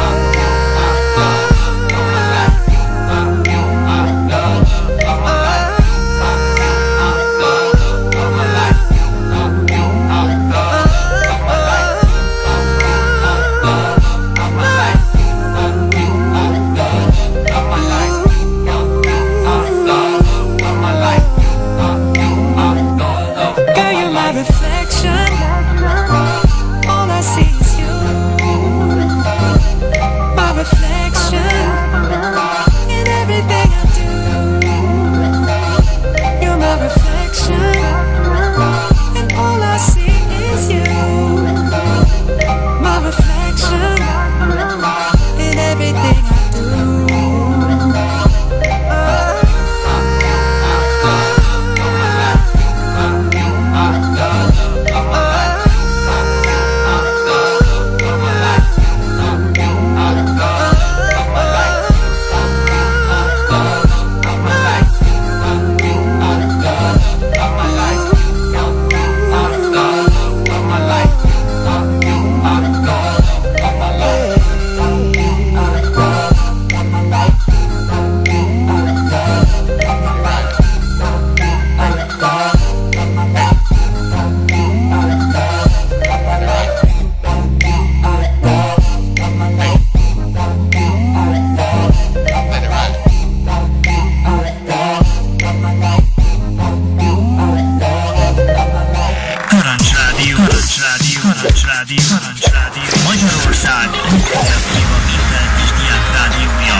Magyarország legközebb minden és diák rádiója.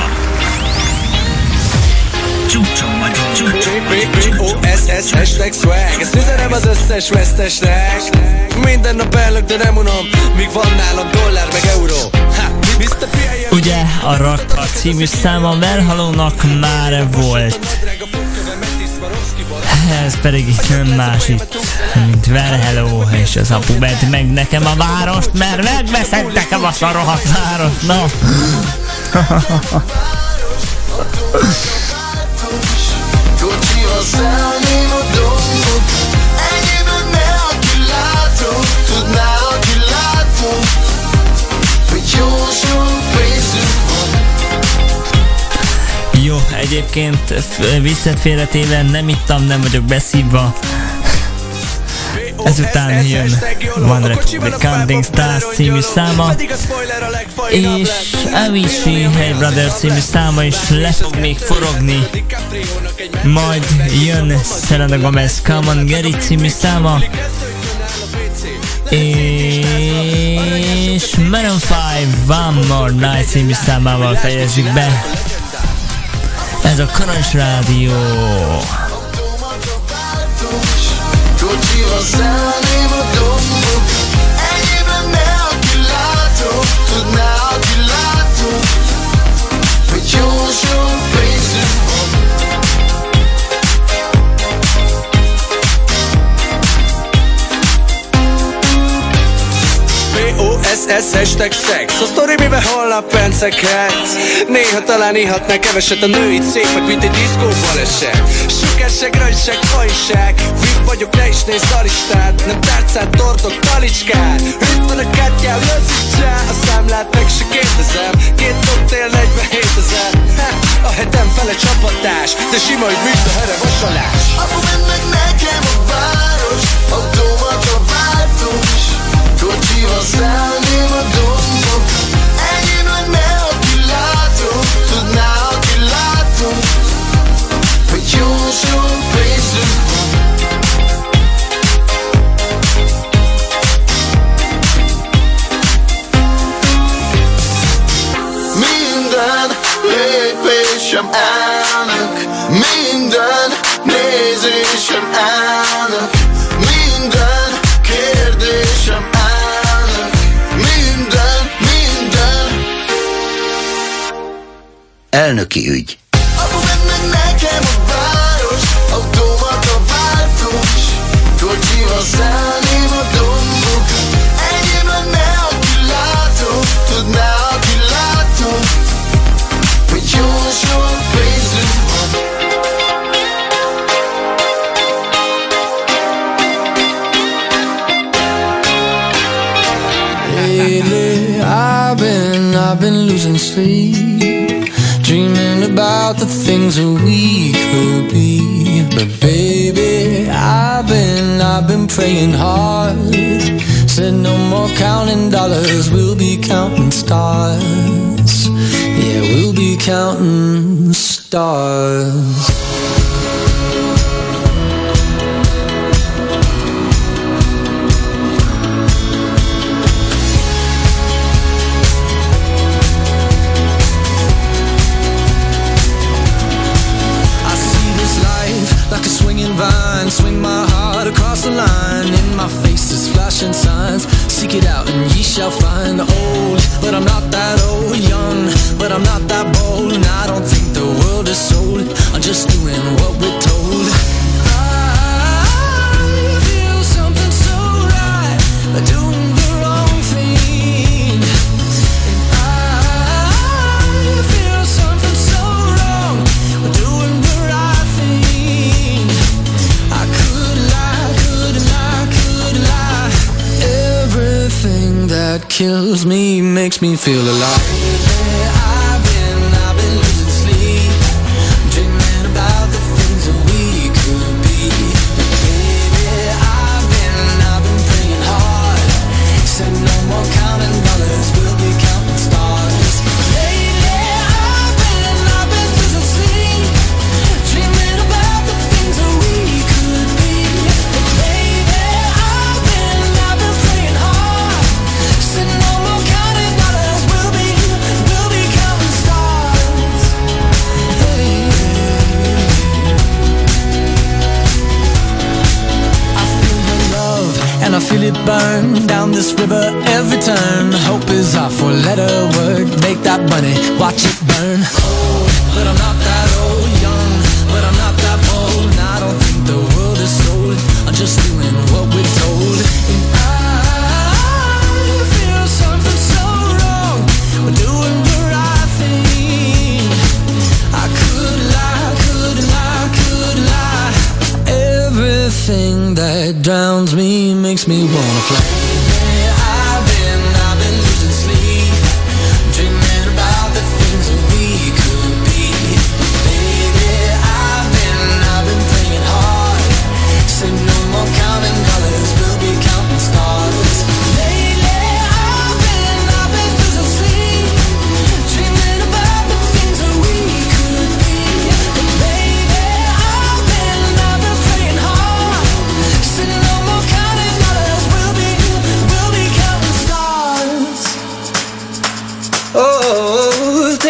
Csúcson vagyunk, B-O-S-S hashtag swag. Ezt üzenem az összes vesztesnek. Minden nap ellök, de nem unom, míg van nálam dollár meg euró. Ugye a Rakpart című száma Verhalónak már volt. Ez pedig itt nem más itt, mint Verhello és az apu vedd meg nekem a várost, mert megveszed nekem azt a rohadt várost, na! Kocsival szállném a dolgot, egyébben ne aki látom, tudná aki látom, hogy jó sok pénzünk van. egyébként viccet félretéve, nem ittam, nem vagyok beszívva. Ezután jön One Republic Counting Stars című száma, és Avicii Hey Brother című száma is le fog még forogni. Majd jön Selena Gomez Come On Get It című száma, és Maroon 5 One More Night című számával fejezzük be. Ez a Karancs Rádió. Kocsival szállném a dombok, ennyiben ne aki látom, tudná aki látom, hogy jó sok pénzünk van. BOSS hashtag szex, a sztori mivel holnap pencekhetsz. Néha talán ihatnál keveset, a nőid szépek, mint egy diszkóval esek. Sükessek, rajsek, fajság, VIP vagyok, ne is nézd a listát. Nem tárcát, tortok, talicskát. Itt van a kártyám, löszítsál. A számlát meg se kérdezem. 2 koktél, 47 000. A hetem fele csapatás, de sima, hogy mint a here vasalás. Apu, menj meg nekem a város, automata váltós. Kocsival szállném a dombok, ennyiben ne aki látom, tudná aki látom, hogy jó sok pénzünk van. Minden lépésem elnök, minden nézésem elnök, minden kérdésem elnök, minden. Elnöki ügy. Apu, menj meg nekem a város, automata váltós. Kocsival szállném a dombok, ennyiben ne aki látom, tudná aki látom, hogy jó sok pénzünk van. Lately, I've been losing sleep, dreaming about the things that we could be. But baby, I've been praying hard. Said no more counting dollars, we'll be counting stars. Yeah, we'll be counting stars. Like a swinging vine, swing my heart across the line. In my face is flashing signs. Seek it out and ye shall find. Old, but I'm not that old. Young, but I'm not that bold. And I don't think the world is sold. I'm just doing what we're told. I feel something so right, doing the wrong thing. And I feel something so wrong, doing the right thing. I could lie. Everything that kills me makes me feel alive. I've been losing sleep, dreaming about the things that we could be. Baby, I've been praying hard. Said no more counting dollars, we'll be counting stars. Lately, I've been losing sleep, dreaming about the things that we could be. Baby, I've been praying hard. Said no more counting dollars, we'll be counting stars. I feel the love and I feel it burn down this river every turn. Hope is our four-letter word. Make that money, watch it burn. Old, but I'm not that old. Young, but I'm not that bold. And I don't think the world is sold. I'm just doing what we're told. And I feel something so wrong. We're doing the right thing. I could lie. Everything that drowns me makes me wanna fly. I've been losing sleep, dreaming about the things that we could be. Baby,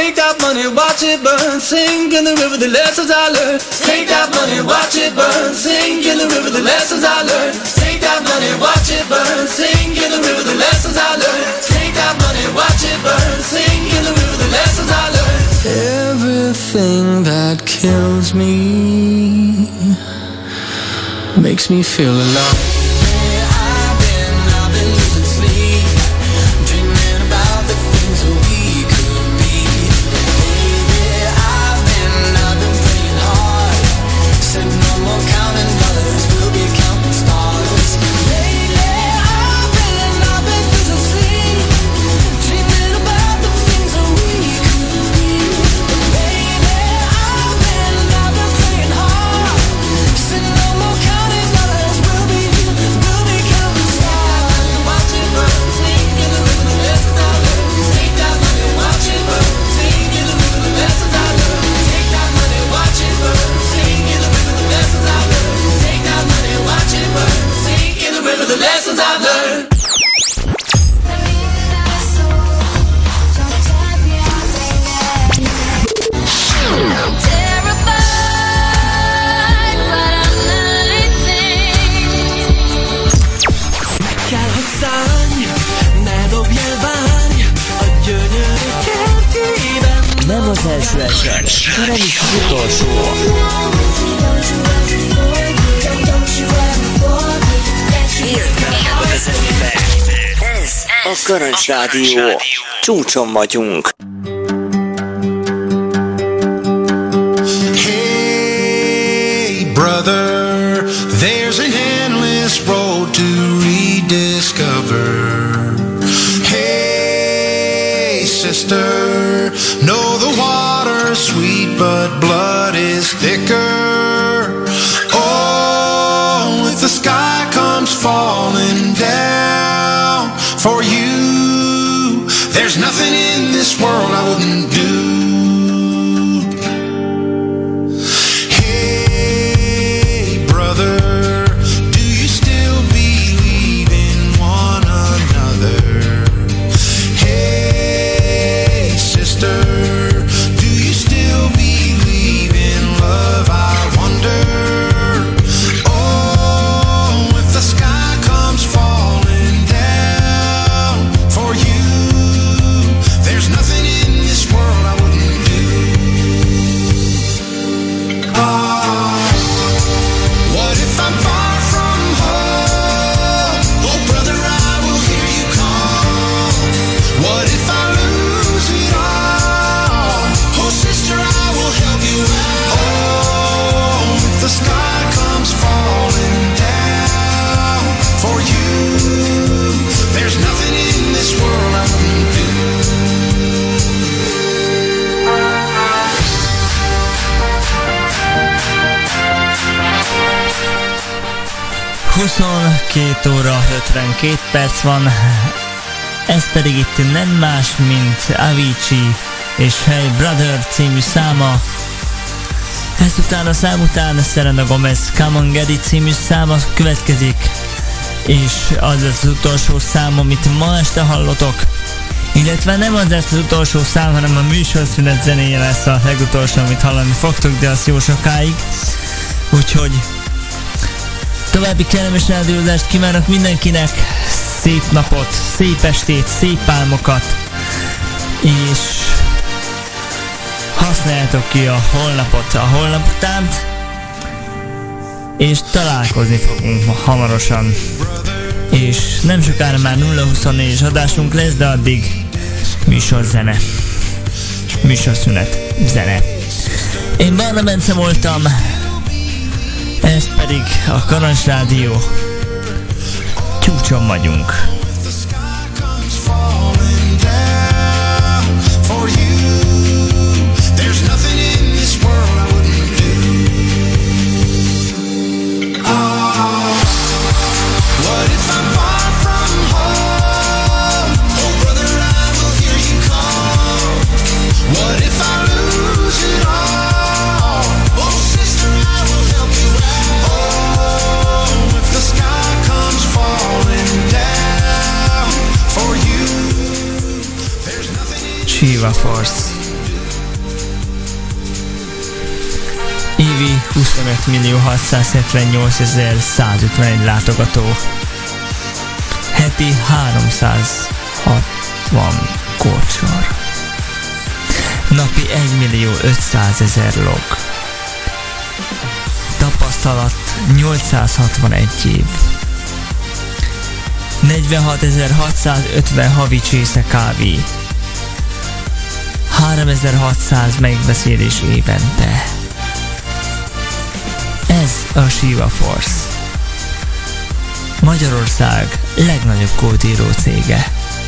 Take that money, watch it burn. Sink in the river, the lessons I learned. Take that money, watch it burn. Sink in the river, the lessons I learned. Take that money, watch it burn. Sink in the river, the lessons I learned. Take that money, watch it burn. Sink in the river, the lessons I learned. Everything that kills me makes me feel alive. I've been losing sleep, dreaming about the things that we could be. Baby, I've been praying hard. Said no more counting dollars, we'll be counting stars. Lately, I've been losing sleep, dreaming about the things that we could be. Baby, I've been praying hard. Said no more counting dollars, we'll be counting stars. Watch it burn, sing in the river, the lessons I learned. Take that money, watch it burn, sing in the river, the lessons I learned. Take that money, watch it burn, sing in the river, the lessons I learned. Take that money, watch it burn, sing in the river, the lessons I learned. I'm terrified, but I'm lightning. Kell, hogy szállj, ne dobjál, várj a gyönyörű kertjében. Nem az első eset, hanem is az utolsó. Ez a Karancs Rádió. Csúcson vagyunk. Hey, brother, there's an endless road to rediscover. Hey, sister, know the water's sweet, but blood is thicker. Oh, if the sky comes falling down for you, there's nothing in this world I wouldn't do. Hey, brother, do you still believe in one another? Hey, sister, do you still believe in love? I wonder. Oh, if the sky comes falling down for you, there's nothing in this world I wouldn't do. What if I'm far from home? Oh, brother, I will hear you call. What if I lose it all? Oh, sister, I will help you out. Oh, if the sky comes falling down for you, there's nothing in this world I wouldn't do. 22 óra 52 perc van, ez pedig itt nem más, mint Avicii és Hey Brother című száma. Ezután a szám után Selena Gomez Come On Get It című száma következik, és az az utolsó szám, amit ma este hallotok. Illetve nem az lesz az utolsó szám, hanem a műsorszünet zenéje lesz a legutolsó, amit hallani fogtok, de az jó sokáig. Úgyhogy további kellemes rádiózást kívánok mindenkinek, szép napot, szép estét, szép álmokat, és használjátok ki a holnapot, a holnap utánt, és találkozni fogunk hamarosan. És nem sokára már 0-24-es adásunk lesz, de addig műsorzene, műsorszünet, zene. Én Barna Bence voltam, ez pedig a Karancs Rádió. Csúcson vagyunk. Shiva Force. Évi 25.678.151 látogató. Heti 360 kórcsor. Napi 1.500.000 log. Tapasztalat 861 év. 46.650 havi csésze kávé. 3600 megbeszélés évente. Ez a Shiva Force. Magyarország legnagyobb kódíró cége.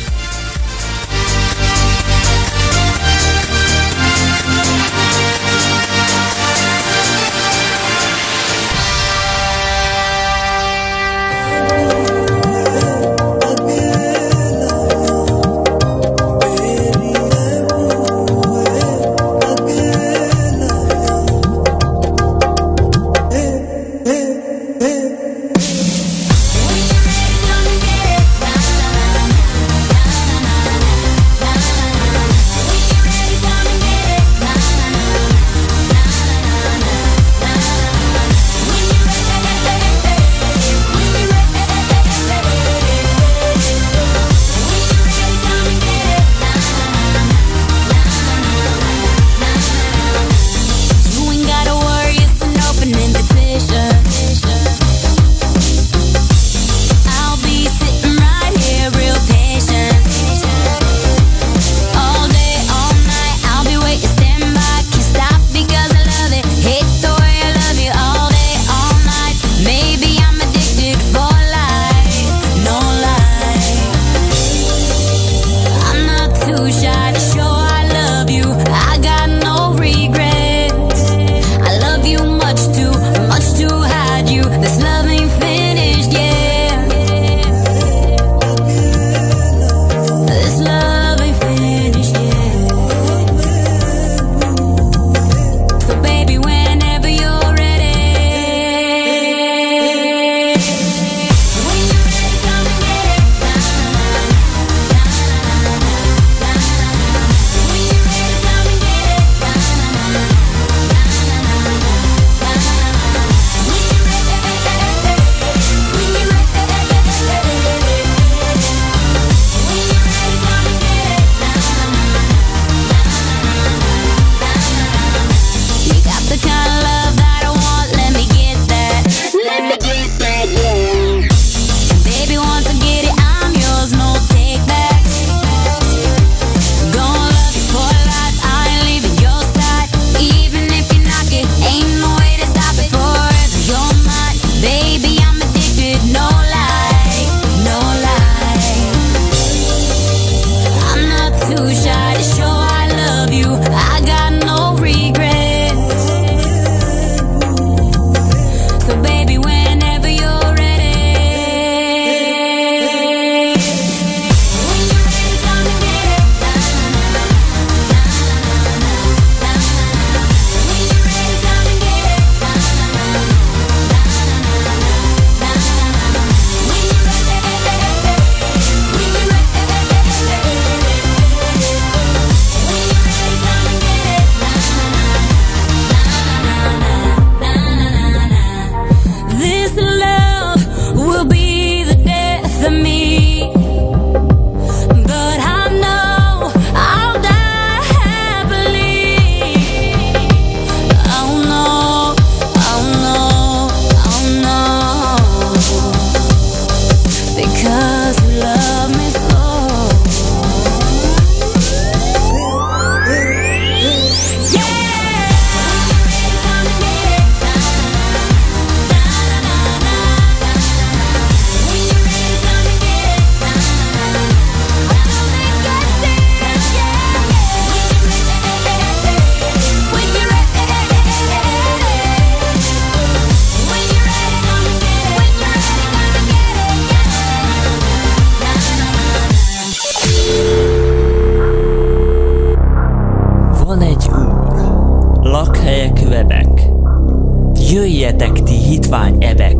Jöjjetek ti hitvány ebek,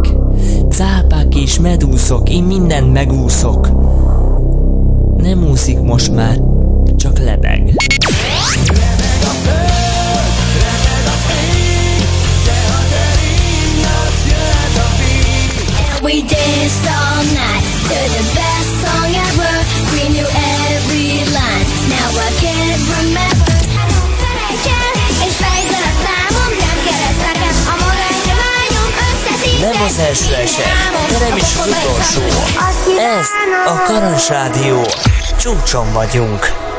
cápák és medúszok, én mindent megúszok. Nem úszik most már, csak lebeg. Remeg a föld, remeg az ég, danced all night to the best song ever. We knew every line, now I can't remember. És fejtsd a számom, nem keresd nekem a magányra vágyom, összetír. Nem az első eset, de nem is az utolsó. Ez a Karancs Rádió. Csúcson vagyunk.